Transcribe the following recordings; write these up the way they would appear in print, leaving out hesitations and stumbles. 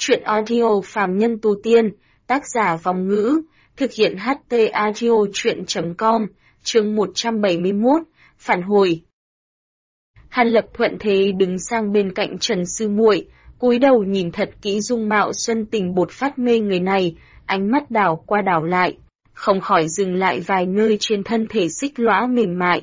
Truyện audio phàm nhân tu tiên, tác giả Vòng Ngữ, thực hiện HT audio truyện.com, chương 171, phản hồi. Hàn Lập thuận thế đứng sang bên cạnh Trần Sư Muội, cúi đầu nhìn thật kỹ dung mạo xuân tình bột phát mê người này, ánh mắt đảo qua đảo lại, không khỏi dừng lại vài nơi trên thân thể xích lõa mềm mại.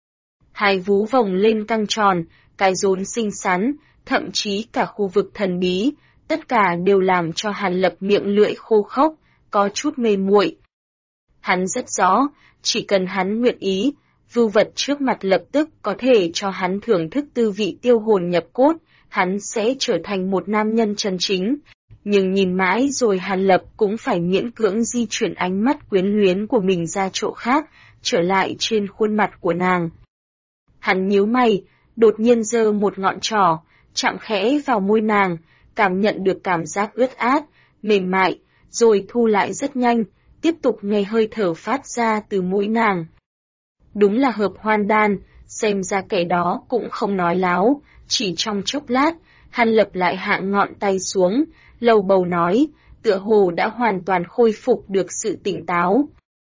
Hai vú vòng lên căng tròn, cái rốn xinh xắn, thậm chí cả khu vực thần bí, tất cả đều làm cho Hàn Lập miệng lưỡi khô khốc, có chút mê muội. Hắn rất rõ, chỉ cần hắn nguyện ý, vưu vật trước mặt lập tức có thể cho hắn thưởng thức tư vị tiêu hồn nhập cốt, hắn sẽ trở thành một nam nhân chân chính. Nhưng nhìn mãi rồi Hàn Lập cũng phải miễn cưỡng di chuyển ánh mắt quyến luyến của mình ra chỗ khác, trở lại trên khuôn mặt của nàng. Hắn nhíu mày, đột nhiên giơ một ngọn trỏ, chạm khẽ vào môi nàng, cảm nhận được cảm giác ướt át, mềm mại, rồi thu lại rất nhanh, tiếp tục nghe hơi thở phát ra từ mũi nàng. Đúng là hợp hoan đan, xem ra kẻ đó cũng không nói láo, chỉ trong chốc lát, Hàn Lập lại hạ ngọn tay xuống, lầu bầu nói, tựa hồ đã hoàn toàn khôi phục được sự tỉnh táo.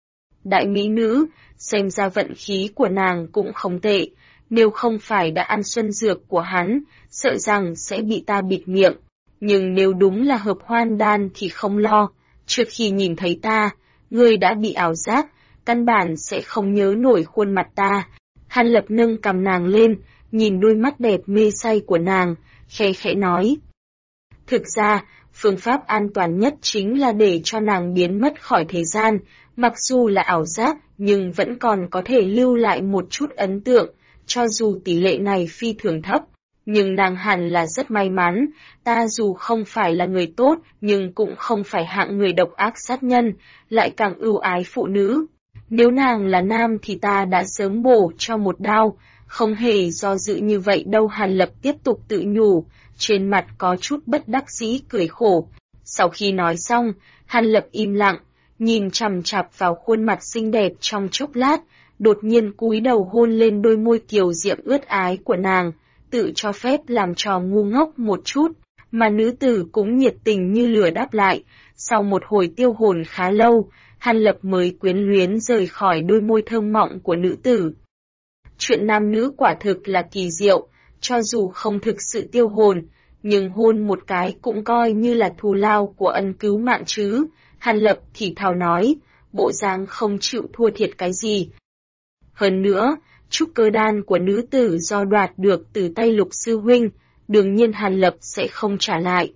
Đại mỹ nữ, xem ra vận khí của nàng cũng không tệ, nếu không phải đã ăn xuân dược của hắn, sợ rằng sẽ bị ta bịt miệng. Nhưng nếu đúng là hợp hoan đan thì không lo, trước khi nhìn thấy ta, ngươi đã bị ảo giác, căn bản sẽ không nhớ nổi khuôn mặt ta. Hàn Lập nâng cằm nàng lên, nhìn đôi mắt đẹp mê say của nàng, khẽ khẽ nói. Thực ra, phương pháp an toàn nhất chính là để cho nàng biến mất khỏi thế gian, mặc dù là ảo giác, nhưng vẫn còn có thể lưu lại một chút ấn tượng, cho dù tỷ lệ này phi thường thấp. Nhưng nàng hẳn là rất may mắn, ta dù không phải là người tốt, nhưng cũng không phải hạng người độc ác sát nhân, lại càng ưu ái phụ nữ. Nếu nàng là nam thì ta đã sớm bổ cho một đao, không hề do dự như vậy đâu. Hàn Lập tiếp tục tự nhủ, trên mặt có chút bất đắc dĩ cười khổ. Sau khi nói xong, Hàn Lập im lặng, nhìn chằm chằm vào khuôn mặt xinh đẹp trong chốc lát, đột nhiên cúi đầu hôn lên đôi môi kiều diễm ướt ái của nàng, tự cho phép làm trò ngu ngốc một chút, mà nữ tử cũng nhiệt tình như lửa đáp lại. Sau một hồi tiêu hồn khá lâu, Hàn Lập mới quyến luyến rời khỏi đôi môi thơm mọng của nữ tử. Chuyện nam nữ quả thực là kỳ diệu, cho dù không thực sự tiêu hồn, nhưng hôn một cái cũng coi như là thù lao của ân cứu mạng chứ. Hàn Lập thì thào nói, bộ dáng không chịu thua thiệt cái gì. Hơn nữa, trúc cơ đan của nữ tử do đoạt được từ tay Lục sư huynh, đương nhiên Hàn Lập sẽ không trả lại.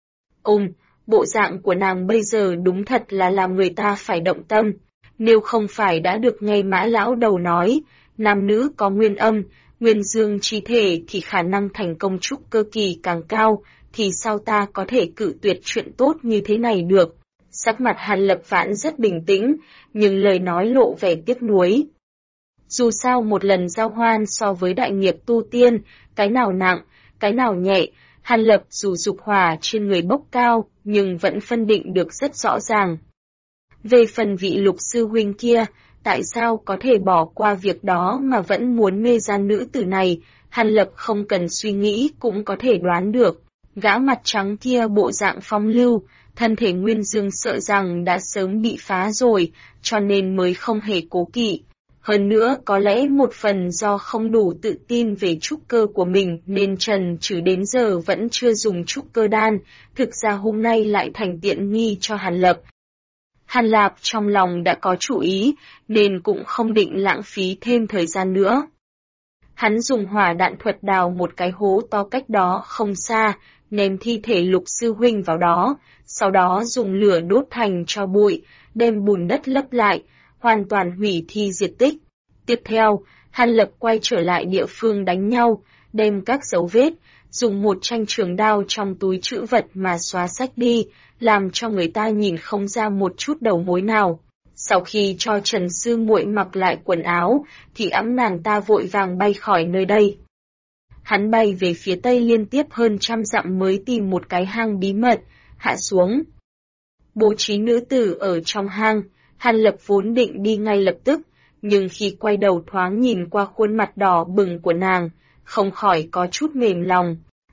Bộ dạng của nàng bây giờ đúng thật là làm người ta phải động tâm, nếu không phải đã được nghe Mã lão đầu nói, nam nữ có nguyên âm, nguyên dương chi thể thì khả năng thành công trúc cơ kỳ càng cao, thì sao ta có thể cự tuyệt chuyện tốt như thế này được. Sắc mặt Hàn Lập vẫn rất bình tĩnh, nhưng lời nói lộ vẻ tiếc nuối. Dù sao một lần giao hoan so với đại nghiệp tu tiên, cái nào nặng, cái nào nhẹ, Hàn Lập dù dục hỏa trên người bốc cao, nhưng vẫn phân định được rất rõ ràng. Về phần vị Lục sư huynh kia, tại sao có thể bỏ qua việc đó mà vẫn muốn mê gian nữ tử này, Hàn Lập không cần suy nghĩ cũng có thể đoán được. Gã mặt trắng kia bộ dạng phong lưu, thân thể nguyên dương sợ rằng đã sớm bị phá rồi, cho nên mới không hề cố kỵ. Hơn nữa có lẽ một phần do không đủ tự tin về trúc cơ của mình nên Trần Trừ đến giờ vẫn chưa dùng trúc cơ đan, thực ra hôm nay lại thành tiện nghi cho Hàn Lập. Hàn Lập trong lòng đã có chủ ý, nên cũng không định lãng phí thêm thời gian nữa. Hắn dùng hỏa đạn thuật đào một cái hố to cách đó không xa, ném thi thể Lục sư huynh vào đó, sau đó dùng lửa đốt thành tro bụi, đem bùn đất lấp lại, hoàn toàn hủy thi diệt tích. Tiếp theo, Hàn Lập quay trở lại địa phương đánh nhau, đem các dấu vết, dùng một thanh trường đao trong túi trữ vật mà xóa sách đi, làm cho người ta nhìn không ra một chút đầu mối nào. Sau khi cho Trần sư muội mặc lại quần áo, thì nàng ta vội vàng bay khỏi nơi đây. Hắn bay về phía tây liên tiếp hơn 100 dặm mới tìm một cái hang bí mật, hạ xuống. Bố trí nữ tử ở trong hang, Hàn Lập vốn định đi ngay lập tức, nhưng khi quay đầu thoáng nhìn qua khuôn mặt đỏ bừng của nàng, không khỏi có chút mềm lòng.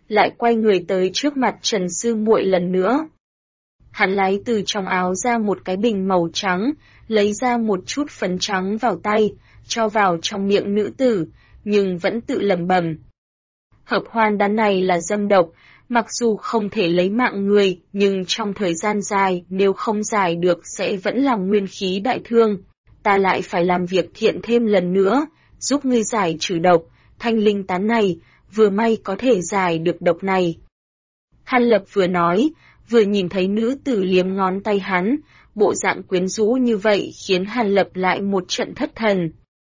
lại quay người tới trước mặt Trần sư muội lần nữa. Hắn lấy từ trong áo ra một cái bình màu trắng, lấy ra một chút phấn trắng vào tay, cho vào trong miệng nữ tử, nhưng vẫn tự lẩm bẩm. Hợp hoan đan này là dâm độc, mặc dù không thể lấy mạng người, nhưng trong thời gian dài nếu không giải được sẽ vẫn làm nguyên khí đại thương. Ta lại phải làm việc thiện thêm lần nữa, giúp ngươi giải trừ độc, thanh linh tán này, vừa may có thể giải được độc này. Hàn Lập vừa nói, vừa nhìn thấy nữ tử liếm ngón tay hắn, bộ dạng quyến rũ như vậy khiến Hàn Lập lại một trận thất thần.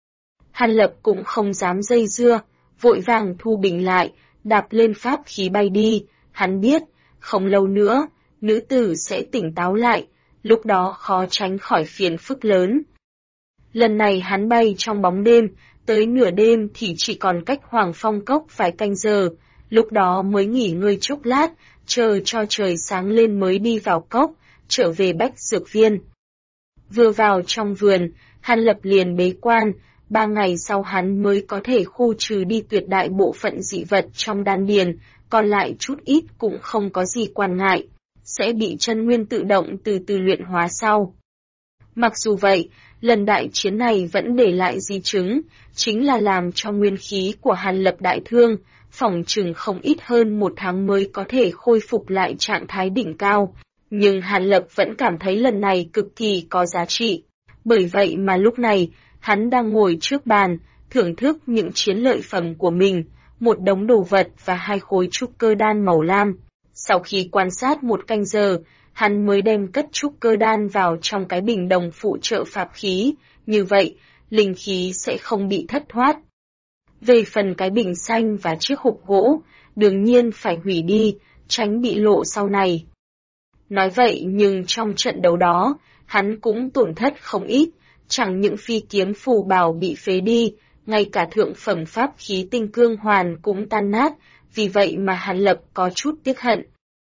Hàn Lập cũng không dám dây dưa, vội vàng thu bình lại, đạp lên pháp khí bay đi, hắn biết, không lâu nữa, nữ tử sẽ tỉnh táo lại, lúc đó khó tránh khỏi phiền phức lớn. Lần này hắn bay trong bóng đêm, tới nửa đêm thì chỉ còn cách Hoàng Phong Cốc vài canh giờ, lúc đó mới nghỉ ngơi chốc lát, chờ cho trời sáng lên mới đi vào cốc, trở về Bách Dược Viên. Vừa vào trong vườn, Hàn Lập liền bế quan, 3 ngày sau hắn mới có thể khu trừ đi tuyệt đại bộ phận dị vật trong đan điền, còn lại chút ít cũng không có gì quan ngại, sẽ bị chân nguyên tự động từ từ luyện hóa sau. Mặc dù vậy, lần đại chiến này vẫn để lại di chứng, chính là làm cho nguyên khí của Hàn Lập đại thương, phỏng chừng không ít hơn 1 tháng mới có thể khôi phục lại trạng thái đỉnh cao. Nhưng Hàn Lập vẫn cảm thấy lần này cực kỳ có giá trị. Bởi vậy mà lúc này, hắn đang ngồi trước bàn, thưởng thức những chiến lợi phẩm của mình, một đống đồ vật và 2 khối trúc cơ đan màu lam. Sau khi quan sát 1 canh giờ, hắn mới đem cất trúc cơ đan vào trong cái bình đồng phụ trợ pháp khí, như vậy, linh khí sẽ không bị thất thoát. Về phần cái bình xanh và chiếc hộp gỗ, đương nhiên phải hủy đi, tránh bị lộ sau này. Nói vậy nhưng trong trận đấu đó, hắn cũng tổn thất không ít, chẳng những phi kiếm phù bảo bị phế đi, ngay cả thượng phẩm pháp khí tinh cương hoàn cũng tan nát, vì vậy mà Hàn Lập có chút tiếc hận.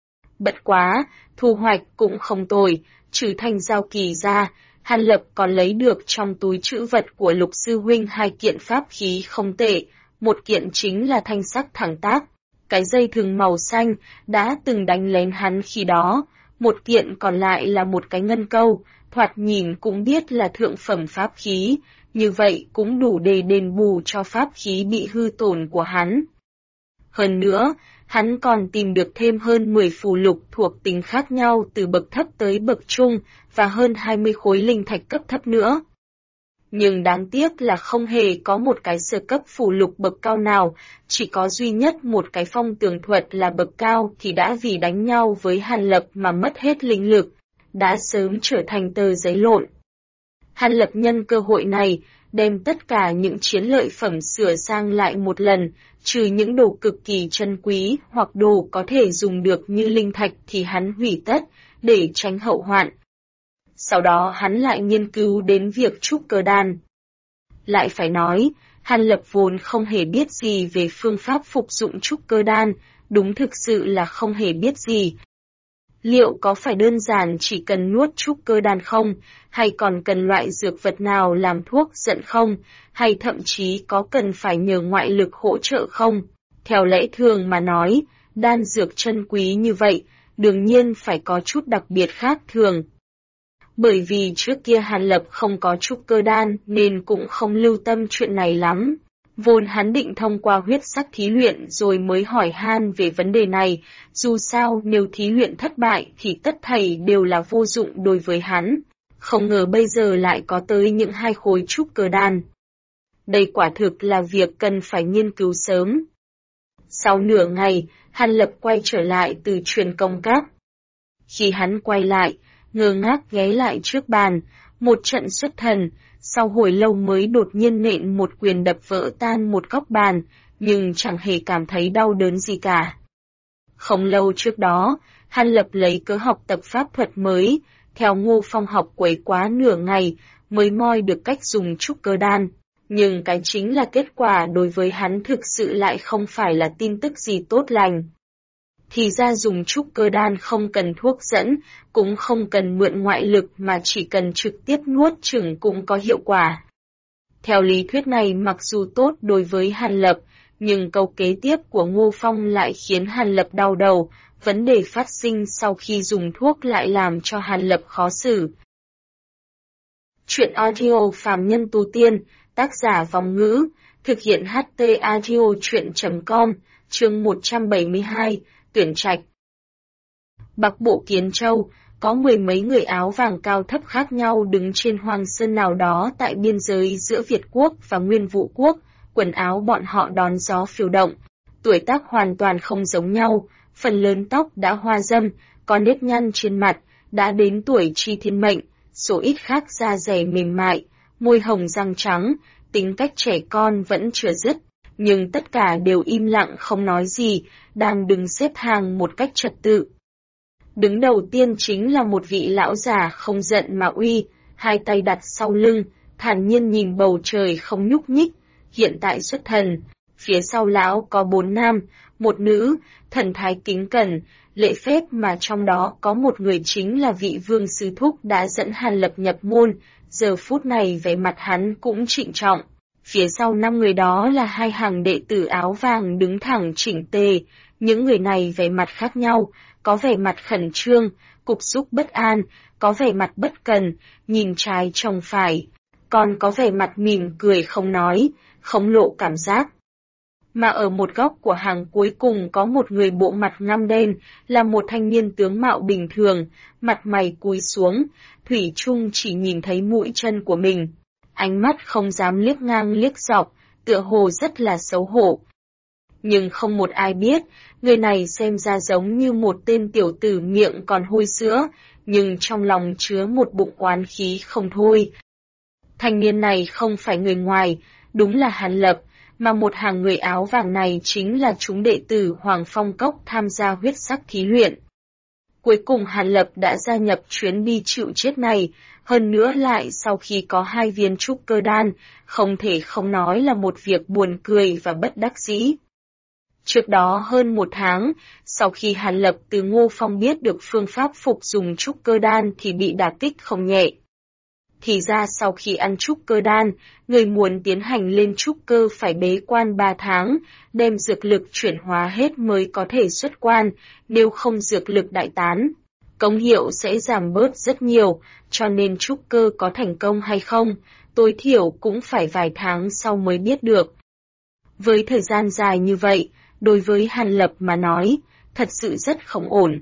Bất quá, thu hoạch cũng không tồi, trừ thanh giao kỳ ra, Hàn Lập còn lấy được trong túi trữ vật của Lục sư huynh 2 kiện pháp khí không tệ, một kiện chính là thanh sắc thẳng tác, cái dây thừng màu xanh đã từng đánh lén hắn khi đó, một kiện còn lại là một cái ngân câu, thoạt nhìn cũng biết là thượng phẩm pháp khí, như vậy cũng đủ để đền bù cho pháp khí bị hư tổn của hắn. Hơn nữa, hắn còn tìm được thêm hơn 10 phù lục thuộc tính khác nhau từ bậc thấp tới bậc trung và hơn 20 khối linh thạch cấp thấp nữa. Nhưng đáng tiếc là không hề có một cái sơ cấp phù lục bậc cao nào, chỉ có duy nhất một cái phong tường thuật là bậc cao thì đã vì đánh nhau với Hàn Lập mà mất hết linh lực, đã sớm trở thành tờ giấy lộn. Hàn Lập nhân cơ hội này, đem tất cả những chiến lợi phẩm sửa sang lại một lần, trừ những đồ cực kỳ chân quý hoặc đồ có thể dùng được như linh thạch thì hắn hủy tất, để tránh hậu hoạn. Sau đó hắn lại nghiên cứu đến việc trúc cơ đan. Lại phải nói, Hàn Lập vốn không hề biết gì về phương pháp phục dụng trúc cơ đan, đúng thực sự là không hề biết gì. Liệu có phải đơn giản chỉ cần nuốt trúc cơ đan không, hay còn cần loại dược vật nào làm thuốc giận không, hay thậm chí có cần phải nhờ ngoại lực hỗ trợ không? Theo lẽ thường mà nói, đan dược chân quý như vậy, đương nhiên phải có chút đặc biệt khác thường. Bởi vì trước kia Hàn Lập không có trúc cơ đan nên cũng không lưu tâm chuyện này lắm. Vốn hắn định thông qua huyết sắc thí luyện rồi mới hỏi han về vấn đề này, dù sao nếu thí luyện thất bại thì tất thảy đều là vô dụng đối với hắn. Không ngờ bây giờ lại có tới những 2 khối trúc cơ đan. Đây quả thực là việc cần phải nghiên cứu sớm. Sau nửa ngày, Hàn Lập quay trở lại từ truyền công các. Khi hắn quay lại, ngơ ngác ghé lại trước bàn, một trận xuất thần, sau hồi lâu mới đột nhiên nện một quyền đập vỡ tan một góc bàn, nhưng chẳng hề cảm thấy đau đớn gì cả. Không lâu trước đó, Hàn Lập lấy cớ học tập pháp thuật mới, theo Ngô Phong học quấy quá nửa ngày, mới moi được cách dùng trúc cơ đan. Nhưng cái chính là kết quả đối với hắn thực sự lại không phải là tin tức gì tốt lành. Thì ra dùng trúc cơ đan không cần thuốc dẫn, cũng không cần mượn ngoại lực mà chỉ cần trực tiếp nuốt chửng cũng có hiệu quả. Theo lý thuyết này mặc dù tốt đối với Hàn Lập, Nhưng câu kế tiếp của Ngô Phong lại khiến Hàn Lập đau đầu, vấn đề phát sinh sau khi dùng thuốc lại làm cho Hàn Lập khó xử. Chuyện audio Phàm Nhân Tu Tiên, tác giả Vòng Ngữ, thực hiện HT Audio Chuyện.com, chương 172, tuyển trạch. Bắc Bộ Kiến Châu, có mười mấy người áo vàng cao thấp khác nhau đứng trên hoang sơn nào đó tại biên giới giữa Việt Quốc và Nguyên Vũ Quốc, quần áo bọn họ đón gió phiêu động, tuổi tác hoàn toàn không giống nhau, phần lớn tóc đã hoa râm, có nếp nhăn trên mặt, đã đến tuổi tri thiên mệnh, số ít khác da dày mềm mại, môi hồng răng trắng, tính cách trẻ con vẫn chưa dứt, nhưng tất cả đều im lặng không nói gì, đang đứng xếp hàng một cách trật tự. Đứng đầu tiên chính là một vị lão già không giận mà uy, hai tay đặt sau lưng, thản nhiên nhìn bầu trời không nhúc nhích, hiện tại xuất thần. Phía sau lão có 4 nam, 1 nữ, thần thái kính cẩn, lễ phép mà trong đó có một người chính là vị vương sư thúc đã dẫn Hàn Lập nhập môn, giờ phút này vẻ mặt hắn cũng trịnh trọng. Phía sau 5 người đó là 2 hàng đệ tử áo vàng đứng thẳng chỉnh tề, những người này vẻ mặt khác nhau, có vẻ mặt khẩn trương, cục xúc bất an, có vẻ mặt bất cần, nhìn trái trông phải, còn có vẻ mặt mỉm cười không nói, không lộ cảm giác. Mà ở một góc của hàng cuối cùng có một người bộ mặt ngăm đen, là một thanh niên tướng mạo bình thường, mặt mày cúi xuống, thủy chung chỉ nhìn thấy mũi chân của mình. Ánh mắt không dám liếc ngang liếc dọc, tựa hồ rất là xấu hổ. Nhưng không một ai biết, người này xem ra giống như một tên tiểu tử miệng còn hôi sữa, nhưng trong lòng chứa một bụng oán khí không thôi. Thanh niên này không phải người ngoài, đúng là Hàn Lập, mà một hàng người áo vàng này chính là chúng đệ tử Hoàng Phong Cốc tham gia huyết sắc thí luyện. Cuối cùng Hàn Lập đã gia nhập chuyến đi chịu chết này, hơn nữa lại sau khi có 2 viên trúc cơ đan, không thể không nói là một việc buồn cười và bất đắc dĩ. Trước đó hơn 1 tháng, sau khi Hàn Lập từ Ngô Phong biết được phương pháp phục dùng trúc cơ đan thì bị đả kích không nhẹ. Thì ra sau khi ăn trúc cơ đan, người muốn tiến hành lên trúc cơ phải bế quan 3 tháng, đem dược lực chuyển hóa hết mới có thể xuất quan, nếu không dược lực đại tán. Công hiệu sẽ giảm bớt rất nhiều, cho nên trúc cơ có thành công hay không, tối thiểu cũng phải vài tháng sau mới biết được. Với thời gian dài như vậy, đối với Hàn Lập mà nói, thật sự rất không ổn.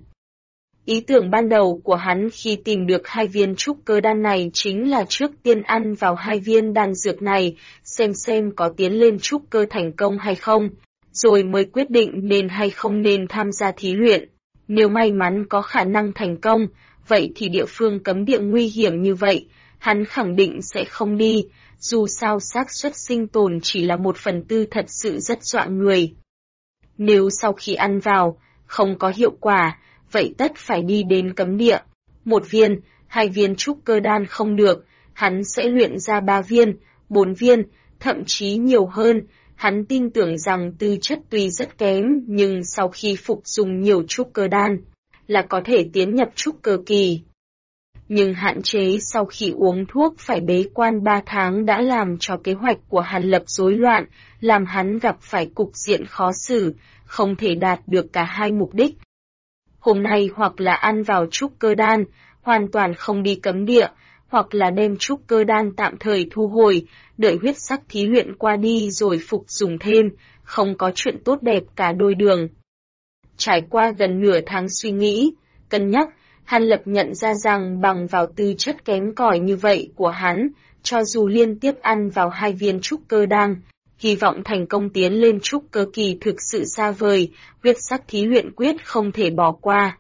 Ý tưởng ban đầu của hắn khi tìm được 2 viên trúc cơ đan này chính là trước tiên ăn vào 2 viên đan dược này, xem có tiến lên trúc cơ thành công hay không, rồi mới quyết định nên hay không nên tham gia thí luyện. Nếu may mắn có khả năng thành công, vậy thì địa phương cấm địa nguy hiểm như vậy, hắn khẳng định sẽ không đi, dù sao xác suất sinh tồn chỉ là 1/4 thật sự rất dọa người. Nếu sau khi ăn vào, không có hiệu quả, vậy tất phải đi đến cấm địa. 1 viên, 2 viên trúc cơ đan không được, hắn sẽ luyện ra 3 viên, 4 viên, thậm chí nhiều hơn. Hắn tin tưởng rằng tư chất tuy rất kém nhưng sau khi phục dùng nhiều trúc cơ đan, là có thể tiến nhập trúc cơ kỳ. Nhưng hạn chế sau khi uống thuốc phải bế quan 3 tháng đã làm cho kế hoạch của Hàn Lập rối loạn, làm hắn gặp phải cục diện khó xử, không thể đạt được cả hai mục đích. Hôm nay hoặc là ăn vào trúc cơ đan, hoàn toàn không đi cấm địa, hoặc là đem trúc cơ đan tạm thời thu hồi, đợi huyết sắc thí luyện qua đi rồi phục dùng thêm, không có chuyện tốt đẹp cả đôi đường. Trải qua gần nửa tháng suy nghĩ, cân nhắc, Hàn Lập nhận ra rằng bằng vào tư chất kém cỏi như vậy của hắn, cho dù liên tiếp ăn vào 2 viên trúc cơ đan, hy vọng thành công tiến lên trúc cơ kỳ thực sự xa vời, huyết sắc thí luyện quyết không thể bỏ qua.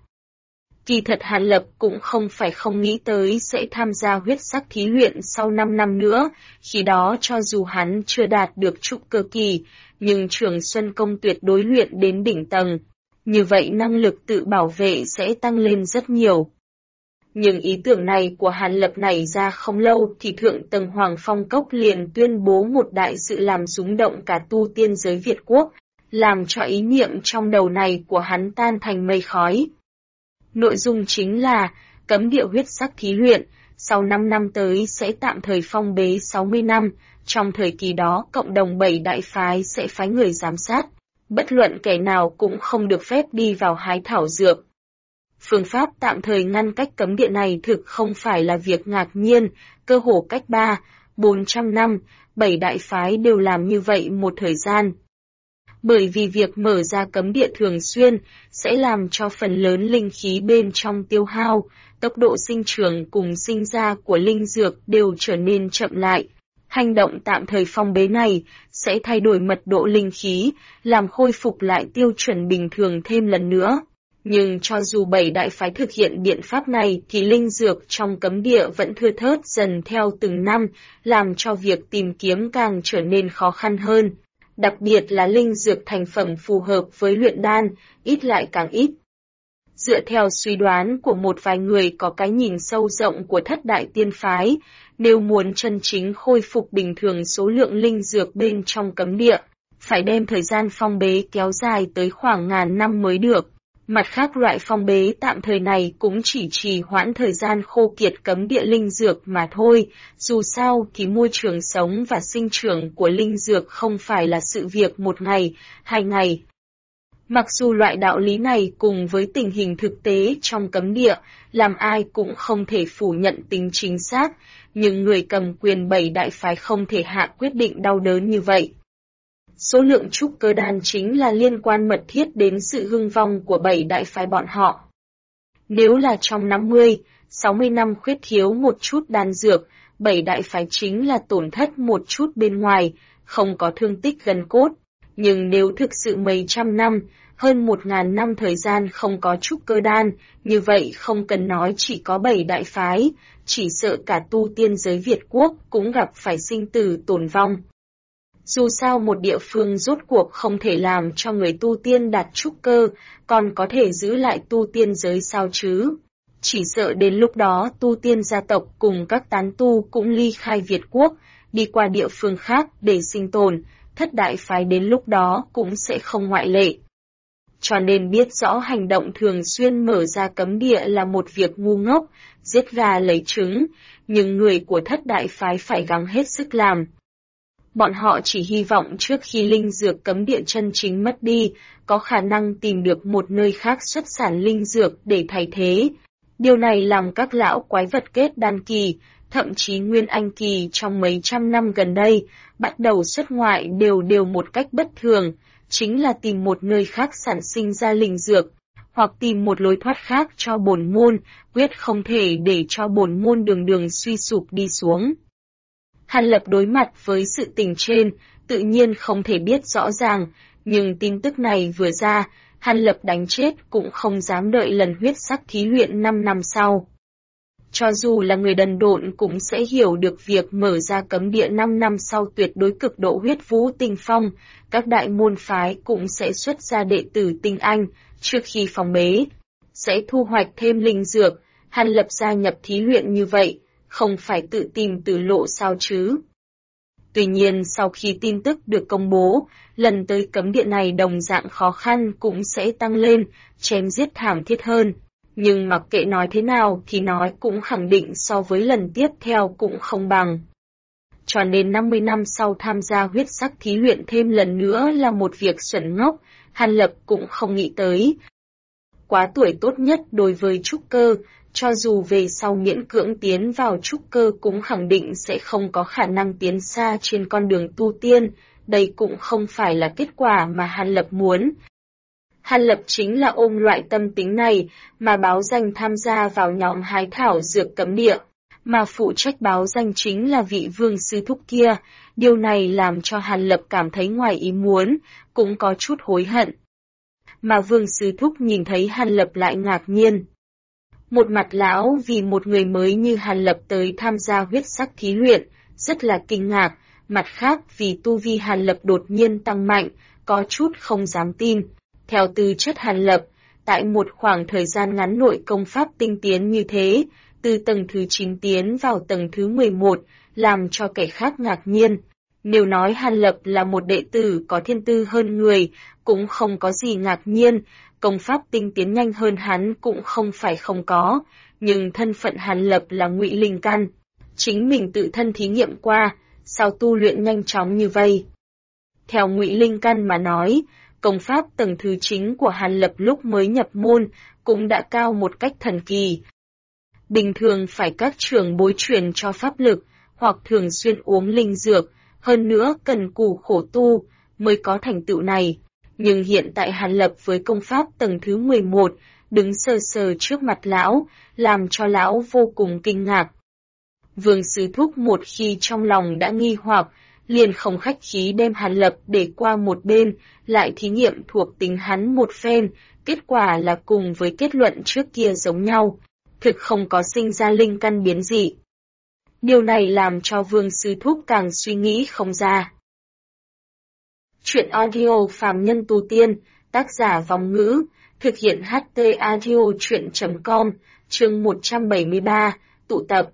Kỳ thật Hàn Lập cũng không phải không nghĩ tới sẽ tham gia huyết sắc thí luyện sau 5 năm nữa, khi đó cho dù hắn chưa đạt được trúc cơ kỳ, nhưng Trường Xuân Công tuyệt đối luyện đến đỉnh tầng. Như vậy năng lực tự bảo vệ sẽ tăng lên rất nhiều. Nhưng ý tưởng này của Hàn Lập nảy ra không lâu thì thượng tầng Hoàng Phong Cốc liền tuyên bố một đại sự làm rúng động cả tu tiên giới Việt Quốc, làm cho ý niệm trong đầu này của hắn tan thành mây khói. Nội dung chính là cấm địa huyết sắc thí luyện, sau 5 năm tới sẽ tạm thời phong bế 60 năm, trong thời kỳ đó cộng đồng 7 đại phái sẽ phái người giám sát, bất luận kẻ nào cũng không được phép đi vào hái thảo dược. Phương pháp tạm thời ngăn cách cấm địa này thực không phải là việc ngạc nhiên, cơ hồ cách 400 năm, 7 đại phái đều làm như vậy một thời gian. Bởi vì việc mở ra cấm địa thường xuyên sẽ làm cho phần lớn linh khí bên trong tiêu hao, tốc độ sinh trưởng cùng sinh ra của linh dược đều trở nên chậm lại. Hành động tạm thời phong bế này sẽ thay đổi mật độ linh khí, làm khôi phục lại tiêu chuẩn bình thường thêm lần nữa. Nhưng cho dù 7 đại phái thực hiện biện pháp này thì linh dược trong cấm địa vẫn thưa thớt dần theo từng năm, làm cho việc tìm kiếm càng trở nên khó khăn hơn. Đặc biệt là linh dược thành phẩm phù hợp với luyện đan, ít lại càng ít. Dựa theo suy đoán của một vài người có cái nhìn sâu rộng của thất đại tiên phái, nếu muốn chân chính khôi phục bình thường số lượng linh dược bên trong cấm địa, phải đem thời gian phong bế kéo dài tới khoảng ngàn năm mới được. Mặt khác loại phong bế tạm thời này cũng chỉ trì hoãn thời gian khô kiệt cấm địa linh dược mà thôi, dù sao thì môi trường sống và sinh trưởng của linh dược không phải là sự việc một ngày, 2 ngày. Mặc dù loại đạo lý này cùng với tình hình thực tế trong cấm địa, làm ai cũng không thể phủ nhận tính chính xác, nhưng người cầm quyền 7 đại phái không thể hạ quyết định đau đớn như vậy. Số lượng trúc cơ đan chính là liên quan mật thiết đến sự hưng vong của 7 đại phái bọn họ. Nếu là trong 50, 60 năm khuyết thiếu một chút đan dược, 7 đại phái chính là tổn thất một chút bên ngoài, không có thương tích gần cốt. Nhưng nếu thực sự mấy trăm năm, hơn 1000 năm thời gian không có trúc cơ đan, như vậy không cần nói chỉ có 7 đại phái, chỉ sợ cả tu tiên giới Việt Quốc cũng gặp phải sinh tử tổn vong. Dù sao một địa phương rốt cuộc không thể làm cho người tu tiên đạt trúc cơ, còn có thể giữ lại tu tiên giới sao chứ? Chỉ sợ đến lúc đó tu tiên gia tộc cùng các tán tu cũng ly khai Việt Quốc, đi qua địa phương khác để sinh tồn, thất đại phái đến lúc đó cũng sẽ không ngoại lệ. Cho nên biết rõ hành động thường xuyên mở ra cấm địa là một việc ngu ngốc, giết gà lấy trứng, nhưng người của thất đại phái phải gắng hết sức làm. Bọn họ chỉ hy vọng trước khi linh dược cấm địa chân chính mất đi, có khả năng tìm được một nơi khác xuất sản linh dược để thay thế. Điều này làm các lão quái vật kết đan kỳ, thậm chí nguyên anh kỳ trong mấy trăm năm gần đây, bắt đầu xuất ngoại đều một cách bất thường, chính là tìm một nơi khác sản sinh ra linh dược, hoặc tìm một lối thoát khác cho bổn môn, quyết không thể để cho bổn môn đường suy sụp đi xuống. Hàn Lập đối mặt với sự tình trên, tự nhiên không thể biết rõ ràng, nhưng tin tức này vừa ra, Hàn Lập đánh chết cũng không dám đợi lần huyết sắc thí luyện 5 năm sau. Cho dù là người đần độn cũng sẽ hiểu được việc mở ra cấm địa 5 năm sau tuyệt đối cực độ huyết vũ tinh phong, các đại môn phái cũng sẽ xuất ra đệ tử tinh anh, trước khi phong bế, sẽ thu hoạch thêm linh dược, Hàn Lập gia nhập thí luyện như vậy, không phải tự tìm tử lộ sao chứ. Tuy nhiên sau khi tin tức được công bố, lần tới cấm địa này đồng dạng khó khăn cũng sẽ tăng lên, chém giết thảm thiết hơn. Nhưng mặc kệ nói thế nào thì nói cũng khẳng định so với lần tiếp theo cũng không bằng. Cho nên 50 năm sau tham gia huyết sắc thí luyện thêm lần nữa là một việc xuẩn ngốc, Hàn Lập cũng không nghĩ tới. Quá tuổi tốt nhất đối với trúc cơ, cho dù về sau miễn cưỡng tiến vào trúc cơ cũng khẳng định sẽ không có khả năng tiến xa trên con đường tu tiên, đây cũng không phải là kết quả mà Hàn Lập muốn. Hàn Lập chính là ôm loại tâm tính này mà báo danh tham gia vào nhóm hái thảo dược cấm địa, mà phụ trách báo danh chính là vị vương sư thúc kia, điều này làm cho Hàn Lập cảm thấy ngoài ý muốn, cũng có chút hối hận. Mà vương sư thúc nhìn thấy Hàn Lập lại ngạc nhiên. Một mặt lão vì một người mới như Hàn Lập tới tham gia huyết sắc thí luyện, rất là kinh ngạc, mặt khác vì tu vi Hàn Lập đột nhiên tăng mạnh, có chút không dám tin. Theo tư chất Hàn Lập, tại một khoảng thời gian ngắn nội công pháp tinh tiến như thế, từ tầng thứ 9 tiến vào tầng thứ 11, làm cho kẻ khác ngạc nhiên. Nếu nói Hàn Lập là một đệ tử có thiên tư hơn người, cũng không có gì ngạc nhiên, công pháp tinh tiến nhanh hơn hắn cũng không phải không có, nhưng thân phận Hàn Lập là Ngụy Linh Căn. Chính mình tự thân thí nghiệm qua, sao tu luyện nhanh chóng như vậy? Theo Ngụy Linh Căn mà nói, công pháp tầng thứ chính của Hàn Lập lúc mới nhập môn cũng đã cao một cách thần kỳ. Bình thường phải các trưởng bối truyền cho pháp lực, hoặc thường xuyên uống linh dược, hơn nữa cần cù khổ tu mới có thành tựu này. Nhưng hiện tại Hàn Lập với công pháp tầng thứ 11, đứng sờ sờ trước mặt lão, làm cho lão vô cùng kinh ngạc. Vương Sư Thúc một khi trong lòng đã nghi hoặc, liền không khách khí đem Hàn Lập để qua một bên, lại thí nghiệm thuộc tính hắn một phen, kết quả là cùng với kết luận trước kia giống nhau, thực không có sinh ra linh căn biến dị. Điều này làm cho Vương Sư Thúc càng suy nghĩ không ra. Chuyện audio phàm nhân tu tiên, tác giả Vong Ngữ, thực hiện HT audio chuyện.com, chương 173, tụ tập.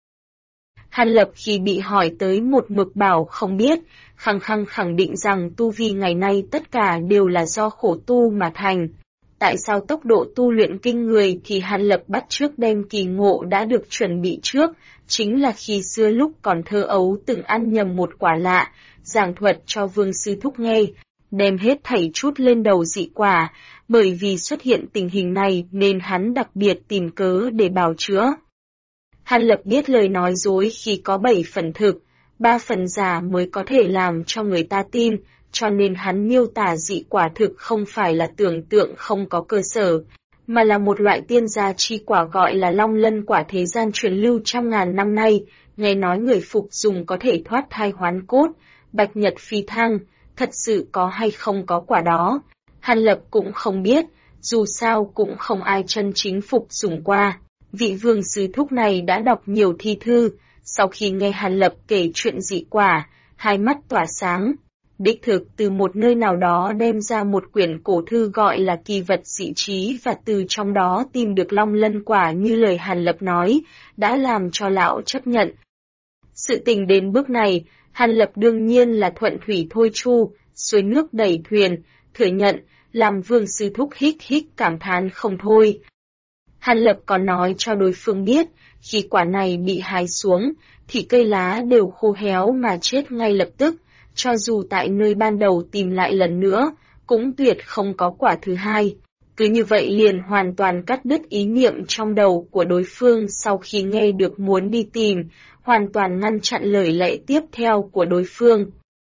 Hàn Lập khi bị hỏi tới một mực bảo không biết, khăng khẳng định rằng tu vi ngày nay tất cả đều là do khổ tu mà thành. Tại sao tốc độ tu luyện kinh người thì Hàn Lập bắt trước đem kỳ ngộ đã được chuẩn bị trước, chính là khi xưa lúc còn thơ ấu từng ăn nhầm một quả lạ, giảng thuật cho Vương Sư Thúc nghe, đem hết thảy chút lên đầu dị quả, bởi vì xuất hiện tình hình này nên hắn đặc biệt tìm cớ để bào chữa. Hàn Lập biết lời nói dối khi có 7 phần thực, 3 phần giả mới có thể làm cho người ta tin, cho nên hắn miêu tả dị quả thực không phải là tưởng tượng không có cơ sở, mà là một loại tiên gia chi quả gọi là long lân quả thế gian truyền lưu trăm ngàn năm nay, nghe nói người phục dùng có thể thoát thai hoán cốt, bạch nhật phi thăng, thật sự có hay không có quả đó. Hàn Lập cũng không biết, dù sao cũng không ai chân chính phục dùng qua. Vị Vương Sư Thúc này đã đọc nhiều thi thư, sau khi nghe Hàn Lập kể chuyện dị quả, hai mắt tỏa sáng. Đích thực từ một nơi nào đó đem ra một quyển cổ thư gọi là kỳ vật dị trí và từ trong đó tìm được long lân quả như lời Hàn Lập nói, đã làm cho lão chấp nhận. Sự tình đến bước này, Hàn Lập đương nhiên là thuận thủy thôi chu, xuôi nước đẩy thuyền, thừa nhận, làm Vương Sư Thúc hít cảm thán không thôi. Hàn Lập còn nói cho đối phương biết, khi quả này bị hái xuống, thì cây lá đều khô héo mà chết ngay lập tức, cho dù tại nơi ban đầu tìm lại lần nữa, cũng tuyệt không có quả thứ hai. Cứ như vậy liền hoàn toàn cắt đứt ý niệm trong đầu của đối phương sau khi nghe được muốn đi tìm, hoàn toàn ngăn chặn lời lẽ tiếp theo của đối phương.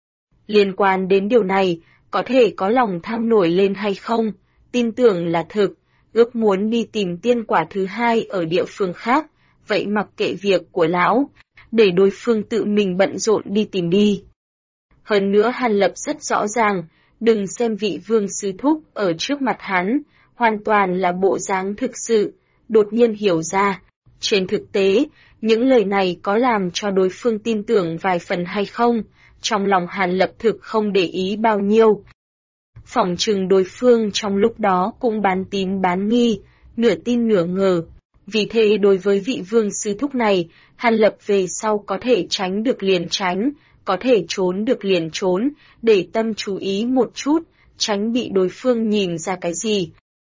Liên quan đến điều này, có thể có lòng tham nổi lên hay không, tin tưởng là thực, ước muốn đi tìm tiên quả thứ hai ở địa phương khác, vậy mặc kệ việc của lão, để đối phương tự mình bận rộn đi tìm đi. Hơn nữa Hàn Lập rất rõ ràng, đừng xem vị Vương Sư Thúc ở trước mặt hắn, hoàn toàn là bộ dáng thực sự, đột nhiên hiểu ra. Trên thực tế, những lời này có làm cho đối phương tin tưởng vài phần hay không, trong lòng Hàn Lập thực không để ý bao nhiêu. Phỏng chừng đối phương trong lúc đó cũng bán tín bán nghi, nửa tin nửa ngờ. Vì thế đối với vị Vương Sư Thúc này, Hàn Lập về sau có thể tránh được liền tránh, có thể trốn được liền trốn, để tâm chú ý một chút, tránh bị đối phương nhìn ra cái gì.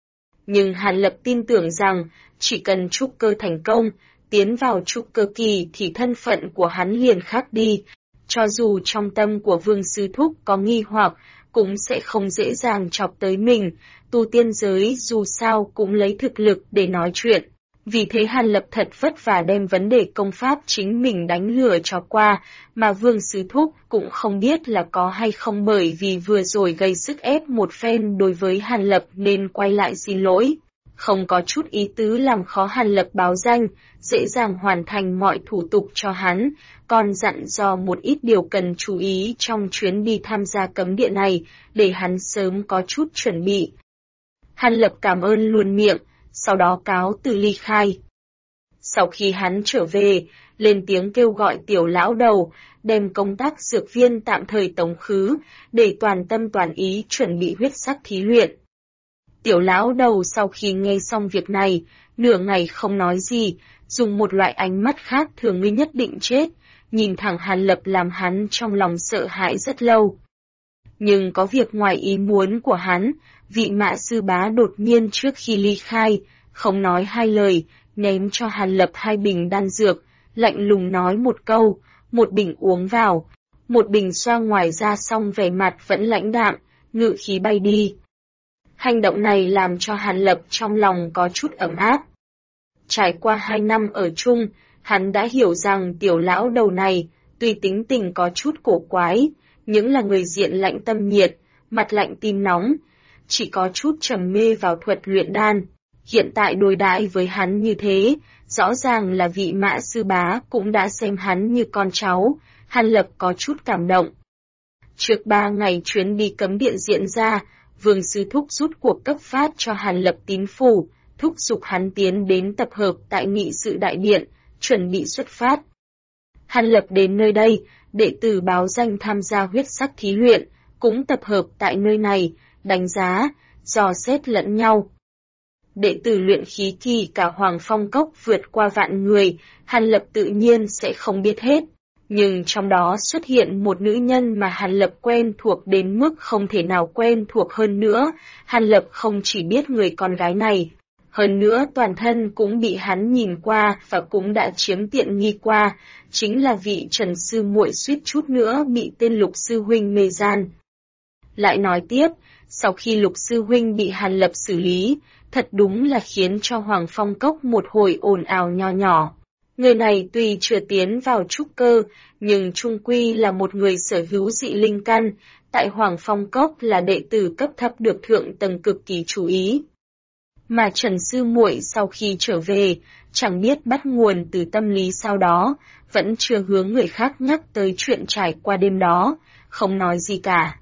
Nhưng Hàn Lập tin tưởng rằng, chỉ cần trúc cơ thành công, tiến vào trúc cơ kỳ thì thân phận của hắn liền khác đi. Cho dù trong tâm của Vương Sư Thúc có nghi hoặc, cũng sẽ không dễ dàng chọc tới mình, tu tiên giới dù sao cũng lấy thực lực để nói chuyện. Vì thế Hàn Lập thật vất vả đem vấn đề công pháp chính mình đánh lừa cho qua, mà Vương Sư Thúc cũng không biết là có hay không bởi vì vừa rồi gây sức ép một phen đối với Hàn Lập nên quay lại xin lỗi. Không có chút ý tứ làm khó Hàn Lập báo danh, dễ dàng hoàn thành mọi thủ tục cho hắn, còn dặn dò một ít điều cần chú ý trong chuyến đi tham gia cấm địa này, để hắn sớm có chút chuẩn bị. Hàn Lập cảm ơn luôn miệng, sau đó cáo từ ly khai. Sau khi hắn trở về, lên tiếng kêu gọi tiểu lão đầu, đem công tác dược viên tạm thời tống khứ, để toàn tâm toàn ý chuẩn bị huyết sắc thí luyện. Tiểu lão đầu sau khi nghe xong việc này, nửa ngày không nói gì, dùng một loại ánh mắt khác thường ngươi nhất định chết, nhìn thẳng Hàn Lập làm hắn trong lòng sợ hãi rất lâu. Nhưng có việc ngoài ý muốn của hắn, Vị Mã sư bá đột nhiên trước khi ly khai, không nói hai lời, ném cho Hàn Lập 2 bình đan dược, lạnh lùng nói một câu, một bình uống vào, một bình xoa ngoài ra, xong vẻ mặt vẫn lãnh đạm, ngự khí bay đi. Hành động này làm cho Hàn Lập trong lòng có chút ấm áp. Trải qua 2 năm ở chung, hắn đã hiểu rằng tiểu lão đầu này, tuy tính tình có chút cổ quái, nhưng là người diện lạnh tâm nhiệt, mặt lạnh tim nóng, chỉ có chút trầm mê vào thuật luyện đan. Hiện tại đối đãi với hắn như thế, rõ ràng là vị Mã sư bá cũng đã xem hắn như con cháu, Hàn Lập có chút cảm động. Trước 3 ngày chuyến đi cấm điện diễn ra, Vương sư thúc rút cuộc cấp phát cho Hàn Lập tín phủ, thúc giục hắn tiến đến tập hợp tại nghị sự đại điện, chuẩn bị xuất phát. Hàn Lập đến nơi đây, đệ tử báo danh tham gia huyết sắc thí luyện, cũng tập hợp tại nơi này, đánh giá, dò xét lẫn nhau. Đệ tử luyện khí kỳ cả Hoàng Phong Cốc vượt qua vạn người, Hàn Lập tự nhiên sẽ không biết hết. Nhưng trong đó xuất hiện một nữ nhân mà Hàn Lập quen thuộc đến mức không thể nào quen thuộc hơn nữa. Hàn Lập không chỉ biết người con gái này, hơn nữa toàn thân cũng bị hắn nhìn qua và cũng đã chiếm tiện nghi qua, chính là vị Trần sư muội suýt chút nữa bị tên Lục sư huynh mê gian. Lại nói tiếp, sau khi Lục sư huynh bị Hàn Lập xử lý, thật đúng là khiến cho Hoàng Phong Cốc một hồi ồn ào nho nhỏ. Người này tuy chưa tiến vào trúc cơ, nhưng chung quy là một người sở hữu dị linh căn, tại Hoàng Phong Cốc là đệ tử cấp thấp được thượng tầng cực kỳ chú ý. Mà Trần sư muội sau khi trở về, chẳng biết bắt nguồn từ tâm lý sau đó, vẫn chưa hướng người khác nhắc tới chuyện trải qua đêm đó, không nói gì cả.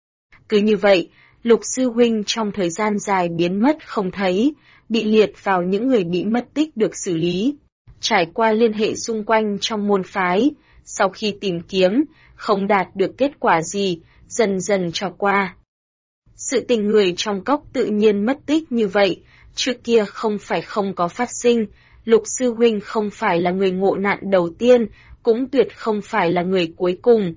Cứ như vậy, Lục sư huynh trong thời gian dài biến mất không thấy, bị liệt vào những người bị mất tích được xử lý. Trải qua liên hệ xung quanh trong môn phái, sau khi tìm kiếm, không đạt được kết quả gì, dần dần trôi qua. Sự tình người trong cốc tự nhiên mất tích như vậy, trước kia không phải không có phát sinh, Lục sư huynh không phải là người ngộ nạn đầu tiên, cũng tuyệt không phải là người cuối cùng.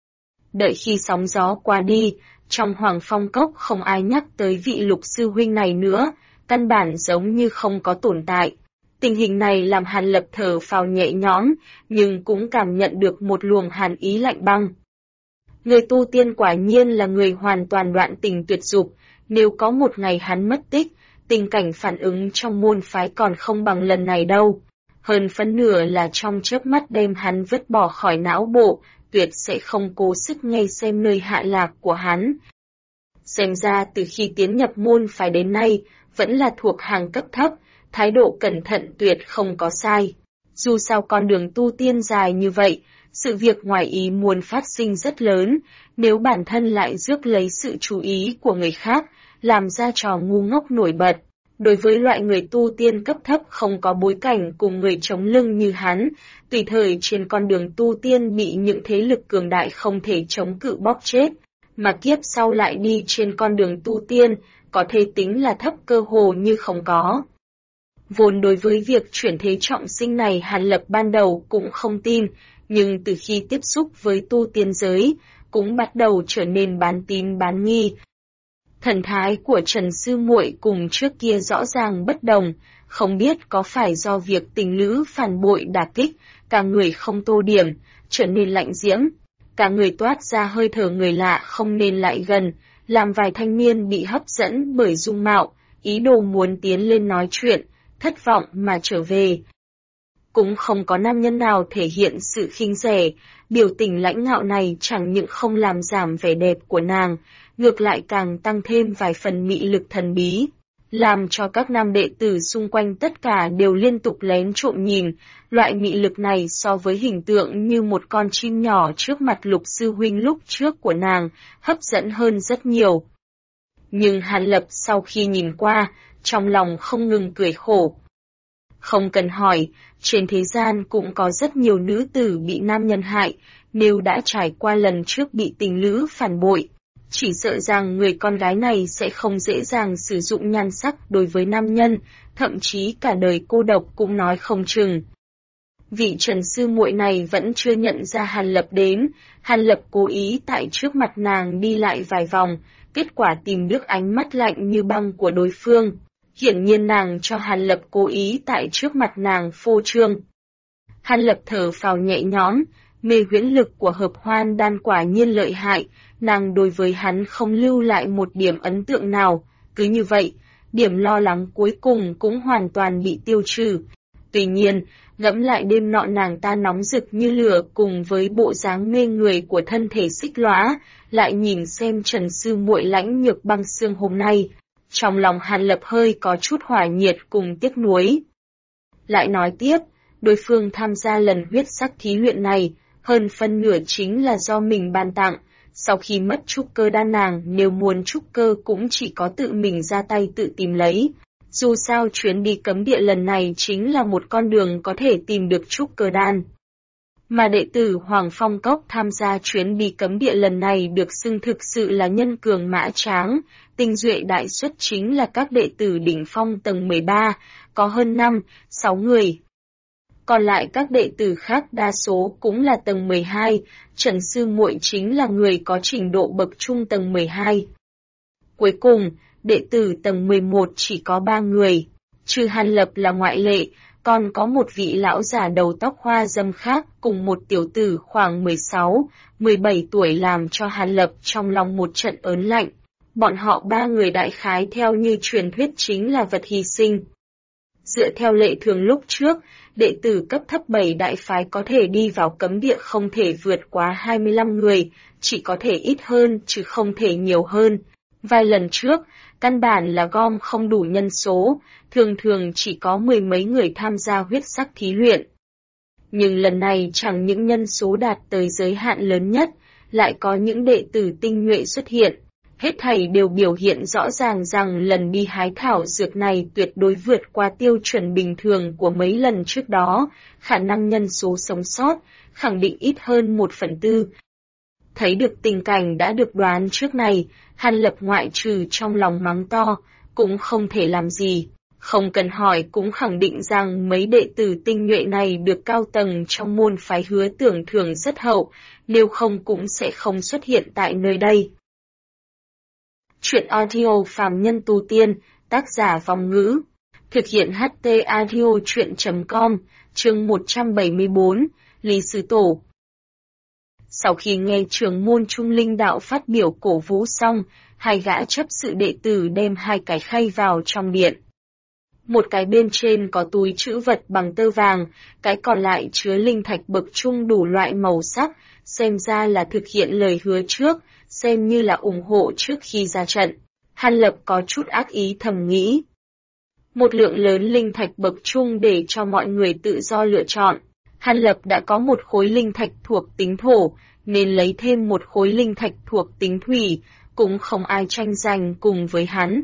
Đợi khi sóng gió qua đi, trong Hoàng Phong Cốc không ai nhắc tới vị Lục sư huynh này nữa, căn bản giống như không có tồn tại. Tình hình này làm Hàn Lập thở phào nhẹ nhõm, nhưng cũng cảm nhận được một luồng hàn ý lạnh băng. Người tu tiên quả nhiên là người hoàn toàn đoạn tình tuyệt dục, nếu có một ngày hắn mất tích, tình cảnh phản ứng trong môn phái còn không bằng lần này đâu. Hơn phân nửa là trong chớp mắt đem hắn vứt bỏ khỏi não bộ, tuyệt sẽ không cố sức ngay xem nơi hạ lạc của hắn. Xem ra từ khi tiến nhập môn phái đến nay, vẫn là thuộc hàng cấp thấp, thái độ cẩn thận tuyệt không có sai. Dù sao con đường tu tiên dài như vậy, sự việc ngoài ý muốn phát sinh rất lớn, nếu bản thân lại rước lấy sự chú ý của người khác, làm ra trò ngu ngốc nổi bật. Đối với loại người tu tiên cấp thấp không có bối cảnh cùng người chống lưng như hắn, tùy thời trên con đường tu tiên bị những thế lực cường đại không thể chống cự bóp chết, mà kiếp sau lại đi trên con đường tu tiên, có thể tính là thấp cơ hồ như không có. Vốn đối với việc chuyển thế trọng sinh này Hàn Lập ban đầu cũng không tin, nhưng từ khi tiếp xúc với tu tiên giới, cũng bắt đầu trở nên bán tín bán nghi. Thần thái của Trần sư muội cùng trước kia rõ ràng bất đồng, không biết có phải do việc tình lữ phản bội đả kích, cả người không tô điểm, trở nên lạnh diễm, cả người toát ra hơi thở người lạ không nên lại gần, làm vài thanh niên bị hấp dẫn bởi dung mạo, ý đồ muốn tiến lên nói chuyện, thất vọng mà trở về. Cũng không có nam nhân nào thể hiện sự khinh rẻ, biểu tình lãnh ngạo này chẳng những không làm giảm vẻ đẹp của nàng, ngược lại càng tăng thêm vài phần mị lực thần bí, làm cho các nam đệ tử xung quanh tất cả đều liên tục lén trộm nhìn. Loại mị lực này so với hình tượng như một con chim nhỏ trước mặt Lục sư huynh lúc trước của nàng, hấp dẫn hơn rất nhiều. Nhưng Hàn Lập sau khi nhìn qua, trong lòng không ngừng cười khổ. Không cần hỏi, trên thế gian cũng có rất nhiều nữ tử bị nam nhân hại, nếu đã trải qua lần trước bị tình lữ phản bội, chỉ sợ rằng người con gái này sẽ không dễ dàng sử dụng nhan sắc đối với nam nhân, thậm chí cả đời cô độc cũng nói không chừng. Vị Trần sư muội này vẫn chưa nhận ra Hàn Lập đến, Hàn Lập cố ý tại trước mặt nàng đi lại vài vòng, kết quả tìm được ánh mắt lạnh như băng của đối phương. Hiển nhiên nàng cho Hàn Lập cố ý tại trước mặt nàng phô trương. Hàn Lập thở phào nhẹ nhõm, mê huyễn lực của hợp hoan đan quả nhiên lợi hại, nàng đối với hắn không lưu lại một điểm ấn tượng nào, cứ như vậy, điểm lo lắng cuối cùng cũng hoàn toàn bị tiêu trừ. Tuy nhiên, ngẫm lại đêm nọ nàng ta nóng rực như lửa cùng với bộ dáng mê người của thân thể xích lóa, lại nhìn xem Trần sư muội lãnh nhược băng xương hôm nay, trong lòng Hàn Lập hơi có chút hỏa nhiệt cùng tiếc nuối. Lại nói tiếp, đối phương tham gia lần huyết sắc thí luyện này, hơn phân nửa chính là do mình ban tặng. Sau khi mất trúc cơ đan nàng nếu muốn trúc cơ cũng chỉ có tự mình ra tay tự tìm lấy. Dù sao chuyến đi cấm địa lần này chính là một con đường có thể tìm được trúc cơ đan. Mà đệ tử Hoàng Phong Cốc tham gia chuyến đi cấm địa lần này được xưng thực sự là nhân cường mã tráng, tinh duệ đại xuất chính là các đệ tử đỉnh phong tầng 13, có hơn 5-6 người. Còn lại các đệ tử khác đa số cũng là tầng 12, Trần sư muội chính là người có trình độ bậc trung tầng 12. Cuối cùng, đệ tử tầng 11 chỉ có 3 người, trừ Hàn Lập là ngoại lệ, còn có một vị lão giả đầu tóc hoa râm khác cùng một tiểu tử khoảng 16-17 tuổi làm cho Hàn Lập trong lòng một trận ớn lạnh. Bọn họ 3 người đại khái theo như truyền thuyết chính là vật hy sinh. Dựa theo lệ thường lúc trước, đệ tử cấp thấp 7 đại phái có thể đi vào cấm địa không thể vượt quá 25 người, chỉ có thể ít hơn chứ không thể nhiều hơn. Vài lần trước, căn bản là gom không đủ nhân số, thường thường chỉ có 10 mấy người tham gia huyết sắc thí luyện. Nhưng lần này chẳng những nhân số đạt tới giới hạn lớn nhất, lại có những đệ tử tinh nhuệ xuất hiện. Hết thảy đều biểu hiện rõ ràng rằng lần đi hái thảo dược này tuyệt đối vượt qua tiêu chuẩn bình thường của mấy lần trước đó, khả năng nhân số sống sót, khẳng định ít hơn 1/4. Thấy được tình cảnh đã được đoán trước này, Hàn Lập ngoại trừ trong lòng mắng to, cũng không thể làm gì. Không cần hỏi cũng khẳng định rằng mấy đệ tử tinh nhuệ này được cao tầng trong môn phái hứa tưởng thưởng rất hậu, nếu không cũng sẽ không xuất hiện tại nơi đây. Chuyện audio phàm nhân tu tiên, tác giả Vong Ngữ. Thực hiện HT audio chuyện.com, chương 174, Lý Sư Tổ. Sau khi nghe trưởng môn Trung Linh Đạo phát biểu cổ vũ xong, hai gã chấp sự đệ tử đem hai cái khay vào trong điện. Một cái bên trên có túi trữ vật bằng tơ vàng, cái còn lại chứa linh thạch bậc trung đủ loại màu sắc, xem ra là thực hiện lời hứa trước, xem như là ủng hộ trước khi ra trận. Hàn Lập có chút ác ý thầm nghĩ. Một lượng lớn linh thạch bậc trung để cho mọi người tự do lựa chọn. Hàn Lập đã có một khối linh thạch thuộc tính thổ, nên lấy thêm một khối linh thạch thuộc tính thủy, cũng không ai tranh giành cùng với hắn.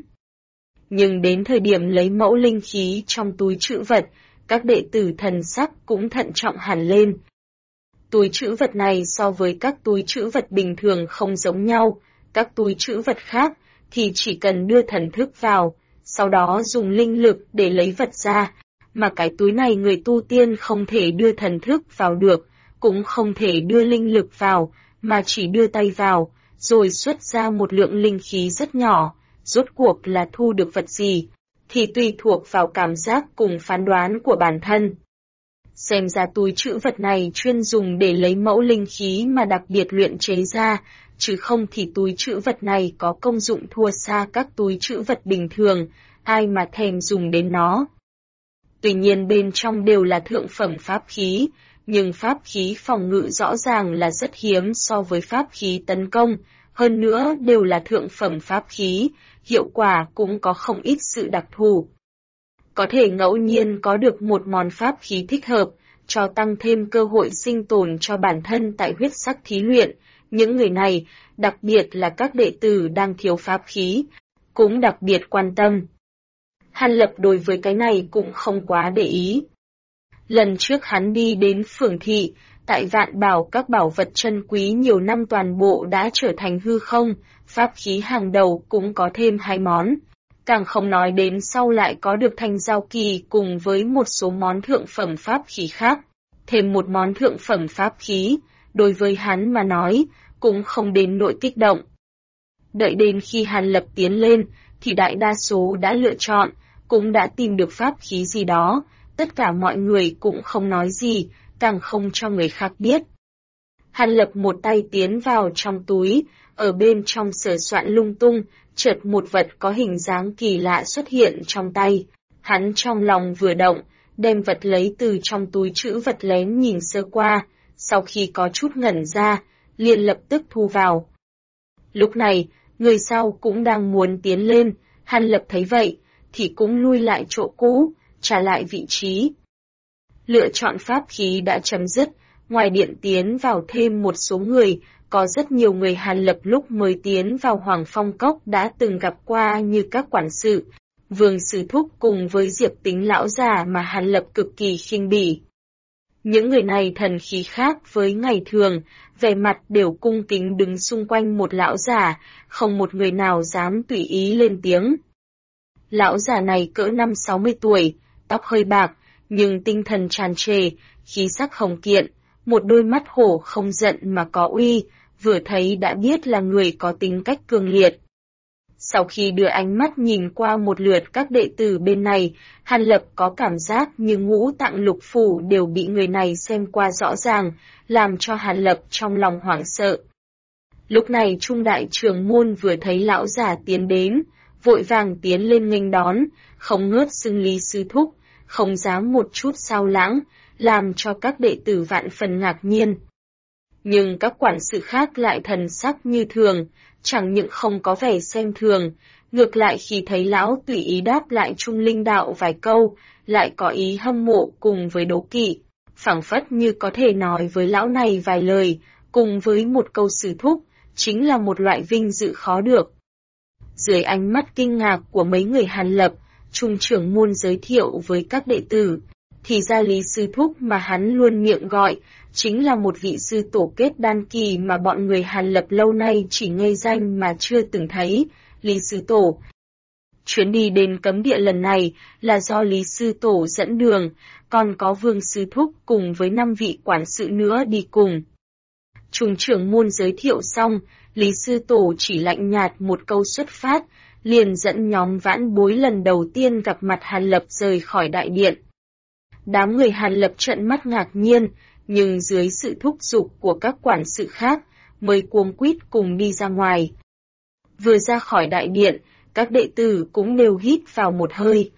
Nhưng đến thời điểm lấy mẫu linh khí trong túi trữ vật, các đệ tử thần sắc cũng thận trọng hẳn lên. Túi trữ vật này so với các túi trữ vật bình thường không giống nhau, các túi trữ vật khác thì chỉ cần đưa thần thức vào, sau đó dùng linh lực để lấy vật ra, mà cái túi này người tu tiên không thể đưa thần thức vào được, cũng không thể đưa linh lực vào, mà chỉ đưa tay vào, rồi xuất ra một lượng linh khí rất nhỏ, rốt cuộc là thu được vật gì, thì tùy thuộc vào cảm giác cùng phán đoán của bản thân. Xem ra túi trữ vật này chuyên dùng để lấy mẫu linh khí mà đặc biệt luyện chế ra, chứ không thì túi trữ vật này có công dụng thua xa các túi trữ vật bình thường, ai mà thèm dùng đến nó. Tuy nhiên bên trong đều là thượng phẩm pháp khí, nhưng pháp khí phòng ngự rõ ràng là rất hiếm so với pháp khí tấn công, hơn nữa đều là thượng phẩm pháp khí, hiệu quả cũng có không ít sự đặc thù. Có thể ngẫu nhiên có được một món pháp khí thích hợp, cho tăng thêm cơ hội sinh tồn cho bản thân tại huyết sắc thí luyện. Những người này, đặc biệt là các đệ tử đang thiếu pháp khí, cũng đặc biệt quan tâm. Hàn Lập đối với cái này cũng không quá để ý. Lần trước hắn đi đến phường thị, tại Vạn Bảo các bảo vật chân quý nhiều năm toàn bộ đã trở thành hư không, pháp khí hàng đầu cũng có thêm 2 món. Càng không nói đến sau lại có được thanh giao kỳ cùng với một số món thượng phẩm pháp khí khác. thêm một món thượng phẩm pháp khí, đối với hắn mà nói, cũng không đến nỗi kích động. Đợi đến khi Hàn Lập tiến lên, thì đại đa số đã lựa chọn, cũng đã tìm được pháp khí gì đó, tất cả mọi người cũng không nói gì, càng không cho người khác biết. Hàn Lập một tay tiến vào trong túi, ở bên trong sờ soạn lung tung, chợt một vật có hình dáng kỳ lạ xuất hiện trong tay. Hắn trong lòng vừa động, đem vật lấy từ trong túi trữ vật lén nhìn sơ qua, sau khi có chút ngẩn ra, liền lập tức thu vào. Lúc này, người sau cũng đang muốn tiến lên, Hàn Lập thấy vậy, thì cũng lui lại chỗ cũ, trả lại vị trí. Lựa chọn pháp khí đã chấm dứt, ngoài điện tiến vào thêm một số người, có rất nhiều người Hàn Lập lúc mới tiến vào Hoàng Phong Cốc đã từng gặp qua như các quản sự, Vương Sư Thúc cùng với Diệp Tính lão già mà Hàn Lập cực kỳ khinh bỉ. Những người này thần khí khác với ngày thường, vẻ mặt đều cung kính đứng xung quanh một lão già, không một người nào dám tùy ý lên tiếng. Lão già này cỡ 50-60 tuổi, tóc hơi bạc, nhưng tinh thần tràn trề, khí sắc hồng kiện, một đôi mắt hổ không giận mà có uy, vừa thấy đã biết là người có tính cách cường liệt. Sau khi đưa ánh mắt nhìn qua một lượt các đệ tử bên này, Hàn Lập có cảm giác như ngũ tạng lục phủ đều bị người này xem qua rõ ràng, làm cho Hàn Lập trong lòng hoảng sợ. Lúc này Trung Đại Trưởng môn vừa thấy lão già tiến đến, vội vàng tiến lên nghênh đón, không ngớt xưng Lý sư thúc, không dám một chút sao lãng, làm cho các đệ tử vạn phần ngạc nhiên. Nhưng các quản sự khác lại thần sắc như thường, chẳng những không có vẻ xem thường, ngược lại khi thấy lão tùy ý đáp lại Trung Linh đạo vài câu, lại có ý hâm mộ cùng với đố kỵ, phảng phất như có thể nói với lão này vài lời, cùng với một câu sư thúc, chính là một loại vinh dự khó được. Dưới ánh mắt kinh ngạc của mấy người Hàn Lập, Trung trưởng môn giới thiệu với các đệ tử, thì ra Lý sư thúc mà hắn luôn miệng gọi, chính là một vị sư tổ kết đan kỳ mà bọn người Hàn Lập lâu nay chỉ nghe danh mà chưa từng thấy, Lý sư tổ. Chuyến đi đến cấm địa lần này là do Lý sư tổ dẫn đường, còn có Vương sư thúc cùng với 5 vị quản sự nữa đi cùng. Trung trưởng môn giới thiệu xong, Lý sư tổ chỉ lạnh nhạt một câu xuất phát, liền dẫn nhóm vãn bối lần đầu tiên gặp mặt Hàn Lập rời khỏi đại điện. Đám người Hàn Lập trợn mắt ngạc nhiên, nhưng dưới sự thúc giục của các quản sự khác, mới cuống quýt cùng đi ra ngoài. Vừa ra khỏi đại điện, các đệ tử cũng đều hít vào một hơi.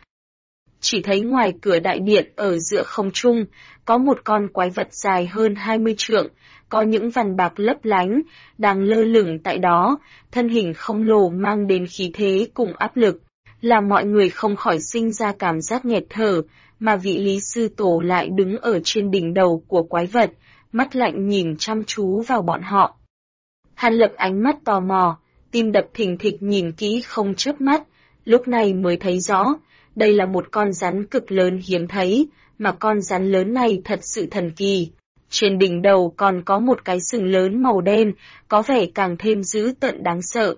Chỉ thấy ngoài cửa đại điện ở giữa không trung, có một con quái vật dài hơn 20 trượng, có những vằn bạc lấp lánh, đang lơ lửng tại đó, thân hình khổng lồ mang đến khí thế cùng áp lực, làm mọi người không khỏi sinh ra cảm giác nghẹt thở, mà vị Lý sư tổ lại đứng ở trên đỉnh đầu của quái vật, mắt lạnh nhìn chăm chú vào bọn họ. Hàn Lập ánh mắt tò mò, tim đập thình thịch nhìn kỹ không chớp mắt, lúc này mới thấy rõ, đây là một con rắn cực lớn hiếm thấy, mà con rắn lớn này thật sự thần kỳ. Trên đỉnh đầu còn có một cái sừng lớn màu đen, có vẻ càng thêm dữ tợn đáng sợ.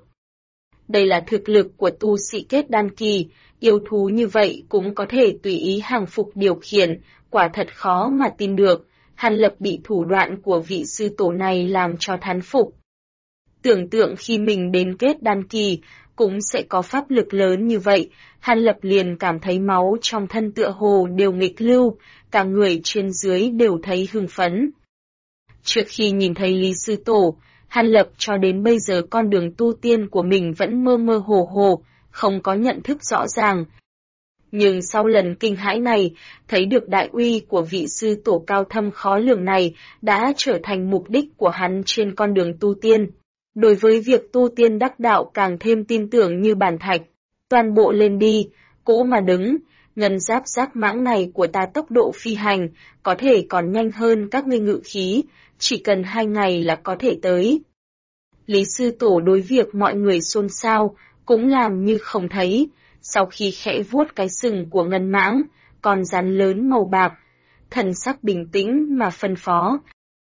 Đây là thực lực của tu sĩ kết đan kỳ, yêu thú như vậy cũng có thể tùy ý hàng phục điều khiển, quả thật khó mà tin được. Hàn Lập bị thủ đoạn của vị sư tổ này làm cho thán phục. Tưởng tượng khi mình đến kết đan kỳ, cũng sẽ có pháp lực lớn như vậy, Hàn Lập liền cảm thấy máu trong thân tựa hồ đều nghịch lưu, cả người trên dưới đều thấy hưng phấn. Trước khi nhìn thấy Lý sư tổ, Hàn Lập cho đến bây giờ con đường tu tiên của mình vẫn mơ mơ hồ hồ, không có nhận thức rõ ràng. Nhưng sau lần kinh hãi này, thấy được đại uy của vị sư tổ cao thâm khó lường này đã trở thành mục đích của hắn trên con đường tu tiên. Đối với việc tu tiên đắc đạo càng thêm tin tưởng như bàn thạch, toàn bộ lên đi, cỗ mà đứng, ngân giáp giác mãng này của ta tốc độ phi hành, có thể còn nhanh hơn các ngươi ngự khí, chỉ cần 2 ngày là có thể tới. Lý sư tổ đối việc mọi người xôn xao, cũng làm như không thấy, sau khi khẽ vuốt cái sừng của ngân mãng, con rắn lớn màu bạc, thần sắc bình tĩnh mà phân phó.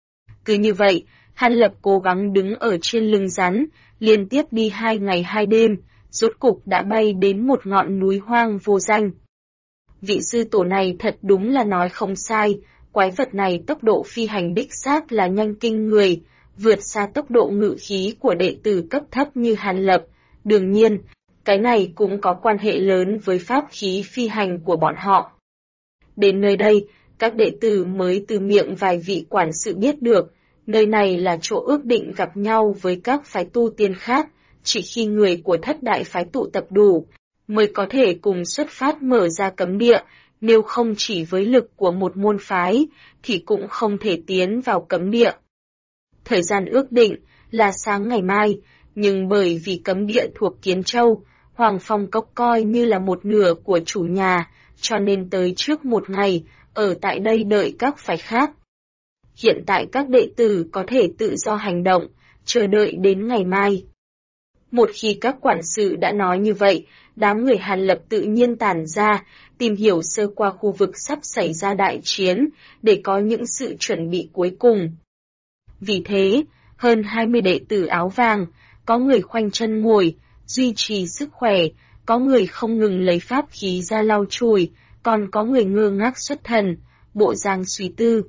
Cứ như vậy, Hàn Lập cố gắng đứng ở trên lưng rắn, liên tiếp đi 2 ngày 2 đêm, rốt cục đã bay đến một ngọn núi hoang vô danh. Vị sư tổ này thật đúng là nói không sai, Quái vật này tốc độ phi hành đích xác là nhanh kinh người, vượt xa tốc độ ngự khí của đệ tử cấp thấp như Hàn Lập. Đương nhiên, cái này cũng có quan hệ lớn với pháp khí phi hành của bọn họ. Đến nơi đây, các đệ tử mới từ miệng vài vị quản sự biết được, nơi này là chỗ ước định gặp nhau với các phái tu tiên khác, chỉ khi người của thất đại phái tụ tập đủ, mới có thể cùng xuất phát mở ra cấm địa, nếu không chỉ với lực của một môn phái, thì cũng không thể tiến vào cấm địa. Thời gian ước định là sáng ngày mai, nhưng bởi vì cấm địa thuộc Kiến Châu, Hoàng Phong Cốc coi như là một nửa của chủ nhà, cho nên tới trước một ngày, ở tại đây đợi các phái khác. Hiện tại các đệ tử có thể tự do hành động, chờ đợi đến ngày mai. Một khi các quản sự đã nói như vậy, đám người Hàn Lập tự nhiên tản ra, tìm hiểu sơ qua khu vực sắp xảy ra đại chiến, để có những sự chuẩn bị cuối cùng. Vì thế, hơn 20 đệ tử áo vàng, có người khoanh chân ngồi, duy trì sức khỏe, có người không ngừng lấy pháp khí ra lau chùi, còn có người ngơ ngác xuất thần, bộ dạng suy tư.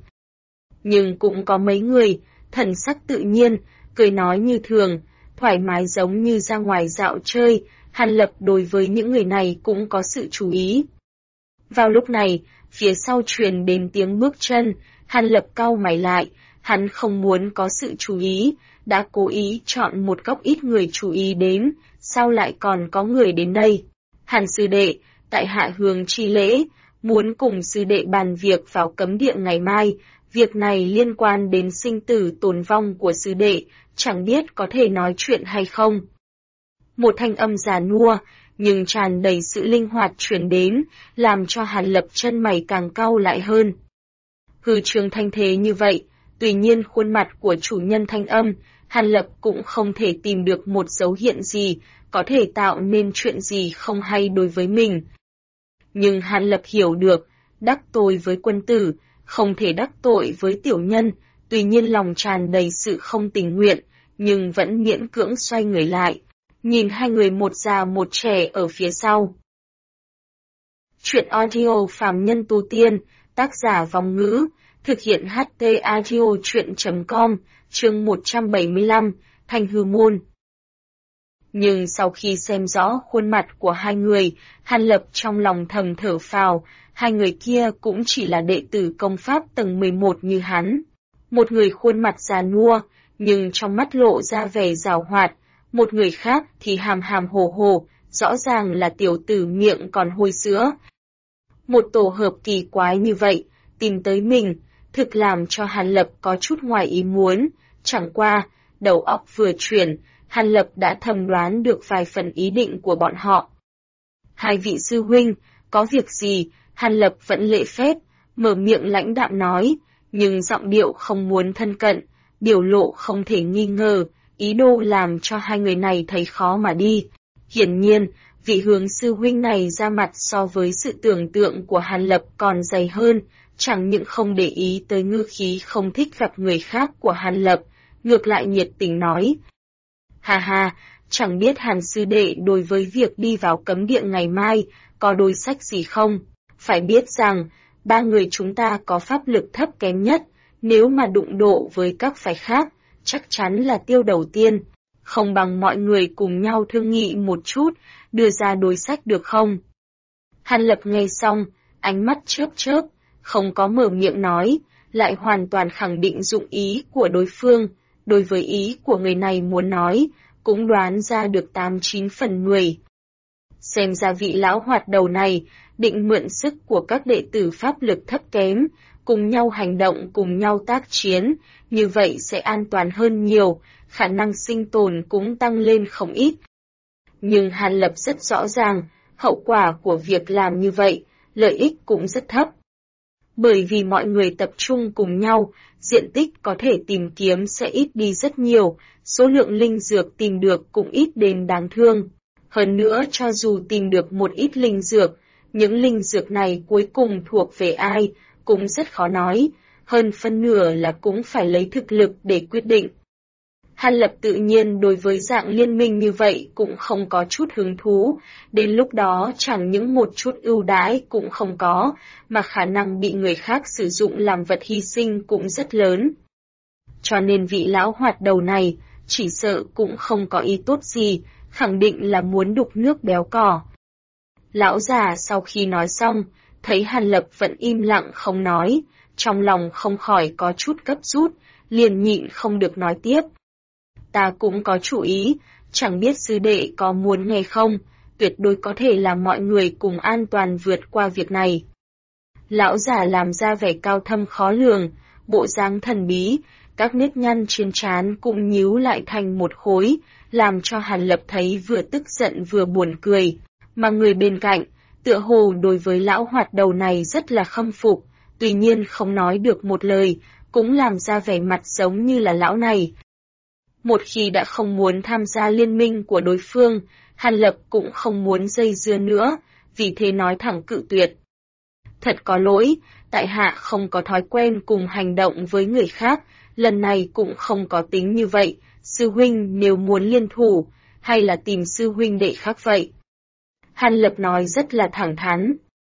Nhưng cũng có mấy người, thần sắc tự nhiên, cười nói như thường, thoải mái giống như ra ngoài dạo chơi. Hàn Lập đối với những người này cũng có sự chú ý. Vào lúc này, phía sau truyền đến tiếng bước chân, Hàn Lập cau mày lại, hắn không muốn có sự chú ý, đã cố ý chọn một góc ít người chú ý đến, sao lại còn có người đến đây? Hàn sư đệ, tại hạ hướng chi lễ, muốn cùng sư đệ bàn việc vào cấm địa ngày mai, việc này liên quan đến sinh tử tồn vong của sư đệ, chẳng biết có thể nói chuyện hay không. Một thanh âm già nua, nhưng tràn đầy sự linh hoạt truyền đến, làm cho Hàn Lập chân mày càng cau lại hơn. Hư trường thanh thế như vậy, tuy nhiên khuôn mặt của chủ nhân thanh âm, Hàn Lập cũng không thể tìm được một dấu hiện gì, có thể tạo nên chuyện gì không hay đối với mình. Nhưng Hàn Lập hiểu được, đắc tội với quân tử, không thể đắc tội với tiểu nhân, tuy nhiên lòng tràn đầy sự không tình nguyện, nhưng vẫn miễn cưỡng xoay người lại, nhìn hai người một già một trẻ ở phía sau. Chuyện audio phàm nhân tu tiên, tác giả Vong Ngữ, thực hiện HT audio chuyện.com, chương 175, Thanh Hư Môn. Nhưng sau khi xem rõ khuôn mặt của hai người, Hàn Lập trong lòng thầm thở phào, hai người kia cũng chỉ là đệ tử công pháp tầng 11 như hắn. Một người khuôn mặt già nua, nhưng trong mắt lộ ra vẻ giàu hoạt, một người khác thì hàm hàm hồ hồ, rõ ràng là tiểu tử miệng còn hôi sữa. Một tổ hợp kỳ quái như vậy, tìm tới mình, thực làm cho Hàn Lập có chút ngoài ý muốn, chẳng qua, đầu óc vừa chuyển, Hàn Lập đã thầm đoán được vài phần ý định của bọn họ. Hai vị sư huynh, có việc gì? Hàn Lập vẫn lễ phép, mở miệng lãnh đạm nói, nhưng giọng điệu không muốn thân cận, biểu lộ không thể nghi ngờ, ý đồ làm cho hai người này thấy khó mà đi. Hiển nhiên, vị Hướng sư huynh này ra mặt so với sự tưởng tượng của Hàn Lập còn dày hơn, chẳng những không để ý tới ngữ khí không thích gặp người khác của Hàn Lập, ngược lại nhiệt tình nói. Hà hà, chẳng biết Hàn sư đệ đối với việc đi vào cấm địa ngày mai, có đối sách gì không? Phải biết rằng, ba người chúng ta có pháp lực thấp kém nhất, nếu mà đụng độ với các phái khác, chắc chắn là tiêu đầu tiên. Không bằng mọi người cùng nhau thương nghị một chút, đưa ra đối sách được không? Hàn Lập nghe xong, ánh mắt chớp chớp, không có mở miệng nói, lại hoàn toàn khẳng định dụng ý của đối phương. Đối với ý của người này muốn nói, cũng đoán ra được 89 phần 10. Xem ra vị lão hoạt đầu này, định mượn sức của các đệ tử pháp lực thấp kém, cùng nhau hành động, cùng nhau tác chiến, như vậy sẽ an toàn hơn nhiều, khả năng sinh tồn cũng tăng lên không ít. Nhưng Hàn Lập rất rõ ràng, hậu quả của việc làm như vậy, lợi ích cũng rất thấp. Bởi vì mọi người tập trung cùng nhau, diện tích có thể tìm kiếm sẽ ít đi rất nhiều, số lượng linh dược tìm được cũng ít đến đáng thương. Hơn nữa cho dù tìm được một ít linh dược, những linh dược này cuối cùng thuộc về ai, cũng rất khó nói, hơn phân nửa là cũng phải lấy thực lực để quyết định. Hàn Lập tự nhiên đối với dạng liên minh như vậy cũng không có chút hứng thú, đến lúc đó chẳng những một chút ưu đãi cũng không có, mà khả năng bị người khác sử dụng làm vật hy sinh cũng rất lớn. Cho nên vị lão hoạt đầu này, chỉ sợ cũng không có ý tốt gì, khẳng định là muốn đục nước béo cò. Lão già sau khi nói xong, thấy Hàn Lập vẫn im lặng không nói, trong lòng không khỏi có chút gấp rút, liền nhịn không được nói tiếp. Ta cũng có chủ ý, chẳng biết sư đệ có muốn nghe không, tuyệt đối có thể làm mọi người cùng an toàn vượt qua việc này. Lão già làm ra vẻ cao thâm khó lường, bộ dáng thần bí, các nếp nhăn trên trán cũng nhíu lại thành một khối, làm cho Hàn Lập thấy vừa tức giận vừa buồn cười, mà người bên cạnh, tựa hồ đối với lão hoạt đầu này rất là khâm phục, tuy nhiên không nói được một lời, cũng làm ra vẻ mặt giống như là lão này. Một khi đã không muốn tham gia liên minh của đối phương, Hàn Lập cũng không muốn dây dưa nữa, vì thế nói thẳng cự tuyệt. Thật có lỗi, tại hạ không có thói quen cùng hành động với người khác, lần này cũng không có tính như vậy, sư huynh nếu muốn liên thủ, hay là tìm sư huynh đệ khác vậy. Hàn Lập nói rất là thẳng thắn.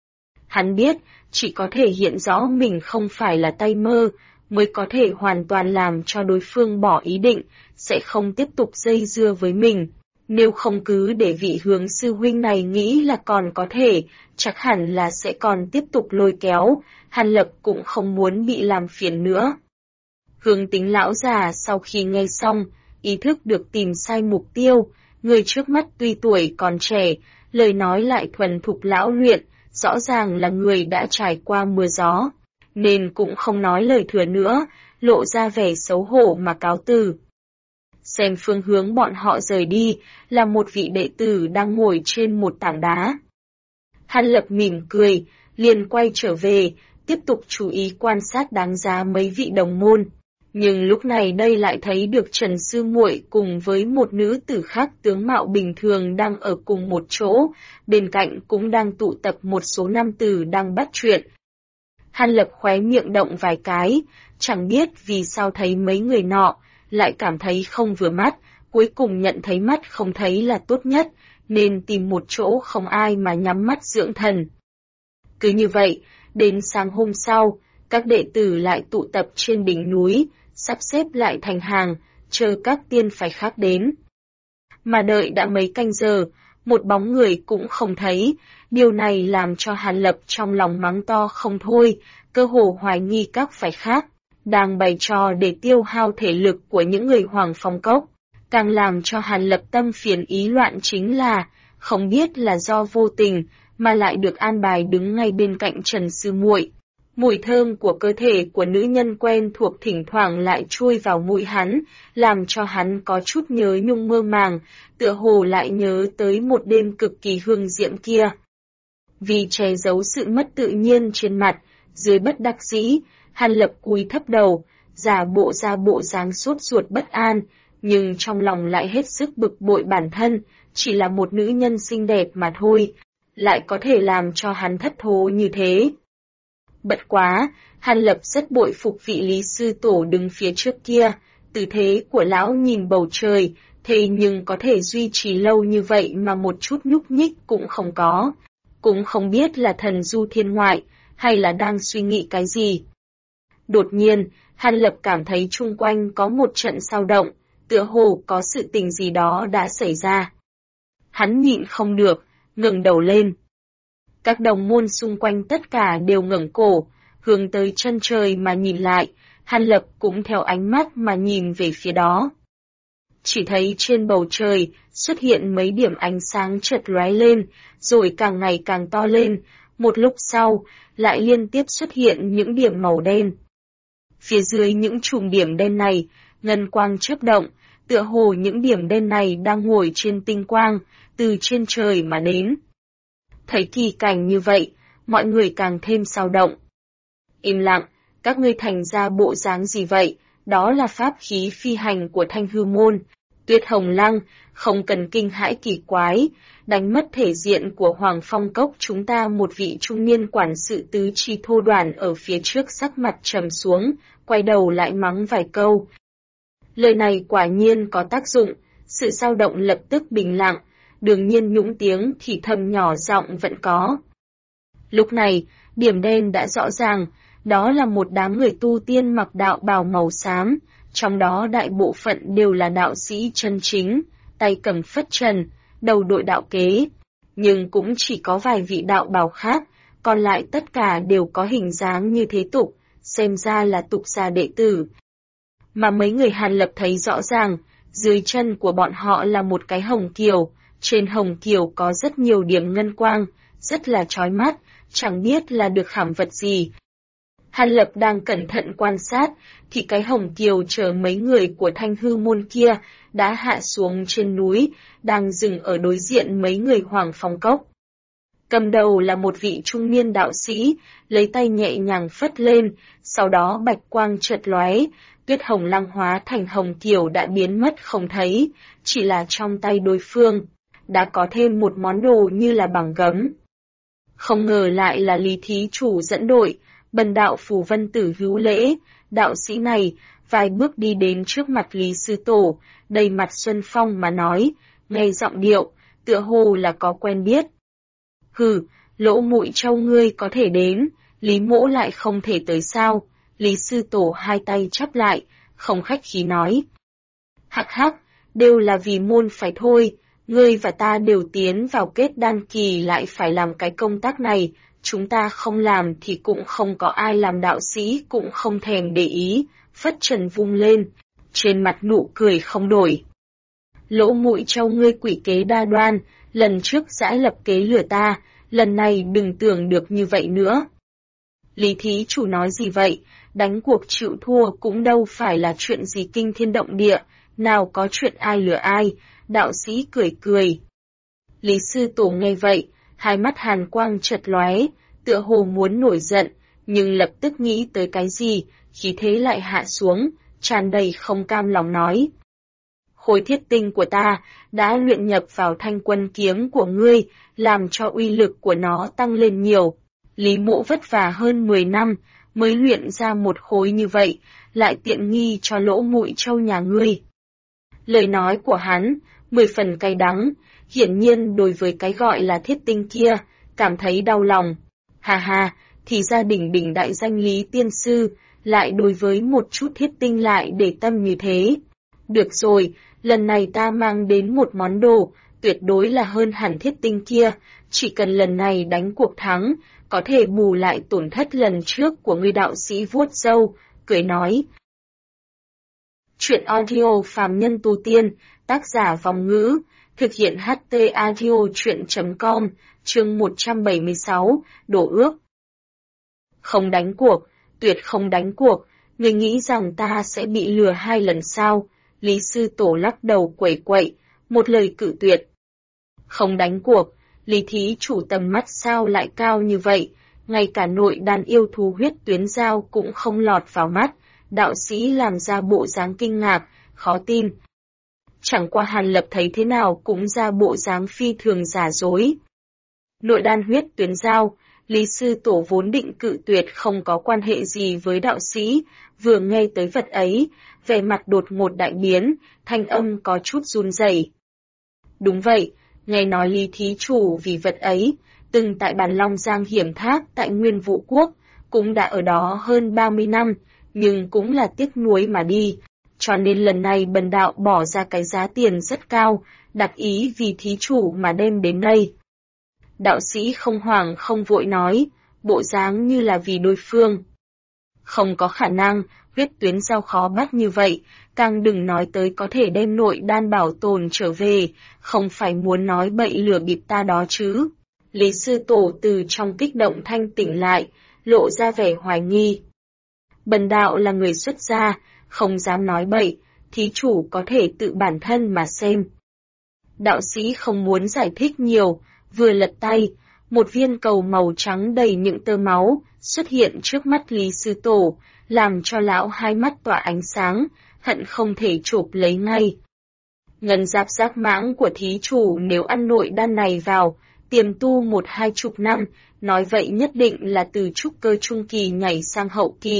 Hắn biết, chỉ có thể hiện rõ mình không phải là tay mơ, mới có thể hoàn toàn làm cho đối phương bỏ ý định, sẽ không tiếp tục dây dưa với mình. Nếu không cứ để vị hướng sư huynh này nghĩ là còn có thể, chắc hẳn là sẽ còn tiếp tục lôi kéo, Hàn Lập cũng không muốn bị làm phiền nữa. Hướng Tính lão già sau khi nghe xong, ý thức được tìm sai mục tiêu, người trước mắt tuy tuổi còn trẻ, lời nói lại thuần thục lão luyện, rõ ràng là người đã trải qua mưa gió, nên cũng không nói lời thừa nữa, lộ ra vẻ xấu hổ mà cáo từ. Xem phương hướng bọn họ rời đi, là một vị đệ tử đang ngồi trên một tảng đá. Hàn Lập mỉm cười, liền quay trở về, tiếp tục chú ý quan sát đáng giá mấy vị đồng môn. Nhưng lúc này đây lại thấy được Trần Sư Muội cùng với một nữ tử khác tướng mạo bình thường đang ở cùng một chỗ, bên cạnh cũng đang tụ tập một số nam tử đang bắt chuyện. Hàn Lập khóe miệng động vài cái, chẳng biết vì sao thấy mấy người nọ, lại cảm thấy không vừa mắt, cuối cùng nhận thấy mắt không thấy là tốt nhất, nên tìm một chỗ không ai mà nhắm mắt dưỡng thần. Cứ như vậy, đến sáng hôm sau, các đệ tử lại tụ tập trên đỉnh núi, sắp xếp lại thành hàng, chờ các tiên phái khác đến. Mà đợi đã mấy canh giờ, một bóng người cũng không thấy, điều này làm cho Hàn Lập trong lòng mắng to không thôi, cơ hồ hoài nghi các phái khác, đang bày trò để tiêu hao thể lực của những người Hoàng Phong Cốc. Càng làm cho Hàn Lập tâm phiền ý loạn chính là, không biết là do vô tình, mà lại được an bài đứng ngay bên cạnh Trần Sư Muội. Mùi thơm của cơ thể của nữ nhân quen thuộc thỉnh thoảng lại chui vào mũi hắn, làm cho hắn có chút nhớ nhung mơ màng, tựa hồ lại nhớ tới một đêm cực kỳ hương diễm kia. Vì che giấu sự mất tự nhiên trên mặt, dưới bất đắc dĩ, Hàn Lập cúi thấp đầu, giả bộ ra bộ dáng sốt ruột bất an, nhưng trong lòng lại hết sức bực bội bản thân, chỉ là một nữ nhân xinh đẹp mà thôi, lại có thể làm cho hắn thất thố như thế. Bất quá, Hàn Lập rất bội phục vị Lý Sư Tổ đứng phía trước kia, tư thế của lão nhìn bầu trời, thế nhưng có thể duy trì lâu như vậy mà một chút nhúc nhích cũng không có. Cũng không biết là thần du thiên ngoại, hay là đang suy nghĩ cái gì. Đột nhiên, Hàn Lập cảm thấy chung quanh có một trận sao động, tựa hồ có sự tình gì đó đã xảy ra. Hắn nhịn không được, ngẩng đầu lên. Các đồng môn xung quanh tất cả đều ngẩng cổ, hướng tới chân trời mà nhìn lại, Hàn Lập cũng theo ánh mắt mà nhìn về phía đó. Chỉ thấy trên bầu trời xuất hiện mấy điểm ánh sáng chợt lóe lên, rồi càng ngày càng to lên, một lúc sau, lại liên tiếp xuất hiện những điểm màu đen. Phía dưới những chùm điểm đen này, ngân quang chớp động, tựa hồ những điểm đen này đang ngồi trên tinh quang, từ trên trời mà đến. Thấy kỳ cảnh như vậy, mọi người càng thêm sao động. Im lặng, các ngươi thành ra bộ dáng gì vậy? Đó là pháp khí phi hành của Thanh Hư Môn. Tuyết Hồng Lăng, không cần kinh hãi kỳ quái, đánh mất thể diện của Hoàng Phong Cốc chúng ta. Một vị trung niên quản sự tứ chi thô đoản ở phía trước sắc mặt trầm xuống, quay đầu lại mắng vài câu. Lời này quả nhiên có tác dụng, sự dao động lập tức bình lặng, đương nhiên những tiếng thì thầm nhỏ giọng vẫn có. Lúc này, điểm đen đã rõ ràng, đó là một đám người tu tiên mặc đạo bào màu xám, trong đó đại bộ phận đều là đạo sĩ chân chính, tay cầm phất trần, đầu đội đạo kế. Nhưng cũng chỉ có vài vị đạo bào khác, còn lại tất cả đều có hình dáng như thế tục, xem ra là tục gia đệ tử. Mà mấy người Hàn Lập thấy rõ ràng, dưới chân của bọn họ là một cái hồng kiều, trên hồng kiều có rất nhiều điểm ngân quang, rất là chói mắt, chẳng biết là được khảm vật gì. Hàn Lập đang cẩn thận quan sát, thì cái hồng kiều chở mấy người của Thanh Hư môn kia đã hạ xuống trên núi, đang dừng ở đối diện mấy người Hoàng Phong Cốc. Cầm đầu là một vị trung niên đạo sĩ, lấy tay nhẹ nhàng phất lên, sau đó bạch quang chợt lóe, tuyết hồng lăng hóa thành hồng kiều đã biến mất không thấy, chỉ là trong tay đối phương đã có thêm một món đồ như là bằng gấm. Không ngờ lại là Lý thí chủ dẫn đội, bần đạo Phù Vân Tử hữu lễ, đạo sĩ này vài bước đi đến trước mặt Lý sư tổ, đầy mặt xuân phong mà nói, nghe giọng điệu, tựa hồ là có quen biết. Hừ, lỗ mũi trâu ngươi có thể đến, Lý mỗ lại không thể tới sao? Lý sư tổ hai tay chắp lại, không khách khí nói. Hắc hắc, đều là vì môn phải thôi, ngươi và ta đều tiến vào kết đan kỳ lại phải làm cái công tác này, chúng ta không làm thì cũng không có ai làm, đạo sĩ cũng không thèm để ý, phất trần vung lên, trên mặt nụ cười không đổi. Lỗ mũi trâu ngươi quỷ kế đa đoan, lần trước giãi lập kế lừa ta, lần này đừng tưởng được như vậy nữa. Lý thí chủ nói gì vậy, đánh cuộc chịu thua cũng đâu phải là chuyện gì kinh thiên động địa, nào có chuyện ai lừa ai, đạo sĩ cười cười. Lý sư tổ nghe vậy, hai mắt hàn quang chợt lóe, tựa hồ muốn nổi giận, nhưng lập tức nghĩ tới cái gì, khí thế lại hạ xuống, tràn đầy không cam lòng nói. Khối thiết tinh của ta đã luyện nhập vào thanh quân kiếm của ngươi, làm cho uy lực của nó tăng lên nhiều. Lý mỗ vất vả hơn 10 năm mới luyện ra một khối như vậy, lại tiện nghi cho lỗ mũi trâu nhà ngươi. Lời nói của hắn, 10 phần cay đắng, hiển nhiên đối với cái gọi là thiết tinh kia, cảm thấy đau lòng. Hà hà, thì ra đỉnh đại danh Lý tiên sư, lại đối với một chút thiết tinh lại để tâm như thế. Được rồi, lần này ta mang đến một món đồ, tuyệt đối là hơn hẳn thiết tinh kia, chỉ cần lần này đánh cuộc thắng, có thể bù lại tổn thất lần trước của người đạo sĩ vuốt râu, cười nói. Chuyện audio phàm nhân tu tiên, tác giả Vòng Ngữ, thực hiện HT audio chuyện.com, chương 176, đổ ước. Không đánh cuộc, tuyệt không đánh cuộc, người nghĩ rằng ta sẽ bị lừa 2 lần sao? Lý sư tổ lắc đầu quẩy quậy, một lời cự tuyệt. Không đánh cuộc, Lý thí chủ tầm mắt sao lại cao như vậy, ngay cả nội đàn yêu thú huyết tuyến giao cũng không lọt vào mắt, đạo sĩ làm ra bộ dáng kinh ngạc, khó tin. Chẳng qua Hàn Lập thấy thế nào cũng ra bộ dáng phi thường giả dối. Nội đan huyết tuyến giao, Lý sư tổ vốn định cự tuyệt không có quan hệ gì với đạo sĩ, vừa nghe tới vật ấy, vẻ mặt đột ngột đại biến, thanh âm có chút run rẩy. Đúng vậy, nghe nói Lý thí chủ vì vật ấy, từng tại Bàn Long Giang hiểm thác tại Nguyên Vũ Quốc, cũng đã ở đó hơn 30 năm, nhưng cũng là tiếc nuối mà đi, cho nên lần này bần đạo bỏ ra cái giá tiền rất cao, đặt ý vì thí chủ mà đem đến đây. Đạo sĩ không hoảng không vội nói, bộ dáng như là vì đối phương. Không có khả năng, huyết tuyến giao khó bắt như vậy, càng đừng nói tới có thể đem nội đan bảo tồn trở về, không phải muốn nói bậy lừa bịp ta đó chứ. Lý sư tổ từ trong kích động thanh tỉnh lại, lộ ra vẻ hoài nghi. Bần đạo là người xuất gia, không dám nói bậy, thí chủ có thể tự bản thân mà xem. Đạo sĩ không muốn giải thích nhiều, vừa lật tay, một viên cầu màu trắng đầy những tơ máu xuất hiện trước mắt Lý sư tổ, làm cho lão hai mắt tỏa ánh sáng, hận không thể chộp lấy ngay. Ngân giáp giác mãng của thí chủ nếu ăn nội đan này vào, tiềm tu 1-20 năm, nói vậy nhất định là từ trúc cơ trung kỳ nhảy sang hậu kỳ,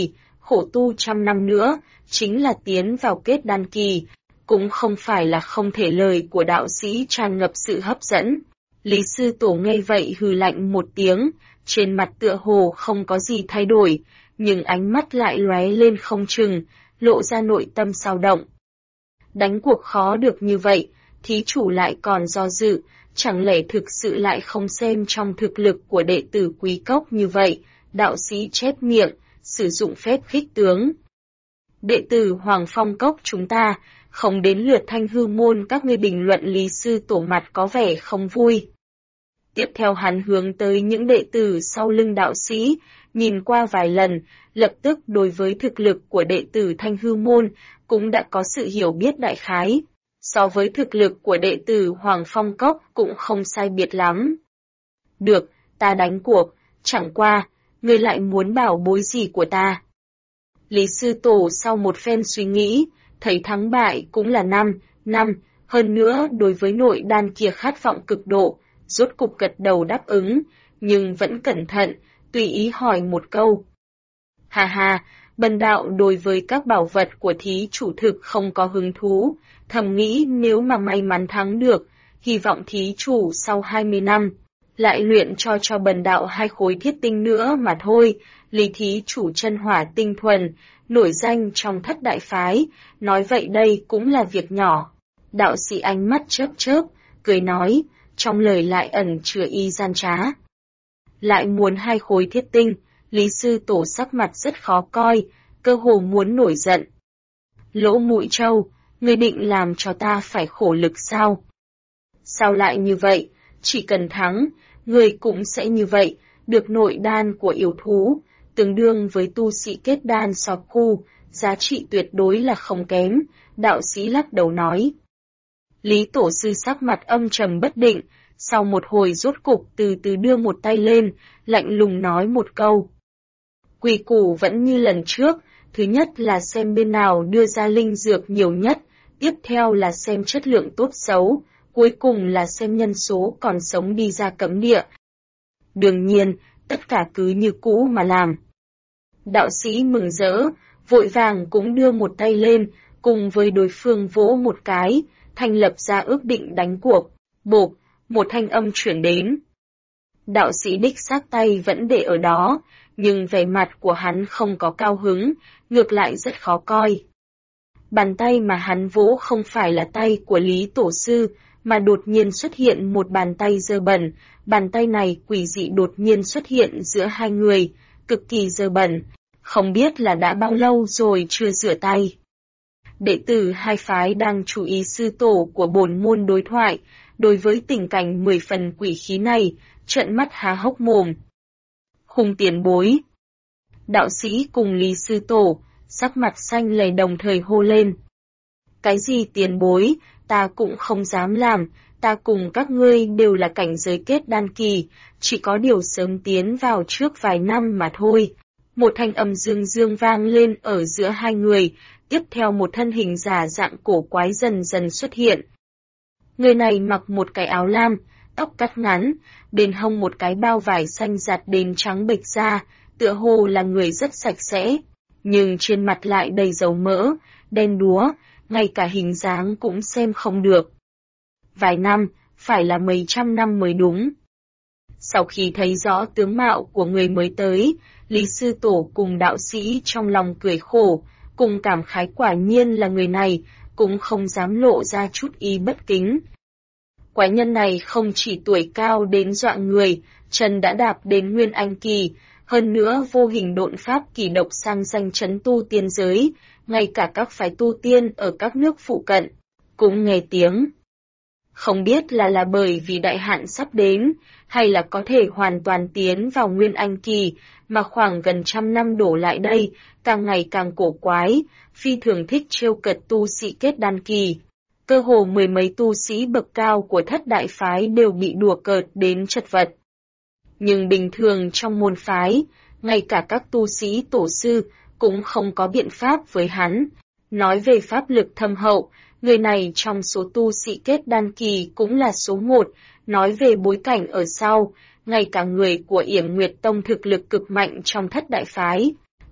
khổ tu 100 năm nữa, chính là tiến vào kết đan kỳ, cũng không phải là không thể. Lời của đạo sĩ tràn ngập sự hấp dẫn. Lý sư tổ nghe vậy hừ lạnh một tiếng, trên mặt tựa hồ không có gì thay đổi, nhưng ánh mắt lại lóe lên không chừng, lộ ra nội tâm xao động. Đánh cuộc khó được như vậy, thí chủ lại còn do dự, chẳng lẽ thực sự lại không xem trong thực lực của đệ tử Quý Cốc như vậy? Đạo sĩ chép miệng, sử dụng phép khích tướng. Đệ tử Hoàng Phong Cốc chúng ta, không đến lượt Thanh Hư Môn các ngươi bình luận. Lý sư tổ mặt có vẻ không vui. Tiếp theo hắn hướng tới những đệ tử sau lưng đạo sĩ, nhìn qua vài lần, lập tức đối với thực lực của đệ tử Thanh Hư Môn, cũng đã có sự hiểu biết đại khái. So với thực lực của đệ tử Hoàng Phong Cốc cũng không sai biệt lắm. Được, ta đánh cuộc, chẳng qua, ngươi lại muốn bảo bối gì của ta? Lý sư tổ sau một phen suy nghĩ, thấy thắng bại cũng là 5, hơn nữa đối với nội đan kia khát vọng cực độ, rốt cục gật đầu đáp ứng, nhưng vẫn cẩn thận, tùy ý hỏi một câu. Hà hà, bần đạo đối với các bảo vật của thí chủ thực không có hứng thú, thầm nghĩ nếu mà may mắn thắng được, hy vọng thí chủ sau 20 năm, lại luyện cho bần đạo 2 khối thiết tinh nữa mà thôi. Lý thí chủ chân hỏa tinh thuần, nổi danh trong thất đại phái, nói vậy đây cũng là việc nhỏ. Đạo sĩ ánh mắt chớp chớp, cười nói, trong lời lại ẩn chứa ý gian trá. Lại muốn 2 khối thiết tinh, Lý sư tổ sắc mặt rất khó coi, cơ hồ muốn nổi giận. Lỗ Mũi Trâu, ngươi định làm cho ta phải khổ lực sao? Sao lại như vậy, chỉ cần thắng, ngươi cũng sẽ như vậy, được nội đan của yêu thú, tương đương với tu sĩ kết đan sò cu, giá trị tuyệt đối là không kém, đạo sĩ lắc đầu nói. Lý tổ sư sắc mặt âm trầm bất định, sau một hồi rốt cục từ từ đưa một tay lên, lạnh lùng nói một câu. Quy củ vẫn như lần trước, thứ nhất là xem bên nào đưa ra linh dược nhiều nhất, tiếp theo là xem chất lượng tốt xấu, cuối cùng là xem nhân số còn sống đi ra cấm địa. Đương nhiên, tất cả cứ như cũ mà làm. Đạo sĩ mừng rỡ, vội vàng cũng đưa một tay lên, cùng với đối phương vỗ một cái, thành lập ra ước định đánh cuộc. Bộp, một thanh âm chuyển đến. Đạo sĩ đích xác tay vẫn để ở đó, nhưng vẻ mặt của hắn không có cao hứng, ngược lại rất khó coi. Bàn tay mà hắn vỗ không phải là tay của Lý tổ sư, mà đột nhiên xuất hiện một bàn tay dơ bẩn, bàn tay này quỷ dị đột nhiên xuất hiện giữa hai người, cực kỳ dơ bẩn, không biết là đã bao lâu rồi chưa rửa tay. Đệ tử hai phái đang chú ý sư tổ của bổn môn đối thoại, đối với tình cảnh 10 phần quỷ khí này, trợn mắt há hốc mồm. Hùng tiền bối. Đạo sĩ cùng Lý sư tổ, sắc mặt xanh lầy đồng thời hô lên. Cái gì tiền bối, ta cũng không dám làm, ta cùng các ngươi đều là cảnh giới kết đan kỳ, chỉ có điều sớm tiến vào trước vài năm mà thôi. Một thanh âm dương dương vang lên ở giữa hai người, tiếp theo một thân hình giả dạng cổ quái dần dần xuất hiện. Người này mặc một cái áo lam, tóc cắt ngắn, bên hông một cái bao vải xanh giặt đến trắng bệch ra, tựa hồ là người rất sạch sẽ, nhưng trên mặt lại đầy dầu mỡ, đen đúa, ngay cả hình dáng cũng xem không được. Vài năm, phải là mấy trăm năm mới đúng. Sau khi thấy rõ tướng mạo của người mới tới, Lý sư tổ cùng đạo sĩ trong lòng cười khổ, cùng cảm khái quả nhiên là người này, cũng không dám lộ ra chút ý bất kính. Quái nhân này không chỉ tuổi cao đến dọa người, chân đã đạp đến nguyên anh kỳ, hơn nữa vô hình độn pháp kỳ độc sang danh chấn tu tiên giới, ngay cả các phái tu tiên ở các nước phụ cận, cũng nghe tiếng. Không biết là bởi vì đại hạn sắp đến, hay là có thể hoàn toàn tiến vào nguyên anh kỳ, mà khoảng gần 100 năm đổ lại đây, càng ngày càng cổ quái, phi thường thích trêu cợt tu sĩ kết đan kỳ. Cơ hồ 10 mấy tu sĩ bậc cao của thất đại phái đều bị đùa cợt đến chật vật. Nhưng bình thường trong môn phái, ngay cả các tu sĩ tổ sư cũng không có biện pháp với hắn. Nói về pháp lực thâm hậu, người này trong số tu sĩ kết đan kỳ cũng là số 1, nói về bối cảnh ở sau, ngay cả người của Yểm Nguyệt Tông thực lực cực mạnh trong thất đại phái,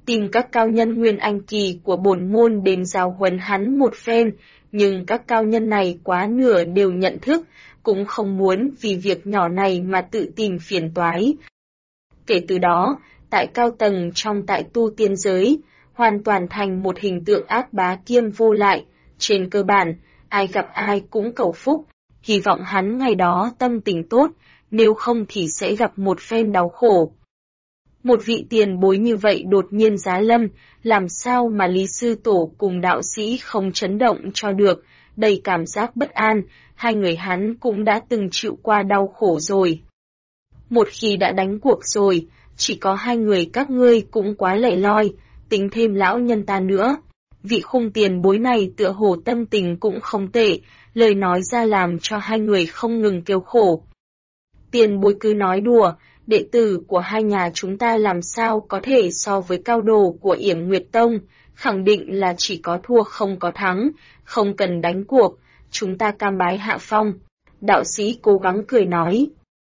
tìm các cao nhân nguyên anh kỳ của bổn môn đến giáo huấn hắn một phen, nhưng các cao nhân này quá nửa đều nhận thức, cũng không muốn vì việc nhỏ này mà tự tìm phiền toái. Kể từ đó, tại cao tầng trong tại tu tiên giới, hoàn toàn thành một hình tượng ác bá kiêm vô lại, trên cơ bản, ai gặp ai cũng cầu phúc, hy vọng hắn ngày đó tâm tình tốt, nếu không thì sẽ gặp một phen đau khổ. Một vị tiền bối như vậy đột nhiên giá lâm, làm sao mà Lý Sư Tổ cùng đạo sĩ không chấn động cho được, đầy cảm giác bất an, hai người hắn cũng đã từng chịu qua đau khổ rồi. Một khi đã đánh cuộc rồi, chỉ có hai người các ngươi cũng quá lẻ loi, tính thêm lão nhân ta nữa. Vị khung tiền bối này tựa hồ tâm tình cũng không tệ, lời nói ra làm cho hai người không ngừng kêu khổ. Tiền bối cứ nói đùa, đệ tử của hai nhà chúng ta làm sao có thể so với cao đồ của Yểm Nguyệt Tông, khẳng định là chỉ có thua không có thắng, không cần đánh cuộc, chúng ta cam bái hạ phong. Đạo sĩ cố gắng cười nói.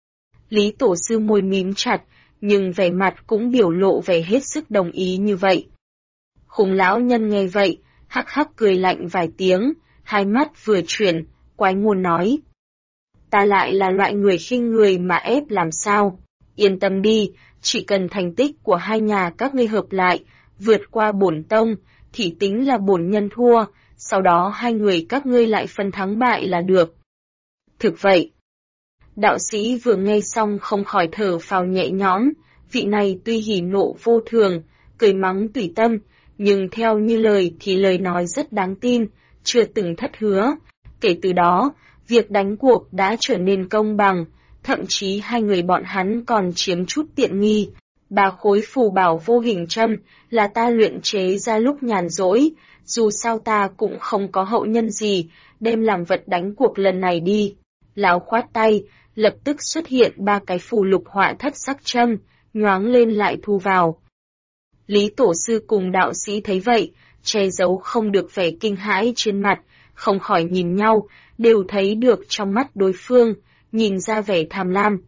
Lý Tổ Sư môi mím chặt, nhưng vẻ mặt cũng biểu lộ vẻ hết sức đồng ý như vậy. Khủng lão nhân nghe vậy, hắc hắc cười lạnh vài tiếng, hai mắt vừa chuyển, quái ngôn nói. Ta lại là loại người khinh người mà ép làm sao? Yên tâm đi, chỉ cần thành tích của hai nhà các ngươi hợp lại, vượt qua bổn tông, thì tính là bổn nhân thua, sau đó hai người các ngươi lại phân thắng bại là được. Thực vậy. Đạo sĩ vừa nghe xong không khỏi thở phào nhẹ nhõm, vị này tuy hỉ nộ vô thường, cười mắng tùy tâm, nhưng theo như lời thì lời nói rất đáng tin, chưa từng thất hứa. Kể từ đó, việc đánh cuộc đã trở nên công bằng, thậm chí hai người bọn hắn còn chiếm chút tiện nghi. 3 khối phù bảo vô hình châm là ta luyện chế ra lúc nhàn rỗi, dù sao ta cũng không có hậu nhân gì, đem làm vật đánh cuộc lần này đi. Lão khoát tay, lập tức xuất hiện 3 cái phù lục họa thất sắc châm, nhoáng lên lại thu vào. Lý Tổ Sư cùng đạo sĩ thấy vậy, che giấu không được vẻ kinh hãi trên mặt, không khỏi nhìn nhau, đều thấy được trong mắt đối phương, nhìn ra vẻ tham lam.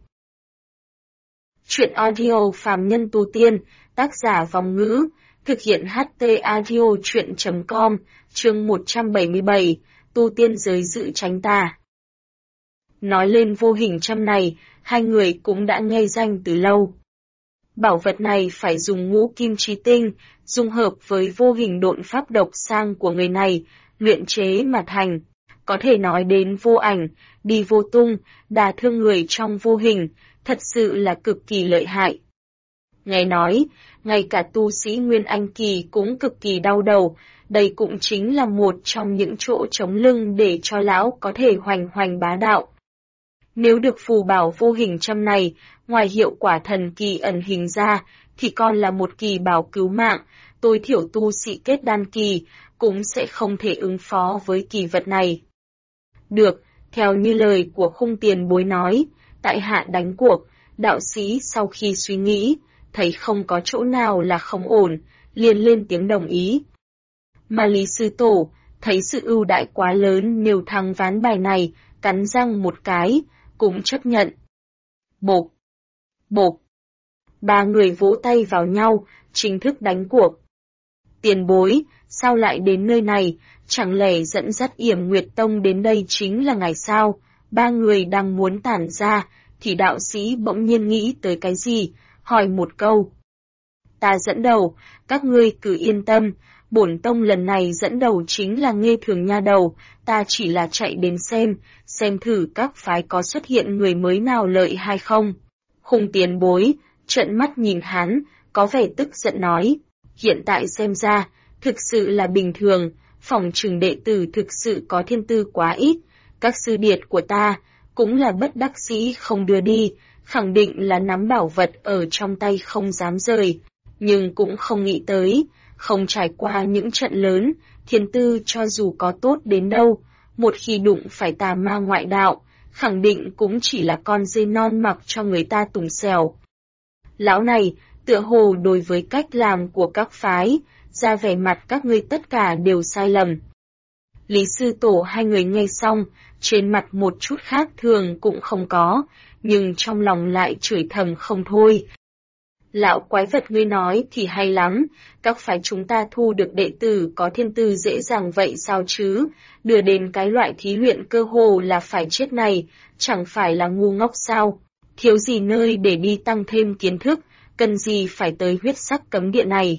Chuyện audio phàm nhân tu tiên, tác giả Vong Ngữ, thực hiện HT audio chuyện.com, chương 177, tu tiên giới dự tránh tà. Nói lên vô hình châm này, hai người cũng đã nghe danh từ lâu. Bảo vật này phải dùng ngũ kim chí tinh, dung hợp với vô hình độn pháp độc sang của người này, luyện chế mà thành. Có thể nói đến vô ảnh, đi vô tung, đả thương người trong vô hình, thật sự là cực kỳ lợi hại. Nghe nói, ngay cả tu sĩ Nguyên Anh Kỳ cũng cực kỳ đau đầu, đây cũng chính là một trong những chỗ chống lưng để cho lão có thể hoành hoành bá đạo. Nếu được phù bảo vô hình châm này, ngoài hiệu quả thần kỳ ẩn hình ra, thì còn là một kỳ bảo cứu mạng, tối thiểu tu sĩ kết đan kỳ, cũng sẽ không thể ứng phó với kỳ vật này. Được, theo như lời của khung tiền bối nói, tại hạ đánh cuộc, đạo sĩ sau khi suy nghĩ, thấy không có chỗ nào là không ổn, liền lên tiếng đồng ý. Mà Lý Sư Tổ, thấy sự ưu đãi quá lớn nêu thăng ván bài này, cắn răng một cái, cũng chấp nhận. Bộp, bộp. 3 người vỗ tay vào nhau, chính thức đánh cuộc. Tiền bối, sao lại đến nơi này, chẳng lẽ dẫn dắt Yểm Nguyệt Tông đến đây chính là ngày sao? 3 người đang muốn tản ra, thì đạo sĩ bỗng nhiên nghĩ tới cái gì, hỏi một câu. Ta dẫn đầu, các ngươi cứ yên tâm, bổn tông lần này dẫn đầu chính là Nghê Thường nha đầu, ta chỉ là chạy đến xem thử các phái có xuất hiện người mới nào lợi hay không. Khung tiền bối, trợn mắt nhìn hắn, có vẻ tức giận nói, hiện tại xem ra, thực sự là bình thường, phỏng chừng đệ tử thực sự có thiên tư quá ít, các sư điệt của ta, cũng là bất đắc dĩ không đưa đi, khẳng định là nắm bảo vật ở trong tay không dám rời, nhưng cũng không nghĩ tới, không trải qua những trận lớn, thiên tư cho dù có tốt đến đâu, một khi đụng phải tà ma ngoại đạo, khẳng định cũng chỉ là con dê non mặc cho người ta tùng xèo. Lão này, tựa hồ đối với cách làm của các phái, ra vẻ mặt các ngươi tất cả đều sai lầm. Lý Sư Tổ hai người nghe xong, trên mặt một chút khác thường cũng không có, nhưng trong lòng lại chửi thầm không thôi. Lão quái vật ngươi nói thì hay lắm, các phái chúng ta thu được đệ tử có thiên tư dễ dàng vậy sao chứ, đưa đến cái loại thí luyện cơ hồ là phải chết này, chẳng phải là ngu ngốc sao, thiếu gì nơi để đi tăng thêm kiến thức, cần gì phải tới huyết sắc cấm địa này.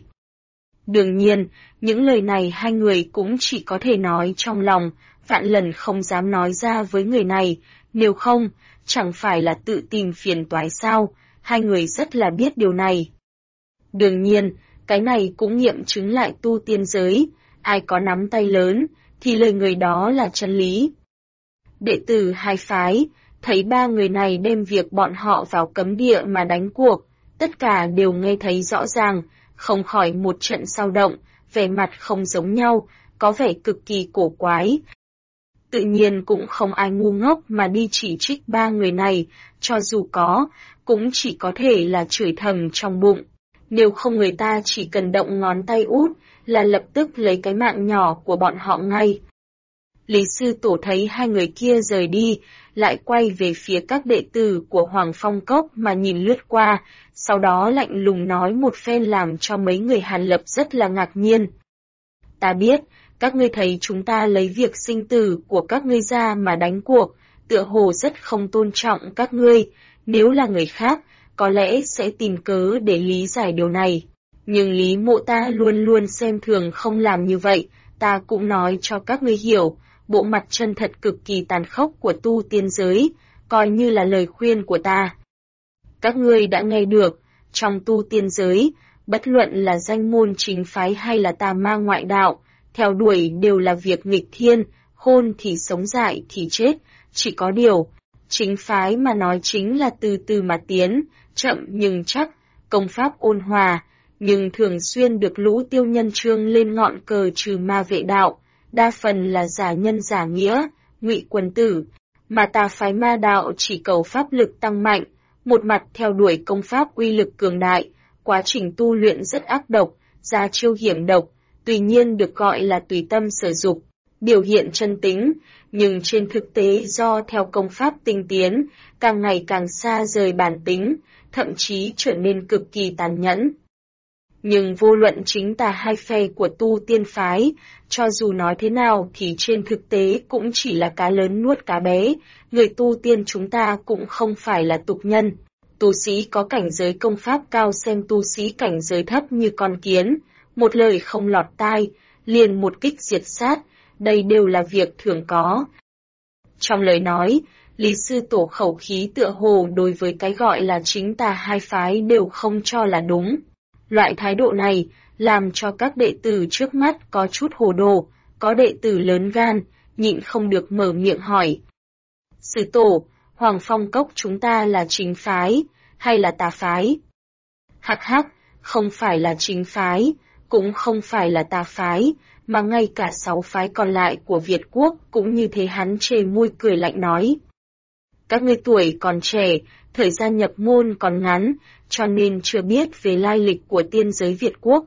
Đương nhiên, những lời này hai người cũng chỉ có thể nói trong lòng, vạn lần không dám nói ra với người này, nếu không, chẳng phải là tự tìm phiền toái sao, hai người rất là biết điều này. Đương nhiên, cái này cũng nghiệm chứng lại tu tiên giới, ai có nắm tay lớn, thì lời người đó là chân lý. Đệ tử hai phái, thấy ba người này đem việc bọn họ vào cấm địa mà đánh cuộc, tất cả đều nghe thấy rõ ràng, không khỏi một trận sao động, vẻ mặt không giống nhau, có vẻ cực kỳ cổ quái. Tự nhiên cũng không ai ngu ngốc mà đi chỉ trích ba người này, cho dù có, cũng chỉ có thể là chửi thầm trong bụng. Nếu không người ta chỉ cần động ngón tay út, là lập tức lấy cái mạng nhỏ của bọn họ ngay. Lý sư tổ thấy hai người kia rời đi, lại quay về phía các đệ tử của Hoàng Phong Cốc mà nhìn lướt qua, sau đó lạnh lùng nói một phen làm cho mấy người Hàn Lập rất là ngạc nhiên. Ta biết, các ngươi thấy chúng ta lấy việc sinh tử của các ngươi ra mà đánh cuộc, tựa hồ rất không tôn trọng các ngươi, nếu là người khác, có lẽ sẽ tìm cớ để lý giải điều này. Nhưng Lý Mộ ta luôn luôn xem thường không làm như vậy, ta cũng nói cho các ngươi hiểu, bộ mặt chân thật cực kỳ tàn khốc của tu tiên giới, coi như là lời khuyên của ta. Các ngươi đã nghe được, trong tu tiên giới, bất luận là danh môn chính phái hay là tà ma ngoại đạo, theo đuổi đều là việc nghịch thiên, khôn thì sống dại thì chết, chỉ có điều, chính phái mà nói chính là từ từ mà tiến, chậm nhưng chắc, công pháp ôn hòa, nhưng thường xuyên được lũ tiêu nhân trương lên ngọn cờ trừ ma vệ đạo, đa phần là giả nhân giả nghĩa, ngụy quân tử, mà tà phái ma đạo chỉ cầu pháp lực tăng mạnh, một mặt theo đuổi công pháp uy lực cường đại, quá trình tu luyện rất ác độc, ra chiêu hiểm độc, tuy nhiên được gọi là tùy tâm sở dục, biểu hiện chân tính, nhưng trên thực tế do theo công pháp tinh tiến, càng ngày càng xa rời bản tính, thậm chí trở nên cực kỳ tàn nhẫn. Nhưng vô luận chính tà hai phe của tu tiên phái, cho dù nói thế nào thì trên thực tế cũng chỉ là cá lớn nuốt cá bé, người tu tiên chúng ta cũng không phải là tục nhân. Tu sĩ có cảnh giới công pháp cao xem tu sĩ cảnh giới thấp như con kiến, một lời không lọt tai, liền một kích diệt sát, đây đều là việc thường có. Trong lời nói, Lý sư tổ khẩu khí tựa hồ đối với cái gọi là chính tà hai phái đều không cho là đúng. Loại thái độ này làm cho các đệ tử trước mắt có chút hồ đồ, có đệ tử lớn gan, nhịn không được mở miệng hỏi. Sư tổ, Hoàng Phong Cốc chúng ta là chính phái, hay là tà phái? Hắc hắc, không phải là chính phái, cũng không phải là tà phái, mà ngay cả 6 phái còn lại của Việt Quốc cũng như thế. Hắn chề môi cười lạnh nói. Các ngươi tuổi còn trẻ, thời gian nhập môn còn ngắn, cho nên chưa biết về lai lịch của tiên giới Việt Quốc.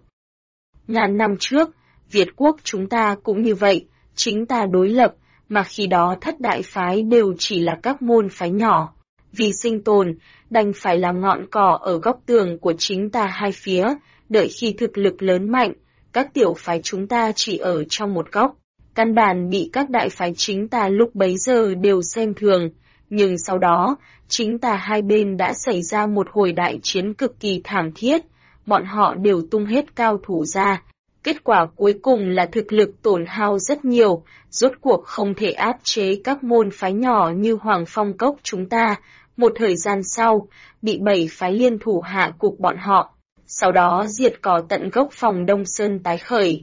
Ngàn năm trước, Việt Quốc chúng ta cũng như vậy, chính ta đối lập, mà khi đó thất đại phái đều chỉ là các môn phái nhỏ. Vì sinh tồn, đành phải làm ngọn cỏ ở góc tường của chính ta hai phía, đợi khi thực lực lớn mạnh, các tiểu phái chúng ta chỉ ở trong một góc. Căn bản bị các đại phái chính ta lúc bấy giờ đều xem thường, nhưng sau đó, chính ta hai bên đã xảy ra một hồi đại chiến cực kỳ thảm thiết, bọn họ đều tung hết cao thủ ra. Kết quả cuối cùng là thực lực tổn hao rất nhiều, rốt cuộc không thể áp chế các môn phái nhỏ như Hoàng Phong Cốc chúng ta. Một thời gian sau, bị 7 phái liên thủ hạ cục bọn họ, sau đó diệt cỏ tận gốc Phòng Đông Sơn tái khởi.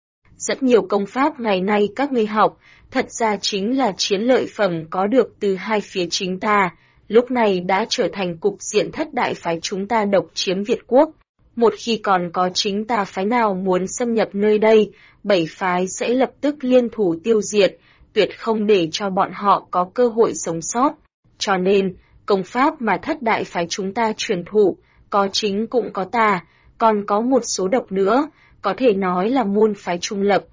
Rất nhiều công pháp ngày nay các ngươi học, thật ra chính là chiến lợi phẩm có được từ hai phía chính ta, lúc này đã trở thành cục diện thất đại phái chúng ta độc chiếm Việt Quốc. Một khi còn có chính ta phái nào muốn xâm nhập nơi đây, 7 phái sẽ lập tức liên thủ tiêu diệt, tuyệt không để cho bọn họ có cơ hội sống sót. Cho nên, công pháp mà thất đại phái chúng ta truyền thụ, có chính cũng có tà, còn có một số độc nữa, có thể nói là môn phái trung lập.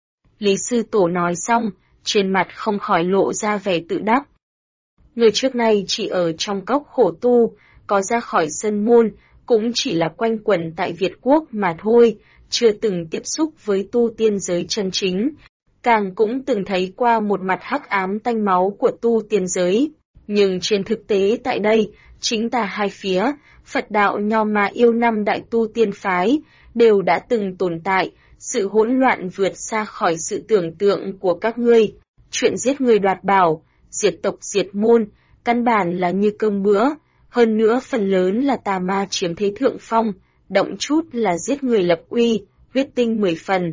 Lý sư tổ nói xong, trên mặt không khỏi lộ ra vẻ tự đắc. Người trước nay chỉ ở trong cốc khổ tu, có ra khỏi sân môn, cũng chỉ là quanh quẩn tại Việt Quốc mà thôi, chưa từng tiếp xúc với tu tiên giới chân chính, càng cũng từng thấy qua một mặt hắc ám tanh máu của tu tiên giới. Nhưng trên thực tế tại đây, chính tà hai phía, Phật đạo Nho mà yêu năm đại tu tiên phái, đều đã từng tồn tại, sự hỗn loạn vượt xa khỏi sự tưởng tượng của các ngươi. Chuyện giết người đoạt bảo, diệt tộc diệt môn, căn bản là như cơm bữa, hơn nữa phần lớn là tà ma chiếm thế thượng phong, động chút là giết người lập uy, huyết tinh 10 phần.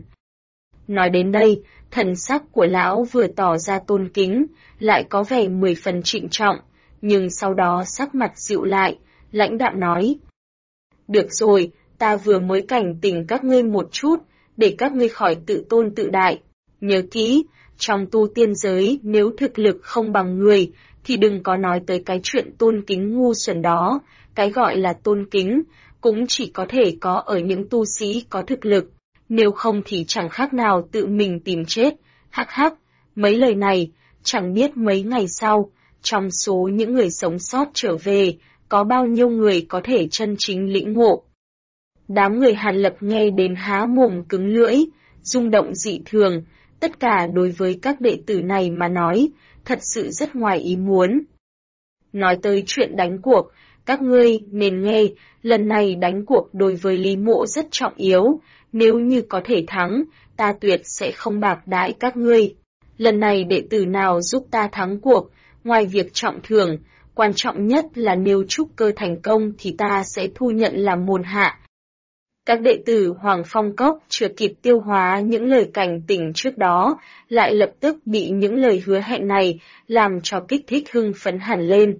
Nói đến đây, thần sắc của lão vừa tỏ ra tôn kính, lại có vẻ 10 phần trịnh trọng, nhưng sau đó sắc mặt dịu lại, lãnh đạm nói. Được rồi, ta vừa mới cảnh tỉnh các ngươi một chút, để các ngươi khỏi tự tôn tự đại. Nhớ kỹ, trong tu tiên giới nếu thực lực không bằng người, thì đừng có nói tới cái chuyện tôn kính ngu xuẩn đó, cái gọi là tôn kính, cũng chỉ có thể có ở những tu sĩ có thực lực, nếu không thì chẳng khác nào tự mình tìm chết. Hắc hắc, mấy lời này, chẳng biết mấy ngày sau, trong số những người sống sót trở về, có bao nhiêu người có thể chân chính lĩnh ngộ. Đám người Hàn Lập nghe đến há mồm cứng lưỡi, rung động dị thường, tất cả đối với các đệ tử này mà nói, thật sự rất ngoài ý muốn. Nói tới chuyện đánh cuộc, các ngươi nên nghe, lần này đánh cuộc đối với Lý Mộ rất trọng yếu, nếu như có thể thắng, ta tuyệt sẽ không bạc đãi các ngươi. Lần này đệ tử nào giúp ta thắng cuộc, ngoài việc trọng thưởng, quan trọng nhất là nếu trúc cơ thành công thì ta sẽ thu nhận làm môn hạ. Các đệ tử Hoàng Phong Cốc chưa kịp tiêu hóa những lời cảnh tỉnh trước đó, lại lập tức bị những lời hứa hẹn này làm cho kích thích hưng phấn hẳn lên.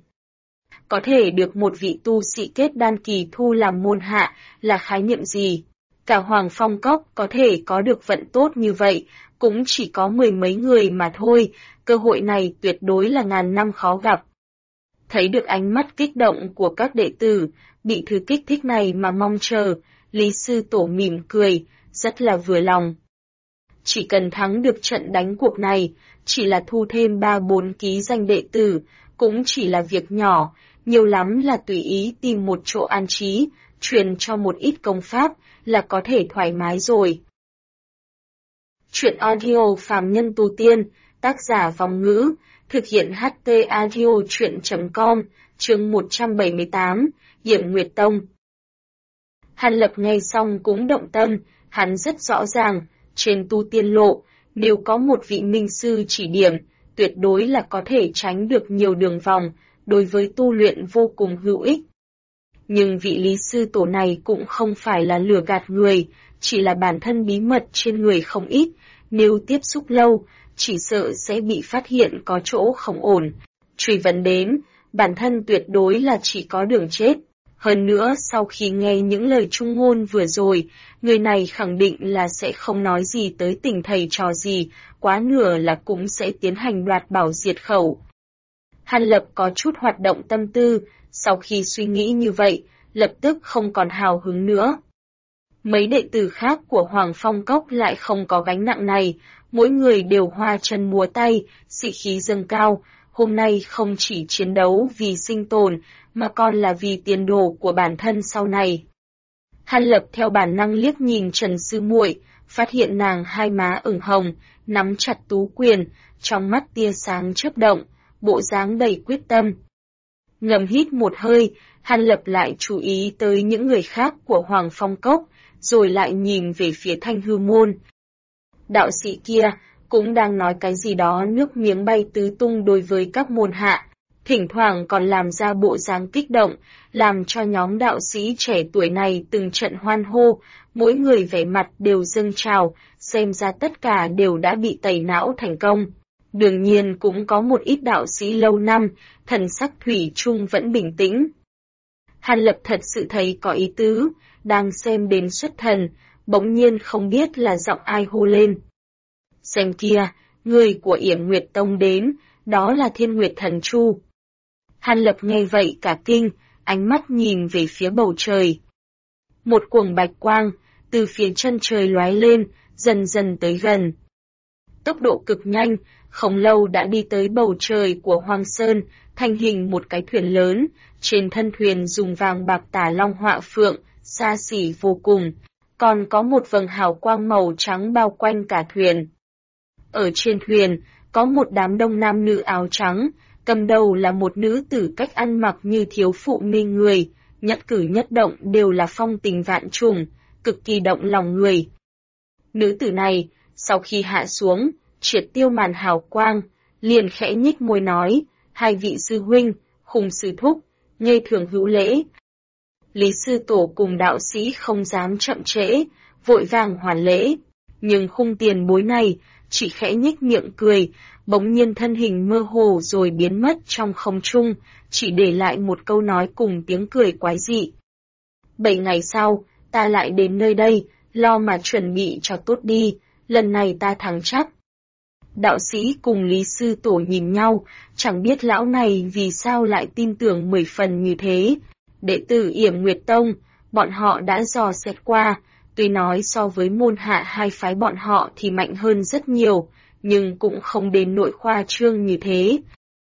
Có thể được một vị tu sĩ kết đan kỳ thu làm môn hạ là khái niệm gì? Cả Hoàng Phong Cốc có thể có được vận tốt như vậy, cũng chỉ có 10 mấy người mà thôi, cơ hội này tuyệt đối là ngàn năm khó gặp. Thấy được ánh mắt kích động của các đệ tử, bị thứ kích thích này mà mong chờ, Lý Sư Tổ mỉm cười, rất là vừa lòng. Chỉ cần thắng được trận đánh cuộc này, chỉ là thu thêm 3-4 ký danh đệ tử, cũng chỉ là việc nhỏ, nhiều lắm là tùy ý tìm một chỗ an trí, truyền cho một ít công pháp, là có thể thoải mái rồi. Chuyện audio phàm nhân tu tiên, tác giả Vong Ngữ, thực hiện HT audio chuyện.com, chương 178, Hiểm Nguyệt Tông. Hàn Lập nghe xong cũng động tâm, hắn rất rõ ràng, trên tu tiên lộ, nếu có một vị minh sư chỉ điểm, tuyệt đối là có thể tránh được nhiều đường vòng, đối với tu luyện vô cùng hữu ích. Nhưng vị Lý Sư Tổ này cũng không phải là lừa gạt người, chỉ là bản thân bí mật trên người không ít, nếu tiếp xúc lâu, chỉ sợ sẽ bị phát hiện có chỗ không ổn. Truy vấn đến, bản thân tuyệt đối là chỉ có đường chết. Hơn nữa sau khi nghe những lời trung ngôn vừa rồi, người này khẳng định là sẽ không nói gì tới tình thầy trò gì, quá nửa là cũng sẽ tiến hành đoạt bảo diệt khẩu. Hàn Lập có chút hoạt động tâm tư, sau khi suy nghĩ như vậy, lập tức không còn hào hứng nữa. Mấy đệ tử khác của Hoàng Phong Cốc lại không có gánh nặng này, mỗi người đều hoa chân múa tay, sĩ khí dâng cao, hôm nay không chỉ chiến đấu vì sinh tồn, mà còn là vì tiền đồ của bản thân sau này. Hàn Lập theo bản năng liếc nhìn Trần Sư Muội, phát hiện nàng hai má ửng hồng, nắm chặt tú quyền, trong mắt tia sáng chớp động, bộ dáng đầy quyết tâm. Ngầm hít một hơi, Hàn Lập lại chú ý tới những người khác của Hoàng Phong Cốc, rồi lại nhìn về phía Thanh Hư Môn. Đạo sĩ kia cũng đang nói cái gì đó nước miếng bay tứ tung đối với các môn hạ, thỉnh thoảng còn làm ra bộ dáng kích động, làm cho nhóm đạo sĩ trẻ tuổi này từng trận hoan hô, mỗi người vẻ mặt đều dâng trào, xem ra tất cả đều đã bị tẩy não thành công. Đương nhiên cũng có một ít đạo sĩ lâu năm, thần sắc thủy chung vẫn bình tĩnh. Hàn Lập thật sự thấy có ý tứ, đang xem đến xuất thần, bỗng nhiên không biết là giọng ai hô lên. Xem kia, người của Yểm Nguyệt Tông đến, đó là Thiên Nguyệt Thần Chu. Hàn Lập nghe vậy cả kinh, ánh mắt nhìn về phía bầu trời. Một cuồng bạch quang, từ phía chân trời lóe lên, dần dần tới gần. Tốc độ cực nhanh, không lâu đã đi tới bầu trời của Hoang Sơn, thành hình một cái thuyền lớn, trên thân thuyền dùng vàng bạc tả long họa phượng, xa xỉ vô cùng, còn có một vầng hào quang màu trắng bao quanh cả thuyền. Ở trên thuyền, có một đám đông nam nữ áo trắng, cầm đầu là một nữ tử cách ăn mặc như thiếu phụ mê người, nhất cử nhất động đều là phong tình vạn trùng, cực kỳ động lòng người. Nữ tử này, sau khi hạ xuống, triệt tiêu màn hào quang, liền khẽ nhích môi nói, hai vị sư huynh, Khung sư thúc, nghe thường hữu lễ. Lý sư tổ cùng đạo sĩ không dám chậm trễ, vội vàng hoàn lễ, nhưng Khung tiền bối này, chỉ khẽ nhếch miệng cười, bỗng nhiên thân hình mơ hồ rồi biến mất trong không trung, chỉ để lại một câu nói cùng tiếng cười quái dị. 7 ngày sau, ta lại đến nơi đây, lo mà chuẩn bị cho tốt đi, lần này ta thắng chắc. Đạo sĩ cùng Lý sư tổ nhìn nhau, chẳng biết lão này vì sao lại tin tưởng 10 phần như thế. Đệ tử Yểm Nguyệt Tông, bọn họ đã dò xét qua, tuy nói so với môn hạ hai phái bọn họ thì mạnh hơn rất nhiều, nhưng cũng không đến nỗi khoa trương như thế.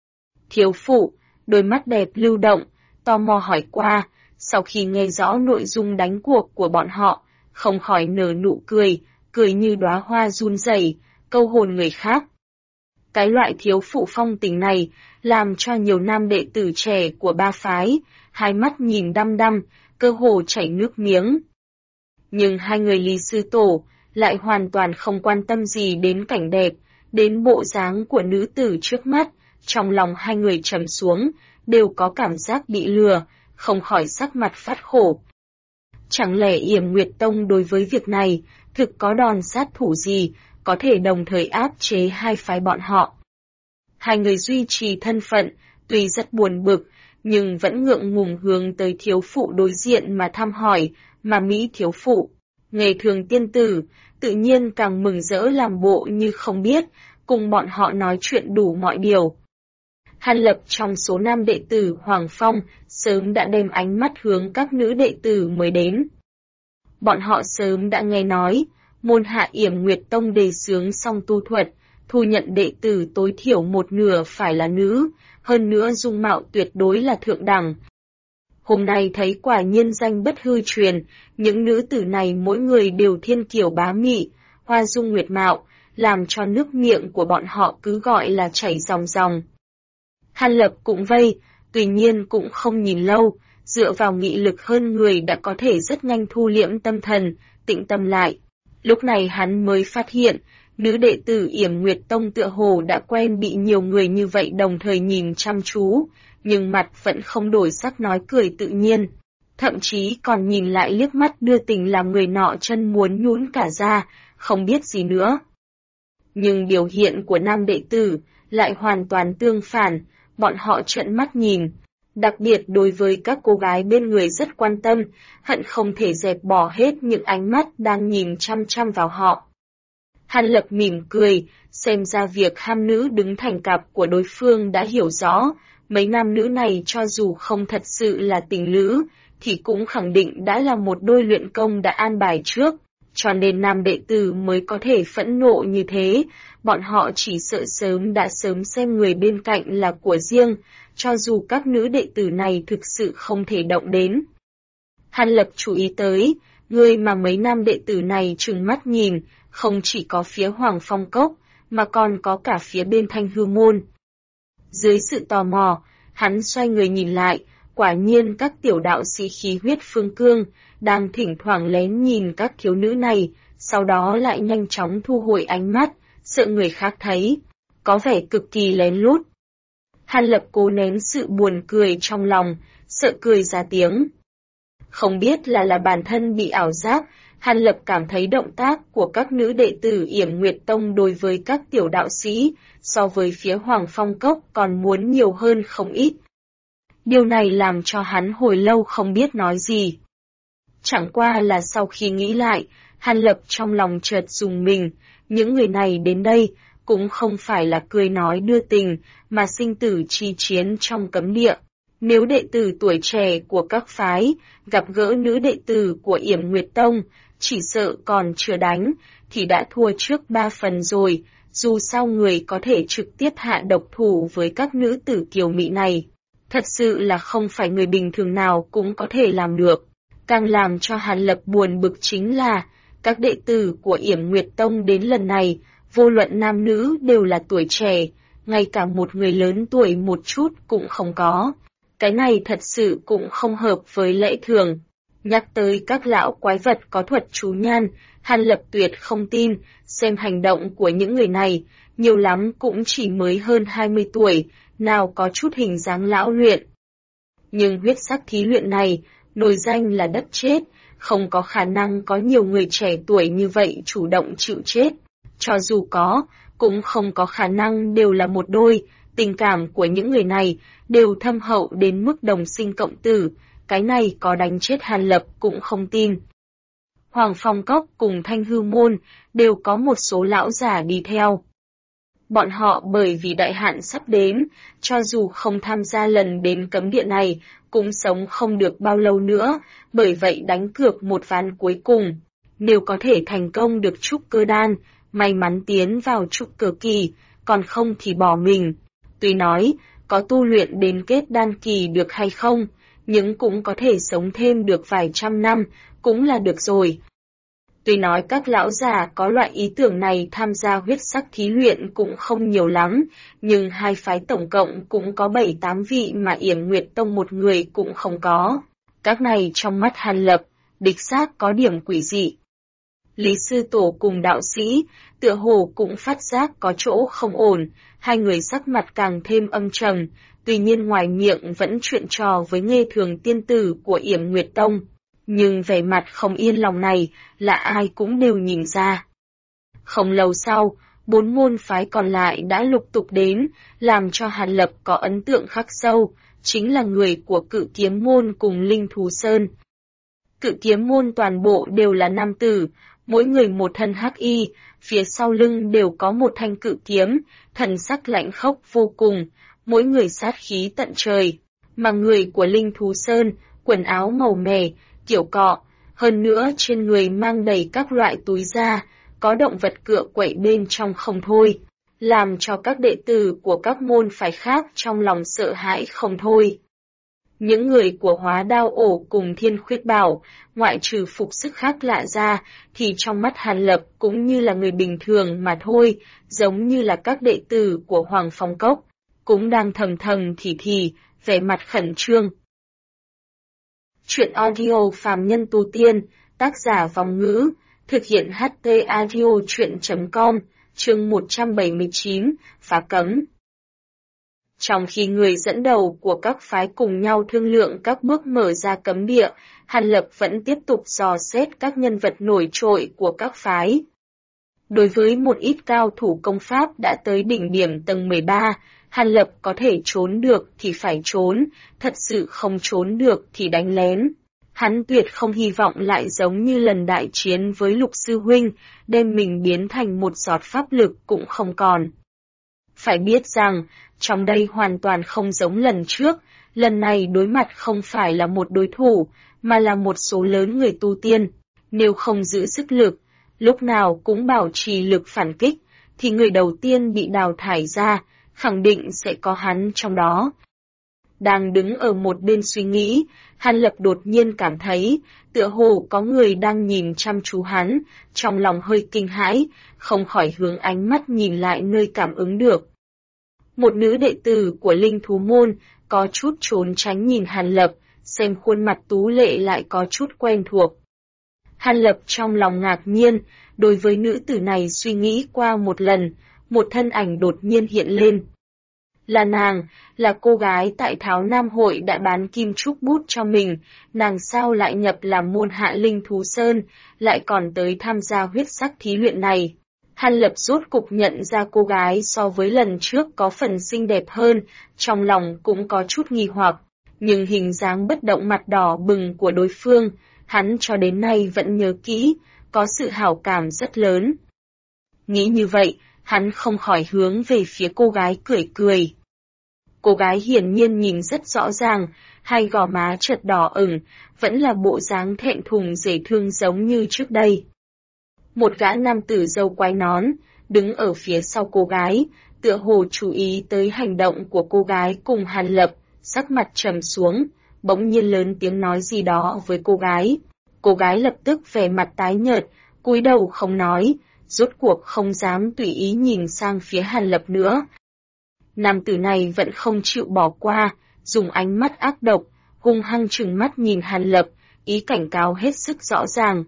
Thiếu phụ, đôi mắt đẹp lưu động, tò mò hỏi qua, sau khi nghe rõ nội dung đánh cuộc của bọn họ, không khỏi nở nụ cười, cười như đóa hoa run rẩy, câu hồn người khác. Cái loại thiếu phụ phong tình này, làm cho nhiều nam đệ tử trẻ của ba phái, hai mắt nhìn đăm đăm, cơ hồ chảy nước miếng. Nhưng hai người Lý sư tổ lại hoàn toàn không quan tâm gì đến cảnh đẹp, đến bộ dáng của nữ tử trước mắt, trong lòng hai người trầm xuống, đều có cảm giác bị lừa, không khỏi sắc mặt phát khổ. Chẳng lẽ Yểm Nguyệt Tông đối với việc này, thực có đòn sát thủ gì, có thể đồng thời áp chế hai phái bọn họ. Hai người duy trì thân phận, tuy rất buồn bực, nhưng vẫn ngượng ngùng hướng tới thiếu phụ đối diện mà thăm hỏi, mà Mỹ thiếu phụ, nghề thường tiên tử, tự nhiên càng mừng rỡ làm bộ như không biết, cùng bọn họ nói chuyện đủ mọi điều. Hàn Lập trong số nam đệ tử Hoàng Phong, sớm đã đem ánh mắt hướng các nữ đệ tử mới đến. Bọn họ sớm đã nghe nói, môn hạ Yểm Nguyệt Tông đề xướng xong tu thuật, thu nhận đệ tử tối thiểu một nửa phải là nữ, hơn nữa dung mạo tuyệt đối là thượng đẳng. Hôm nay thấy quả nhiên danh bất hư truyền, những nữ tử này mỗi người đều thiên kiều bá mị, hoa dung nguyệt mạo, làm cho nước miệng của bọn họ cứ gọi là chảy ròng ròng. Hàn Lập cũng vây, tuy nhiên cũng không nhìn lâu, dựa vào nghị lực hơn người đã có thể rất nhanh thu liễm tâm thần, tĩnh tâm lại. Lúc này hắn mới phát hiện, nữ đệ tử Yểm Nguyệt Tông tựa hồ đã quen bị nhiều người như vậy đồng thời nhìn chăm chú, nhưng mặt vẫn không đổi sắc nói cười tự nhiên. Thậm chí còn nhìn lại liếc mắt đưa tình làm người nọ chân muốn nhũn cả ra, không biết gì nữa. Nhưng biểu hiện của nam đệ tử lại hoàn toàn tương phản, bọn họ trợn mắt nhìn. Đặc biệt đối với các cô gái bên người rất quan tâm, hận không thể dẹp bỏ hết những ánh mắt đang nhìn chăm chăm vào họ. Hàn Lập mỉm cười, xem ra việc ham nữ đứng thành cặp của đối phương đã hiểu rõ, mấy nam nữ này cho dù không thật sự là tình lữ, thì cũng khẳng định đã là một đôi luyện công đã an bài trước, cho nên nam đệ tử mới có thể phẫn nộ như thế, bọn họ chỉ sợ đã sớm xem người bên cạnh là của riêng, cho dù các nữ đệ tử này thực sự không thể động đến. Hàn Lập chú ý tới, người mà mấy nam đệ tử này trừng mắt nhìn, không chỉ có phía Hoàng Phong Cốc, mà còn có cả phía bên Thanh Hư Môn. Dưới sự tò mò, hắn xoay người nhìn lại, quả nhiên các tiểu đạo sĩ khí huyết phương cương, đang thỉnh thoảng lén nhìn các thiếu nữ này, sau đó lại nhanh chóng thu hồi ánh mắt, sợ người khác thấy, có vẻ cực kỳ lén lút. Hàn Lập cố nén sự buồn cười trong lòng, sợ cười ra tiếng. Không biết là bản thân bị ảo giác, Hàn Lập cảm thấy động tác của các nữ đệ tử Yểm Nguyệt Tông đối với các tiểu đạo sĩ, so với phía Hoàng Phong Cốc còn muốn nhiều hơn không ít. Điều này làm cho hắn hồi lâu không biết nói gì. Chẳng qua là sau khi nghĩ lại, Hàn Lập trong lòng chợt rùng mình, những người này đến đây, cũng không phải là cười nói đưa tình, mà sinh tử chi chiến trong cấm địa. Nếu đệ tử tuổi trẻ của các phái, gặp gỡ nữ đệ tử của Yểm Nguyệt Tông, chỉ sợ còn chưa đánh, thì đã thua trước 3 phần rồi, dù sao người có thể trực tiếp hạ độc thủ với các nữ tử kiều mỹ này. Thật sự là không phải người bình thường nào cũng có thể làm được. Càng làm cho Hàn Lập buồn bực chính là, các đệ tử của Yểm Nguyệt Tông đến lần này, vô luận nam nữ đều là tuổi trẻ, ngay cả một người lớn tuổi một chút cũng không có. Cái này thật sự cũng không hợp với lẽ thường. Nhắc tới các lão quái vật có thuật chú nhan, Hàn Lập tuyệt không tin, xem hành động của những người này, nhiều lắm cũng chỉ mới hơn 20 tuổi, nào có chút hình dáng lão luyện. Nhưng huyết sắc thí luyện này, nổi danh là đất chết, không có khả năng có nhiều người trẻ tuổi như vậy chủ động chịu chết. Cho dù có, cũng không có khả năng đều là một đôi, tình cảm của những người này đều thâm hậu đến mức đồng sinh cộng tử, cái này có đánh chết Hàn Lập cũng không tin. Hoàng Phong Cốc cùng Thanh Hư Môn đều có một số lão già đi theo. Bọn họ bởi vì đại hạn sắp đến, cho dù không tham gia lần đến cấm địa này, cũng sống không được bao lâu nữa, bởi vậy đánh cược một ván cuối cùng. Nếu có thể thành công được trúc cơ đan, may mắn tiến vào trúc cơ kỳ, còn không thì bỏ mình. Tuy nói, có tu luyện đến kết đan kỳ được hay không, nhưng cũng có thể sống thêm được vài trăm năm, cũng là được rồi. Tuy nói các lão già có loại ý tưởng này tham gia huyết sắc thí luyện cũng không nhiều lắm, nhưng hai phái tổng cộng cũng có 7-8 vị mà Yểm Nguyệt Tông một người cũng không có. Các này trong mắt Hàn Lập, đích xác có điểm quỷ dị. Lý Sư Tổ cùng đạo sĩ, tựa hồ cũng phát giác có chỗ không ổn, hai người sắc mặt càng thêm âm trầm, tuy nhiên ngoài miệng vẫn chuyện trò với Nghê Thường tiên tử của Yểm Nguyệt Tông. Nhưng vẻ mặt không yên lòng này là ai cũng đều nhìn ra. Không lâu sau, 4 môn phái còn lại đã lục tục đến, làm cho Hàn Lập có ấn tượng khắc sâu, chính là người của Cự Kiếm Môn cùng Linh Thú Sơn. Cự Kiếm Môn toàn bộ đều là nam tử, mỗi người một thân hắc y, phía sau lưng đều có một thanh cự kiếm, thần sắc lạnh khốc vô cùng, mỗi người sát khí tận trời. Mà người của Linh Thú Sơn, quần áo màu mè, kiểu cọ, hơn nữa trên người mang đầy các loại túi da, có động vật cựa quậy bên trong không thôi, làm cho các đệ tử của các môn phái khác trong lòng sợ hãi không thôi. Những người của Hóa Đao Ổ cùng Thiên Khuyết Bảo, ngoại trừ phục sức khác lạ ra, thì trong mắt Hàn Lập cũng như là người bình thường mà thôi, giống như là các đệ tử của Hoàng Phong Cốc, cũng đang thầm thầm thì, vẻ mặt khẩn trương. Chuyện audio phàm nhân tu tiên, tác giả Vòng Ngữ, thực hiện HT audio chuyện.com, chương 179, phá cấm. Trong khi người dẫn đầu của các phái cùng nhau thương lượng các bước mở ra cấm địa, Hàn Lập vẫn tiếp tục dò xét các nhân vật nổi trội của các phái. Đối với một ít cao thủ công pháp đã tới đỉnh điểm tầng 13, Hàn Lập có thể trốn được thì phải trốn, thật sự không trốn được thì đánh lén. Hắn tuyệt không hy vọng lại giống như lần đại chiến với Lục Sư Huynh, đem mình biến thành một giọt pháp lực cũng không còn. Phải biết rằng, trong đây hoàn toàn không giống lần trước, lần này đối mặt không phải là một đối thủ, mà là một số lớn người tu tiên. Nếu không giữ sức lực, lúc nào cũng bảo trì lực phản kích, thì người đầu tiên bị đào thải ra, khẳng định sẽ có hắn trong đó. Đang đứng ở một bên suy nghĩ, Hàn Lập đột nhiên cảm thấy, tựa hồ có người đang nhìn chăm chú hắn, trong lòng hơi kinh hãi, không khỏi hướng ánh mắt nhìn lại nơi cảm ứng được. Một nữ đệ tử của Linh Thú Môn, có chút trốn tránh nhìn Hàn Lập, xem khuôn mặt tú lệ lại có chút quen thuộc. Hàn Lập trong lòng ngạc nhiên, đối với nữ tử này suy nghĩ qua một lần, một thân ảnh đột nhiên hiện lên. Là nàng, là cô gái tại Tháo Nam Hội đã bán kim trúc bút cho mình, nàng sao lại nhập làm môn hạ Linh Thú Sơn, lại còn tới tham gia huyết sắc thí luyện này. Hàn Lập rốt cục nhận ra cô gái so với lần trước có phần xinh đẹp hơn, trong lòng cũng có chút nghi hoặc, nhưng hình dáng bất động mặt đỏ bừng của đối phương, hắn cho đến nay vẫn nhớ kỹ, có sự hảo cảm rất lớn. Nghĩ như vậy, hắn không khỏi hướng về phía cô gái cười cười. Cô gái hiển nhiên nhìn rất rõ ràng, hai gò má chợt đỏ ửng, vẫn là bộ dáng thẹn thùng dễ thương giống như trước đây. Một gã nam tử râu quai nón, đứng ở phía sau cô gái, tựa hồ chú ý tới hành động của cô gái cùng Hàn Lập, sắc mặt trầm xuống, bỗng nhiên lớn tiếng nói gì đó với cô gái. Cô gái lập tức vẻ mặt tái nhợt, cúi đầu không nói, rốt cuộc không dám tùy ý nhìn sang phía Hàn Lập nữa. Nam tử này vẫn không chịu bỏ qua, dùng ánh mắt ác độc, hung hăng trừng mắt nhìn Hàn Lập, ý cảnh cáo hết sức rõ ràng.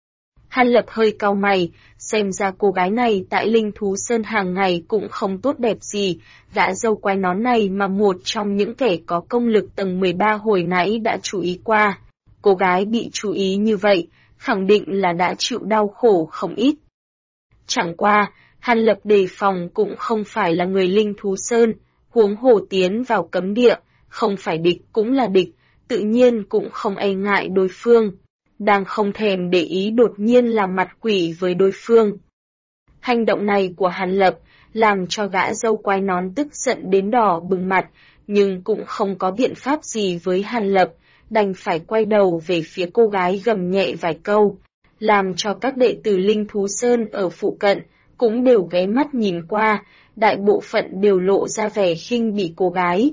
Hàn Lập hơi cau mày, xem ra cô gái này tại Linh Thú Sơn hàng ngày cũng không tốt đẹp gì, gã râu quai nón này mà một trong những kẻ có công lực tầng 13 hồi nãy đã chú ý qua. Cô gái bị chú ý như vậy, khẳng định là đã chịu đau khổ không ít. Chẳng qua, Hàn Lập đề phòng cũng không phải là người Linh Thú Sơn, huống hồ tiến vào cấm địa, không phải địch cũng là địch, tự nhiên cũng không e ngại đối phương. Đang không thèm để ý đột nhiên làm mặt quỷ với đối phương. Hành động này của Hàn Lập làm cho gã râu quai nón tức giận đến đỏ bừng mặt, nhưng cũng không có biện pháp gì với Hàn Lập, đành phải quay đầu về phía cô gái gầm nhẹ vài câu, làm cho các đệ tử Linh Thú Sơn ở phụ cận cũng đều ghé mắt nhìn qua, đại bộ phận đều lộ ra vẻ khinh bỉ cô gái.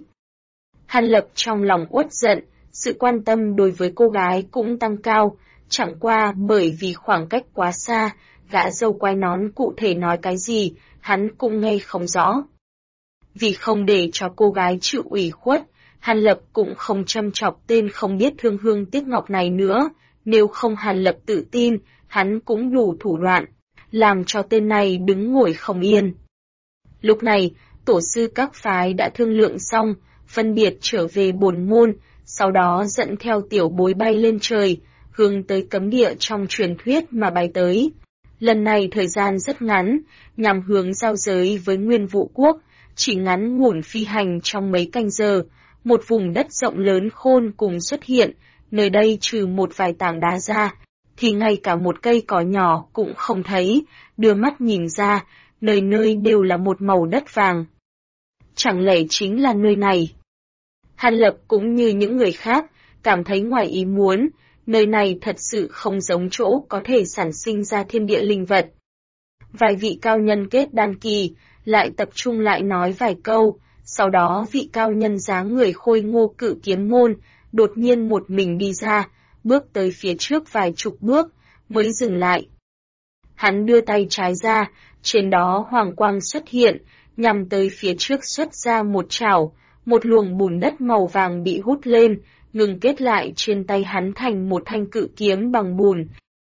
Hàn Lập trong lòng uất giận, sự quan tâm đối với cô gái cũng tăng cao, chẳng qua bởi vì khoảng cách quá xa, gã râu quai nón cụ thể nói cái gì, hắn cũng nghe không rõ. Vì không để cho cô gái chịu ủy khuất, Hàn Lập cũng không châm chọc tên không biết thương hương tiếc ngọc này nữa, nếu không Hàn Lập tự tin, hắn cũng đủ thủ đoạn, làm cho tên này đứng ngồi không yên. Lúc này, tổ sư các phái đã thương lượng xong, phân biệt trở về bổn môn, sau đó dẫn theo tiểu bối bay lên trời, hướng tới cấm địa trong truyền thuyết mà bay tới. Lần này thời gian rất ngắn, nhằm hướng giao giới với Nguyên Vũ Quốc, chỉ ngắn ngủn phi hành trong mấy canh giờ, một vùng đất rộng lớn khôn cùng xuất hiện, nơi đây trừ một vài tảng đá ra, thì ngay cả một cây cỏ nhỏ cũng không thấy, đưa mắt nhìn ra, nơi nơi đều là một màu đất vàng. Chẳng lẽ chính là nơi này? Hàn Lập cũng như những người khác, cảm thấy ngoài ý muốn, nơi này thật sự không giống chỗ có thể sản sinh ra thiên địa linh vật. Vài vị cao nhân kết đan kỳ, lại tập trung lại nói vài câu, sau đó vị cao nhân dáng người khôi ngô Cự Kiếm Môn, đột nhiên một mình đi ra, bước tới phía trước vài chục bước, mới dừng lại. Hắn đưa tay trái ra, trên đó hoàng quang xuất hiện, nhằm tới phía trước xuất ra một chảo, một luồng bùn đất màu vàng bị hút lên, ngừng kết lại trên tay hắn thành một thanh cự kiếm bằng bùn.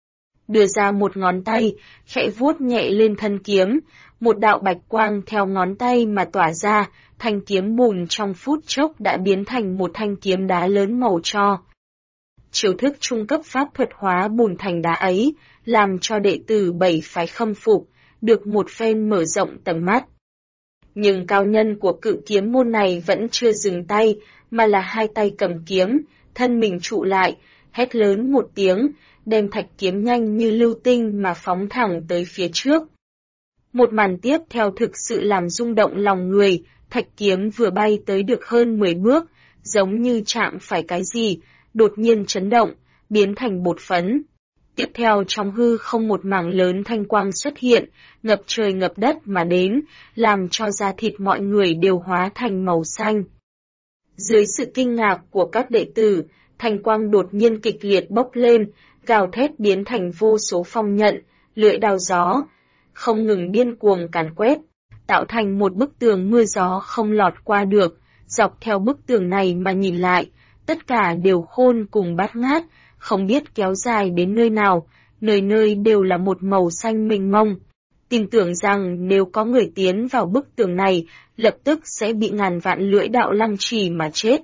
Đưa ra một ngón tay, khẽ vuốt nhẹ lên thân kiếm, một đạo bạch quang theo ngón tay mà tỏa ra, thanh kiếm bùn trong phút chốc đã biến thành một thanh kiếm đá lớn màu tro. Chiêu thức trung cấp pháp thuật hóa bùn thành đá ấy, làm cho đệ tử 7 phái khâm phục, được một phen mở rộng tầm mắt. Nhưng cao nhân của Cự Kiếm Môn này vẫn chưa dừng tay, mà là hai tay cầm kiếm, thân mình trụ lại, hét lớn một tiếng, đem thạch kiếm nhanh như lưu tinh mà phóng thẳng tới phía trước. Một màn tiếp theo thực sự làm rung động lòng người, thạch kiếm vừa bay tới được hơn 10 bước, giống như chạm phải cái gì, đột nhiên chấn động, biến thành bột phấn. Tiếp theo trong hư không một mảng lớn thanh quang xuất hiện, ngập trời ngập đất mà đến, làm cho da thịt mọi người đều hóa thành màu xanh. Dưới sự kinh ngạc của các đệ tử, thanh quang đột nhiên kịch liệt bốc lên, gào thét biến thành vô số phong nhận, lưỡi đao gió, không ngừng điên cuồng càn quét, tạo thành một bức tường mưa gió không lọt qua được. Dọc theo bức tường này mà nhìn lại, tất cả đều khôn cùng bát ngát, không biết kéo dài đến nơi nào, nơi nơi đều là một màu xanh mênh mông. Tin tưởng rằng nếu có người tiến vào bức tường này, lập tức sẽ bị ngàn vạn lưỡi đạo lăng trì mà chết.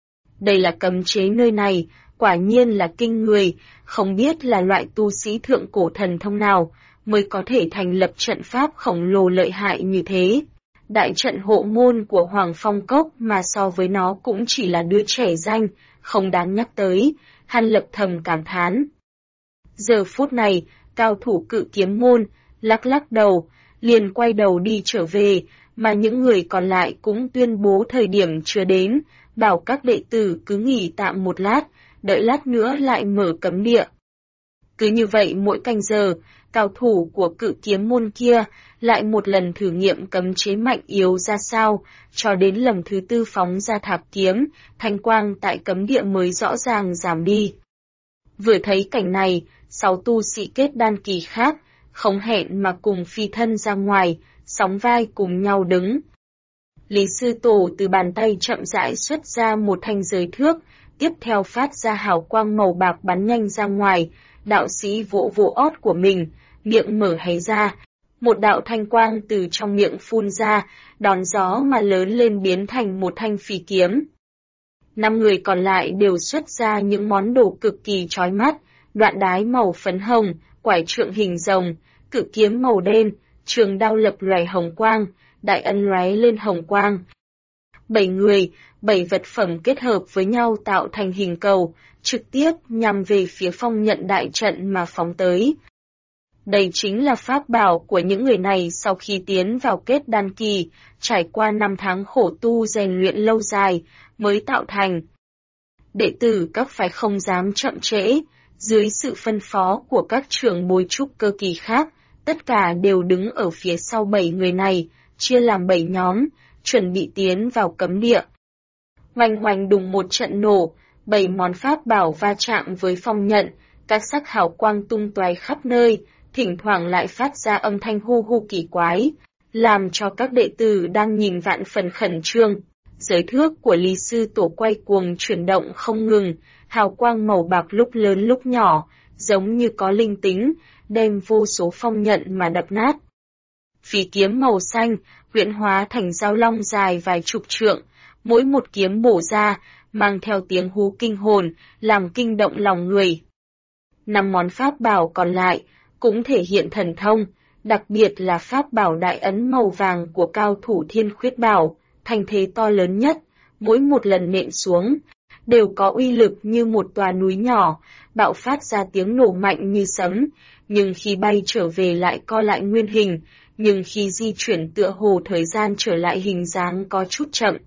Đây là cấm chế nơi này, quả nhiên là kinh người, không biết là loại tu sĩ thượng cổ thần thông nào mới có thể thành lập trận pháp khổng lồ lợi hại như thế. Đại trận hộ môn của Hoàng Phong Cốc mà so với nó cũng chỉ là đứa trẻ danh, không đáng nhắc tới, Hàn Lập thầm cảm thán. Giờ phút này, cao thủ Cự Kiếm Môn, lắc lắc đầu, liền quay đầu đi trở về, mà những người còn lại cũng tuyên bố thời điểm chưa đến, bảo các đệ tử cứ nghỉ tạm một lát, đợi lát nữa lại mở cấm địa. Cứ như vậy mỗi canh giờ, cao thủ của Cự Kiếm môn kia lại một lần thử nghiệm cấm chế mạnh yếu ra sao, cho đến lần thứ tư phóng ra tháp kiếm, thanh quang tại cấm địa mới rõ ràng giảm đi. Vừa thấy cảnh này, 6 tu sĩ kết đan kỳ khác, không hẹn mà cùng phi thân ra ngoài, sóng vai cùng nhau đứng. Lý sư tổ từ bàn tay chậm rãi xuất ra một thanh giới thước, tiếp theo phát ra hào quang màu bạc bắn nhanh ra ngoài, đạo sĩ vỗ vỗ ót của mình, miệng mở hé ra, một đạo thanh quang từ trong miệng phun ra, đón gió mà lớn lên biến thành một thanh phỉ kiếm. 5 người còn lại đều xuất ra những món đồ cực kỳ chói mắt, đoạn đái màu phấn hồng, quải trượng hình rồng, cự kiếm màu đen, trường đao lập lòe hồng quang, đại ấn lóe lên hồng quang. 7 người, 7 vật phẩm kết hợp với nhau tạo thành hình cầu, trực tiếp nhằm về phía phong nhận đại trận mà phóng tới. Đây chính là pháp bảo của những người này sau khi tiến vào kết đan kỳ, trải qua 5 tháng khổ tu rèn luyện lâu dài, mới tạo thành. Đệ tử các phái không dám chậm trễ, dưới sự phân phó của các trưởng bối trúc cơ kỳ khác, tất cả đều đứng ở phía sau 7 người này, chia làm 7 nhóm, chuẩn bị tiến vào cấm địa. Oanh oanh đùng một trận nổ, 7 món pháp bảo va chạm với phong nhận, các sắc hào quang tung tóe khắp nơi, thỉnh thoảng lại phát ra âm thanh hu hu kỳ quái, làm cho các đệ tử đang nhìn vạn phần khẩn trương. Giới thước của Lý sư tổ quay cuồng chuyển động không ngừng, hào quang màu bạc lúc lớn lúc nhỏ, giống như có linh tính, đem vô số phong nhận mà đập nát. Phỉ kiếm màu xanh, huyễn hóa thành dao long dài vài chục trượng, mỗi một kiếm bổ ra, mang theo tiếng hú kinh hồn, làm kinh động lòng người. 5 món pháp bảo còn lại, cũng thể hiện thần thông, đặc biệt là pháp bảo đại ấn màu vàng của cao thủ Thiên Khuyết Bảo, thành thế to lớn nhất, mỗi một lần nện xuống, đều có uy lực như một tòa núi nhỏ, bạo phát ra tiếng nổ mạnh như sấm, nhưng khi bay trở về lại co lại nguyên hình, nhưng khi di chuyển tựa hồ thời gian trở lại hình dáng có chút chậm.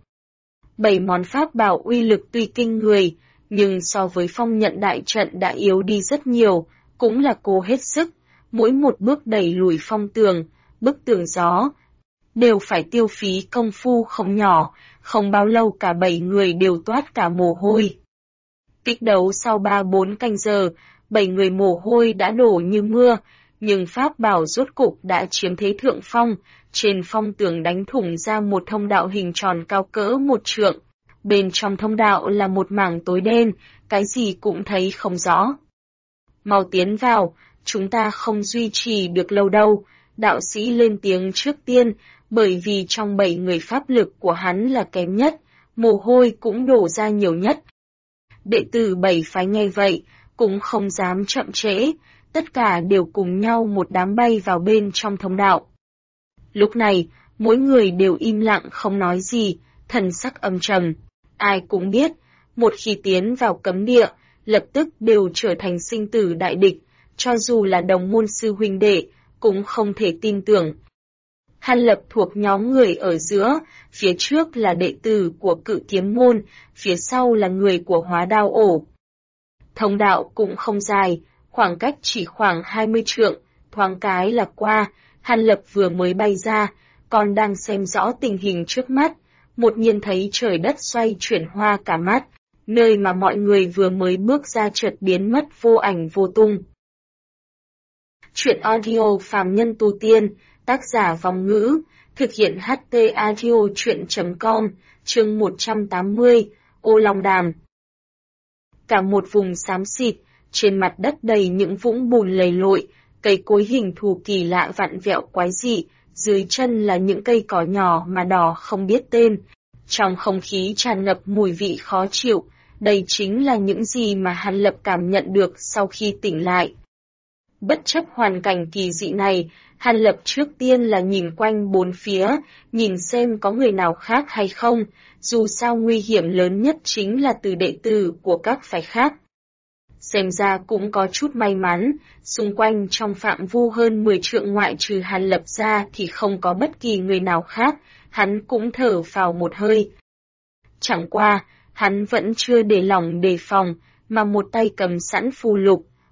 7 món pháp bảo uy lực tuy kinh người, nhưng so với phong nhận đại trận đã yếu đi rất nhiều, cũng là cố hết sức, mỗi một bước đẩy lùi phong tường, bức tường gió, đều phải tiêu phí công phu không nhỏ, không bao lâu cả 7 người đều toát cả mồ hôi. Kích đấu sau 3-4 canh giờ, 7 người mồ hôi đã đổ như mưa, nhưng pháp bảo rốt cục đã chiếm thế thượng phong, trên phong tường đánh thủng ra một thông đạo hình tròn cao cỡ 1 trượng. Bên trong thông đạo là một mảng tối đen, cái gì cũng thấy không rõ. Mau tiến vào, chúng ta không duy trì được lâu đâu, đạo sĩ lên tiếng trước tiên, bởi vì trong 7 người pháp lực của hắn là kém nhất, mồ hôi cũng đổ ra nhiều nhất. Đệ tử 7 phái nghe vậy, cũng không dám chậm trễ, tất cả đều cùng nhau một đám bay vào bên trong thông đạo. Lúc này, mỗi người đều im lặng không nói gì, thần sắc âm trầm. Ai cũng biết, một khi tiến vào cấm địa, lập tức đều trở thành sinh tử đại địch, cho dù là đồng môn sư huynh đệ, cũng không thể tin tưởng. Hàn Lập thuộc nhóm người ở giữa, phía trước là đệ tử của Cự Kiếm môn, phía sau là người của Hóa Đao ổ. Thông đạo cũng không dài, khoảng cách chỉ khoảng 20 trượng, thoáng cái là qua, Hàn Lập vừa mới bay ra, còn đang xem rõ tình hình trước mắt, một nhiên thấy trời đất xoay chuyển hoa cả mắt, nơi mà mọi người vừa mới bước ra chợt biến mất vô ảnh vô tung. Chuyện audio phàm nhân tu tiên, tác giả Vong Ngữ, thực hiện HT Audio Chuyện.com, chương 180, Ô Long Đàm. Cả một vùng xám xịt, trên mặt đất đầy những vũng bùn lầy lội, cây cối hình thù kỳ lạ vặn vẹo quái dị, dưới chân là những cây cỏ nhỏ mà đỏ không biết tên. Trong không khí tràn ngập mùi vị khó chịu, đây chính là những gì mà Hàn Lập cảm nhận được sau khi tỉnh lại. Bất chấp hoàn cảnh kỳ dị này, Hàn Lập trước tiên là nhìn quanh bốn phía, nhìn xem có người nào khác hay không, dù sao nguy hiểm lớn nhất chính là từ đệ tử của các phái khác. Xem ra cũng có chút may mắn, xung quanh trong phạm vu hơn 10 trượng ngoại trừ Hàn Lập ra thì không có bất kỳ người nào khác, hắn cũng thở phào một hơi. Chẳng qua, hắn vẫn chưa để lòng đề phòng, mà một tay cầm sẵn phù lục,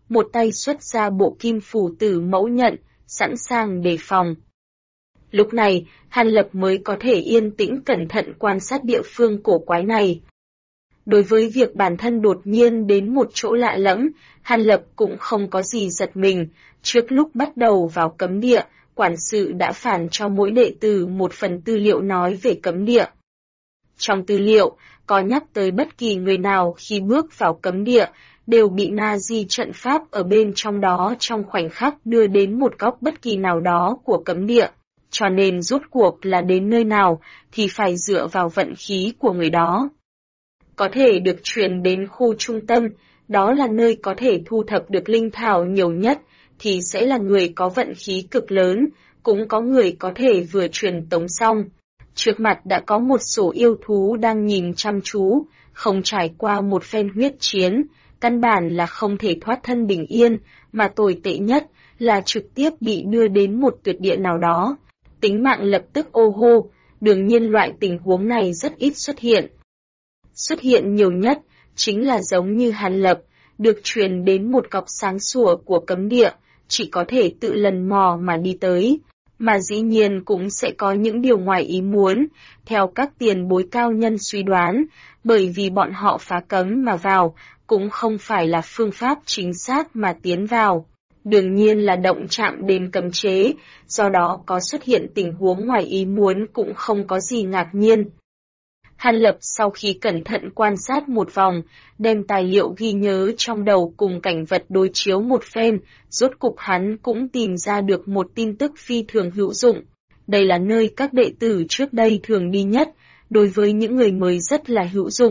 một tay xuất ra bộ kim phù tử mẫu nhận, sẵn sàng đề phòng. Lúc này, Hàn Lập mới có thể yên tĩnh cẩn thận quan sát địa phương cổ quái này. Đối với việc bản thân đột nhiên đến một chỗ lạ lẫm, Hàn Lập cũng không có gì giật mình. Trước lúc bắt đầu vào cấm địa, quản sự đã phản cho mỗi đệ tử một phần tư liệu nói về cấm địa. Trong tư liệu, có nhắc tới bất kỳ người nào khi bước vào cấm địa, đều bị na di trận pháp ở bên trong đó trong khoảnh khắc đưa đến một góc bất kỳ nào đó của cấm địa. Cho nên rốt cuộc là đến nơi nào thì phải dựa vào vận khí của người đó. Có thể được truyền đến khu trung tâm, đó là nơi có thể thu thập được linh thảo nhiều nhất, thì sẽ là người có vận khí cực lớn, cũng có người có thể vừa truyền tống xong. Trước mặt đã có một số yêu thú đang nhìn chăm chú, không trải qua một phen huyết chiến, căn bản là không thể thoát thân bình yên, mà tồi tệ nhất là trực tiếp bị đưa đến một tuyệt địa nào đó. Tính mạng lập tức ô hô, đương nhiên loại tình huống này rất ít xuất hiện. Xuất hiện nhiều nhất chính là giống như Hàn Lập, được truyền đến một góc sáng sủa của cấm địa, chỉ có thể tự lần mò mà đi tới. Mà dĩ nhiên cũng sẽ có những điều ngoài ý muốn, theo các tiền bối cao nhân suy đoán, bởi vì bọn họ phá cấm mà vào, cũng không phải là phương pháp chính xác mà tiến vào. Đương nhiên là động chạm đến cấm chế, do đó có xuất hiện tình huống ngoài ý muốn cũng không có gì ngạc nhiên. Hàn Lập sau khi cẩn thận quan sát một vòng, đem tài liệu ghi nhớ trong đầu cùng cảnh vật đối chiếu một phen, rốt cục hắn cũng tìm ra được một tin tức phi thường hữu dụng. Đây là nơi các đệ tử trước đây thường đi nhất, đối với những người mới rất là hữu dụng.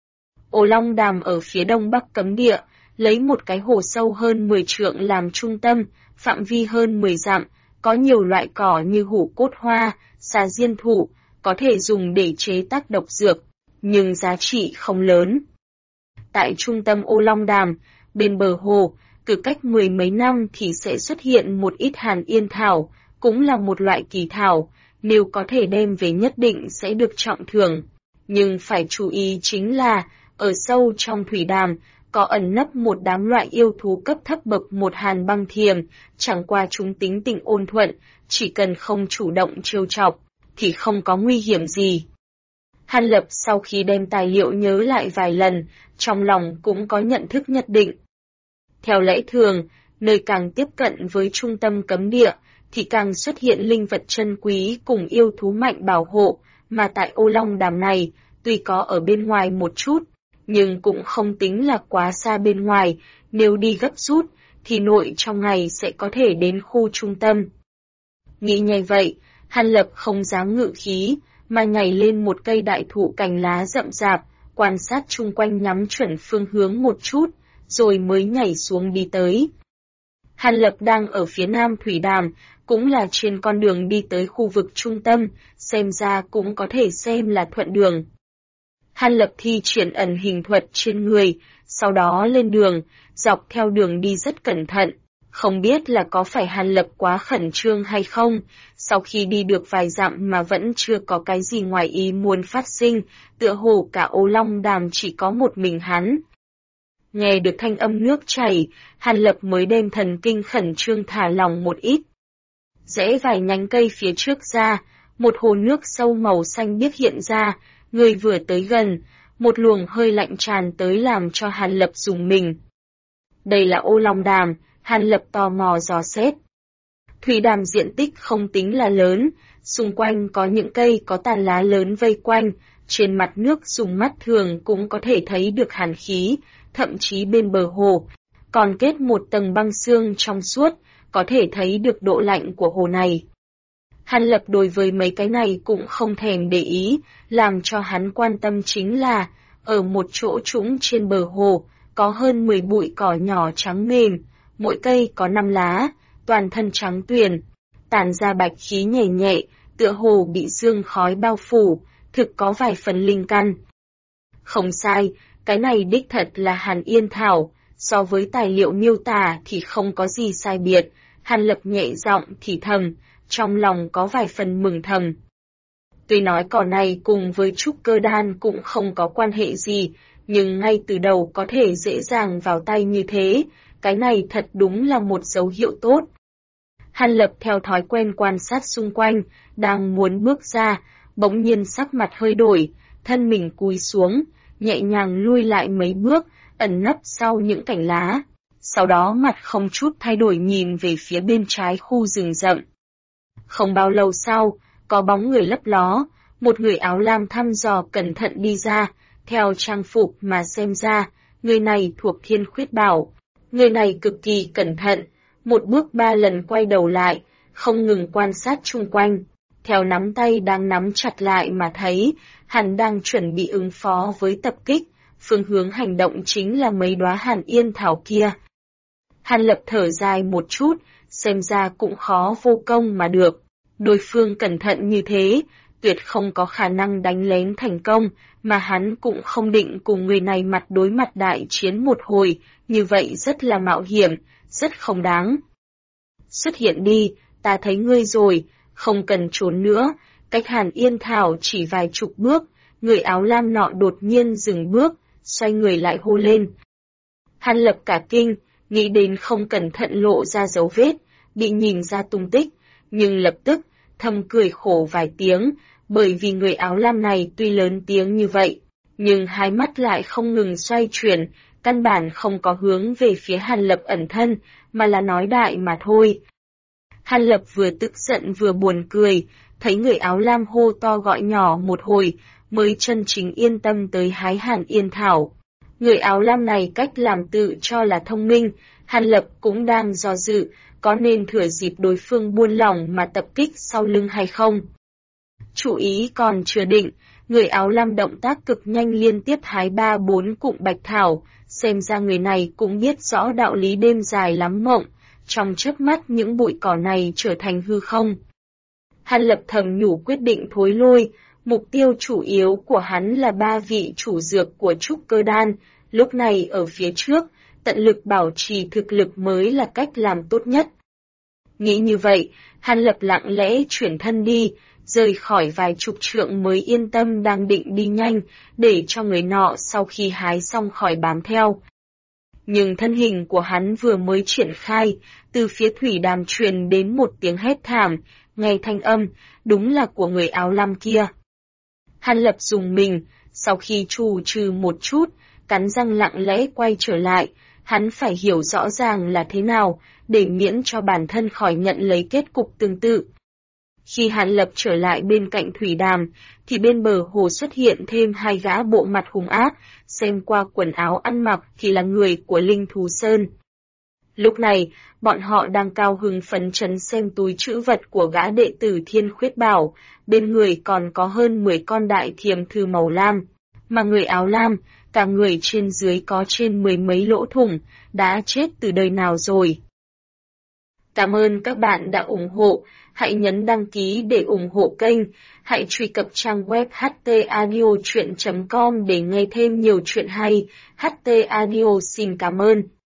Ô Long Đàm ở phía đông bắc cấm địa, lấy một cái hồ sâu hơn 10 trượng làm trung tâm, phạm vi hơn 10 dặm, có nhiều loại cỏ như hủ cốt hoa, xà diên thụ, có thể dùng để chế tác độc dược, nhưng giá trị không lớn. Tại trung tâm Ô Long Đàm, bên bờ hồ, cứ cách 10 mấy năm thì sẽ xuất hiện một ít hàn yên thảo, cũng là một loại kỳ thảo, nếu có thể đem về nhất định sẽ được trọng thưởng. Nhưng phải chú ý chính là, ở sâu trong thủy đàm, có ẩn nấp một đám loại yêu thú cấp thấp bậc một hàn băng thiềm, chẳng qua chúng tính tình ôn thuận, chỉ cần không chủ động trêu chọc, thì không có nguy hiểm gì. Hàn Lập sau khi đem tài liệu nhớ lại vài lần, trong lòng cũng có nhận thức nhất định. Theo lẽ thường, nơi càng tiếp cận với trung tâm cấm địa, thì càng xuất hiện linh vật chân quý cùng yêu thú mạnh bảo hộ, mà tại Ô Long Đàm này, tuy có ở bên ngoài một chút, nhưng cũng không tính là quá xa bên ngoài, nếu đi gấp rút, thì nội trong ngày sẽ có thể đến khu trung tâm. Nghĩ như vậy, Hàn Lập không dám ngự khí, mà nhảy lên một cây đại thụ cành lá rậm rạp, quan sát chung quanh nhắm chuẩn phương hướng một chút, rồi mới nhảy xuống đi tới. Hàn Lập đang ở phía nam thủy đàm, cũng là trên con đường đi tới khu vực trung tâm, xem ra cũng có thể xem là thuận đường. Hàn Lập thi triển ẩn hình thuật trên người, sau đó lên đường, dọc theo đường đi rất cẩn thận. Không biết là có phải Hàn Lập quá khẩn trương hay không, sau khi đi được vài dặm mà vẫn chưa có cái gì ngoài ý muốn phát sinh, tựa hồ cả Ô Long Đàm chỉ có một mình hắn. Nghe được thanh âm nước chảy, Hàn Lập mới đem thần kinh khẩn trương thả lòng một ít. Rẽ vài nhánh cây phía trước ra, một hồ nước sâu màu xanh biếc hiện ra, người vừa tới gần, một luồng hơi lạnh tràn tới làm cho Hàn Lập rùng mình. Đây là Ô Long Đàm, Hàn Lập tò mò dò xét. Thủy đàm diện tích không tính là lớn, xung quanh có những cây có tàn lá lớn vây quanh, trên mặt nước dùng mắt thường cũng có thể thấy được hàn khí, thậm chí bên bờ hồ, còn kết một tầng băng sương trong suốt, có thể thấy được độ lạnh của hồ này. Hàn Lập đối với mấy cái này cũng không thèm để ý, làm cho hắn quan tâm chính là, ở một chỗ trũng trên bờ hồ, có hơn 10 bụi cỏ nhỏ trắng mềm, mỗi cây có 5 lá, toàn thân trắng tuyền, tản ra bạch khí nhẹ nhẹ, tựa hồ bị sương khói bao phủ, thực có vài phần linh căn. Không sai, cái này đích thật là Hàn Yên Thảo, so với tài liệu miêu tả thì không có gì sai biệt, Hàn Lập nhẹ giọng thì thầm, trong lòng có vài phần mừng thầm. Tuy nói cỏ này cùng với trúc cơ đan cũng không có quan hệ gì, nhưng ngay từ đầu có thể dễ dàng vào tay như thế, cái này thật đúng là một dấu hiệu tốt. Hàn Lập theo thói quen quan sát xung quanh, đang muốn bước ra, bỗng nhiên sắc mặt hơi đổi, thân mình cúi xuống, nhẹ nhàng lui lại mấy bước, ẩn nấp sau những cành lá. Sau đó mặt không chút thay đổi nhìn về phía bên trái khu rừng rậm. Không bao lâu sau, có bóng người lấp ló, một người áo lam thăm dò cẩn thận đi ra, theo trang phục mà xem ra, người này thuộc Thiên Khuyết Bảo. Người này cực kỳ cẩn thận, một bước 3 lần quay đầu lại, không ngừng quan sát chung quanh. Theo nắm tay đang nắm chặt lại mà thấy, hắn đang chuẩn bị ứng phó với tập kích, phương hướng hành động chính là mấy đóa Hàn Yên thảo kia. Hàn Lập thở dài một chút, xem ra cũng khó vô công mà được. Đối phương cẩn thận như thế, tuyệt không có khả năng đánh lén thành công, mà hắn cũng không định cùng người này mặt đối mặt đại chiến một hồi, như vậy rất là mạo hiểm, rất không đáng. Xuất hiện đi, ta thấy ngươi rồi, không cần trốn nữa, cách Hàn Yên thảo chỉ vài chục bước, người áo lam nọ đột nhiên dừng bước, xoay người lại hô lên. Hàn Lập cả kinh, nghĩ đến không cẩn thận lộ ra dấu vết, bị nhìn ra tung tích, nhưng lập tức, thầm cười khổ vài tiếng, bởi vì người áo lam này tuy lớn tiếng như vậy, nhưng hai mắt lại không ngừng xoay chuyển, căn bản không có hướng về phía Hàn Lập ẩn thân, mà là nói đại mà thôi. Hàn Lập vừa tức giận vừa buồn cười, thấy người áo lam hô to gọi nhỏ một hồi, mới chân chính yên tâm tới hái Hàn Yên thảo. Người áo lam này cách làm tự cho là thông minh, Hàn Lập cũng đang do dự, có nên thừa dịp đối phương buông lỏng mà tập kích sau lưng hay không. Chủ ý còn chưa định, người áo lam động tác cực nhanh liên tiếp hái 3-4 cụm bạch thảo, xem ra người này cũng biết rõ đạo lý đêm dài lắm mộng, trong chớp mắt những bụi cỏ này trở thành hư không. Hàn Lập thầm nhủ quyết định thối lui, mục tiêu chủ yếu của hắn là 3 vị chủ dược của trúc cơ đan, lúc này ở phía trước, tận lực bảo trì thực lực mới là cách làm tốt nhất. Nghĩ như vậy, Hàn Lập lặng lẽ chuyển thân đi, rời khỏi vài chục trượng mới yên tâm đang định đi nhanh, để cho người nọ sau khi hái xong khỏi bám theo. Nhưng thân hình của hắn vừa mới triển khai, từ phía thủy đàm truyền đến một tiếng hét thảm, nghe thanh âm, đúng là của người áo lam kia. Hàn Lập dùng mình, sau khi trù trừ một chút, cắn răng lặng lẽ quay trở lại, hắn phải hiểu rõ ràng là thế nào, để miễn cho bản thân khỏi nhận lấy kết cục tương tự. Khi Hàn Lập trở lại bên cạnh thủy đàm, thì bên bờ hồ xuất hiện thêm 2 gã bộ mặt hung ác, xem qua quần áo ăn mặc thì là người của Linh Thú Sơn. Lúc này, bọn họ đang cao hứng phấn chấn xem túi trữ vật của gã đệ tử Thiên Khuyết Bảo, bên người còn có hơn 10 con đại thiềm thư màu lam. Mà người áo lam, cả người trên dưới có trên 10 mấy lỗ thủng, đã chết từ đời nào rồi. Cảm ơn các bạn đã ủng hộ, hãy nhấn đăng ký để ủng hộ kênh, hãy truy cập trang web htaudio.com để nghe thêm nhiều chuyện hay. HT Audio xin cảm ơn.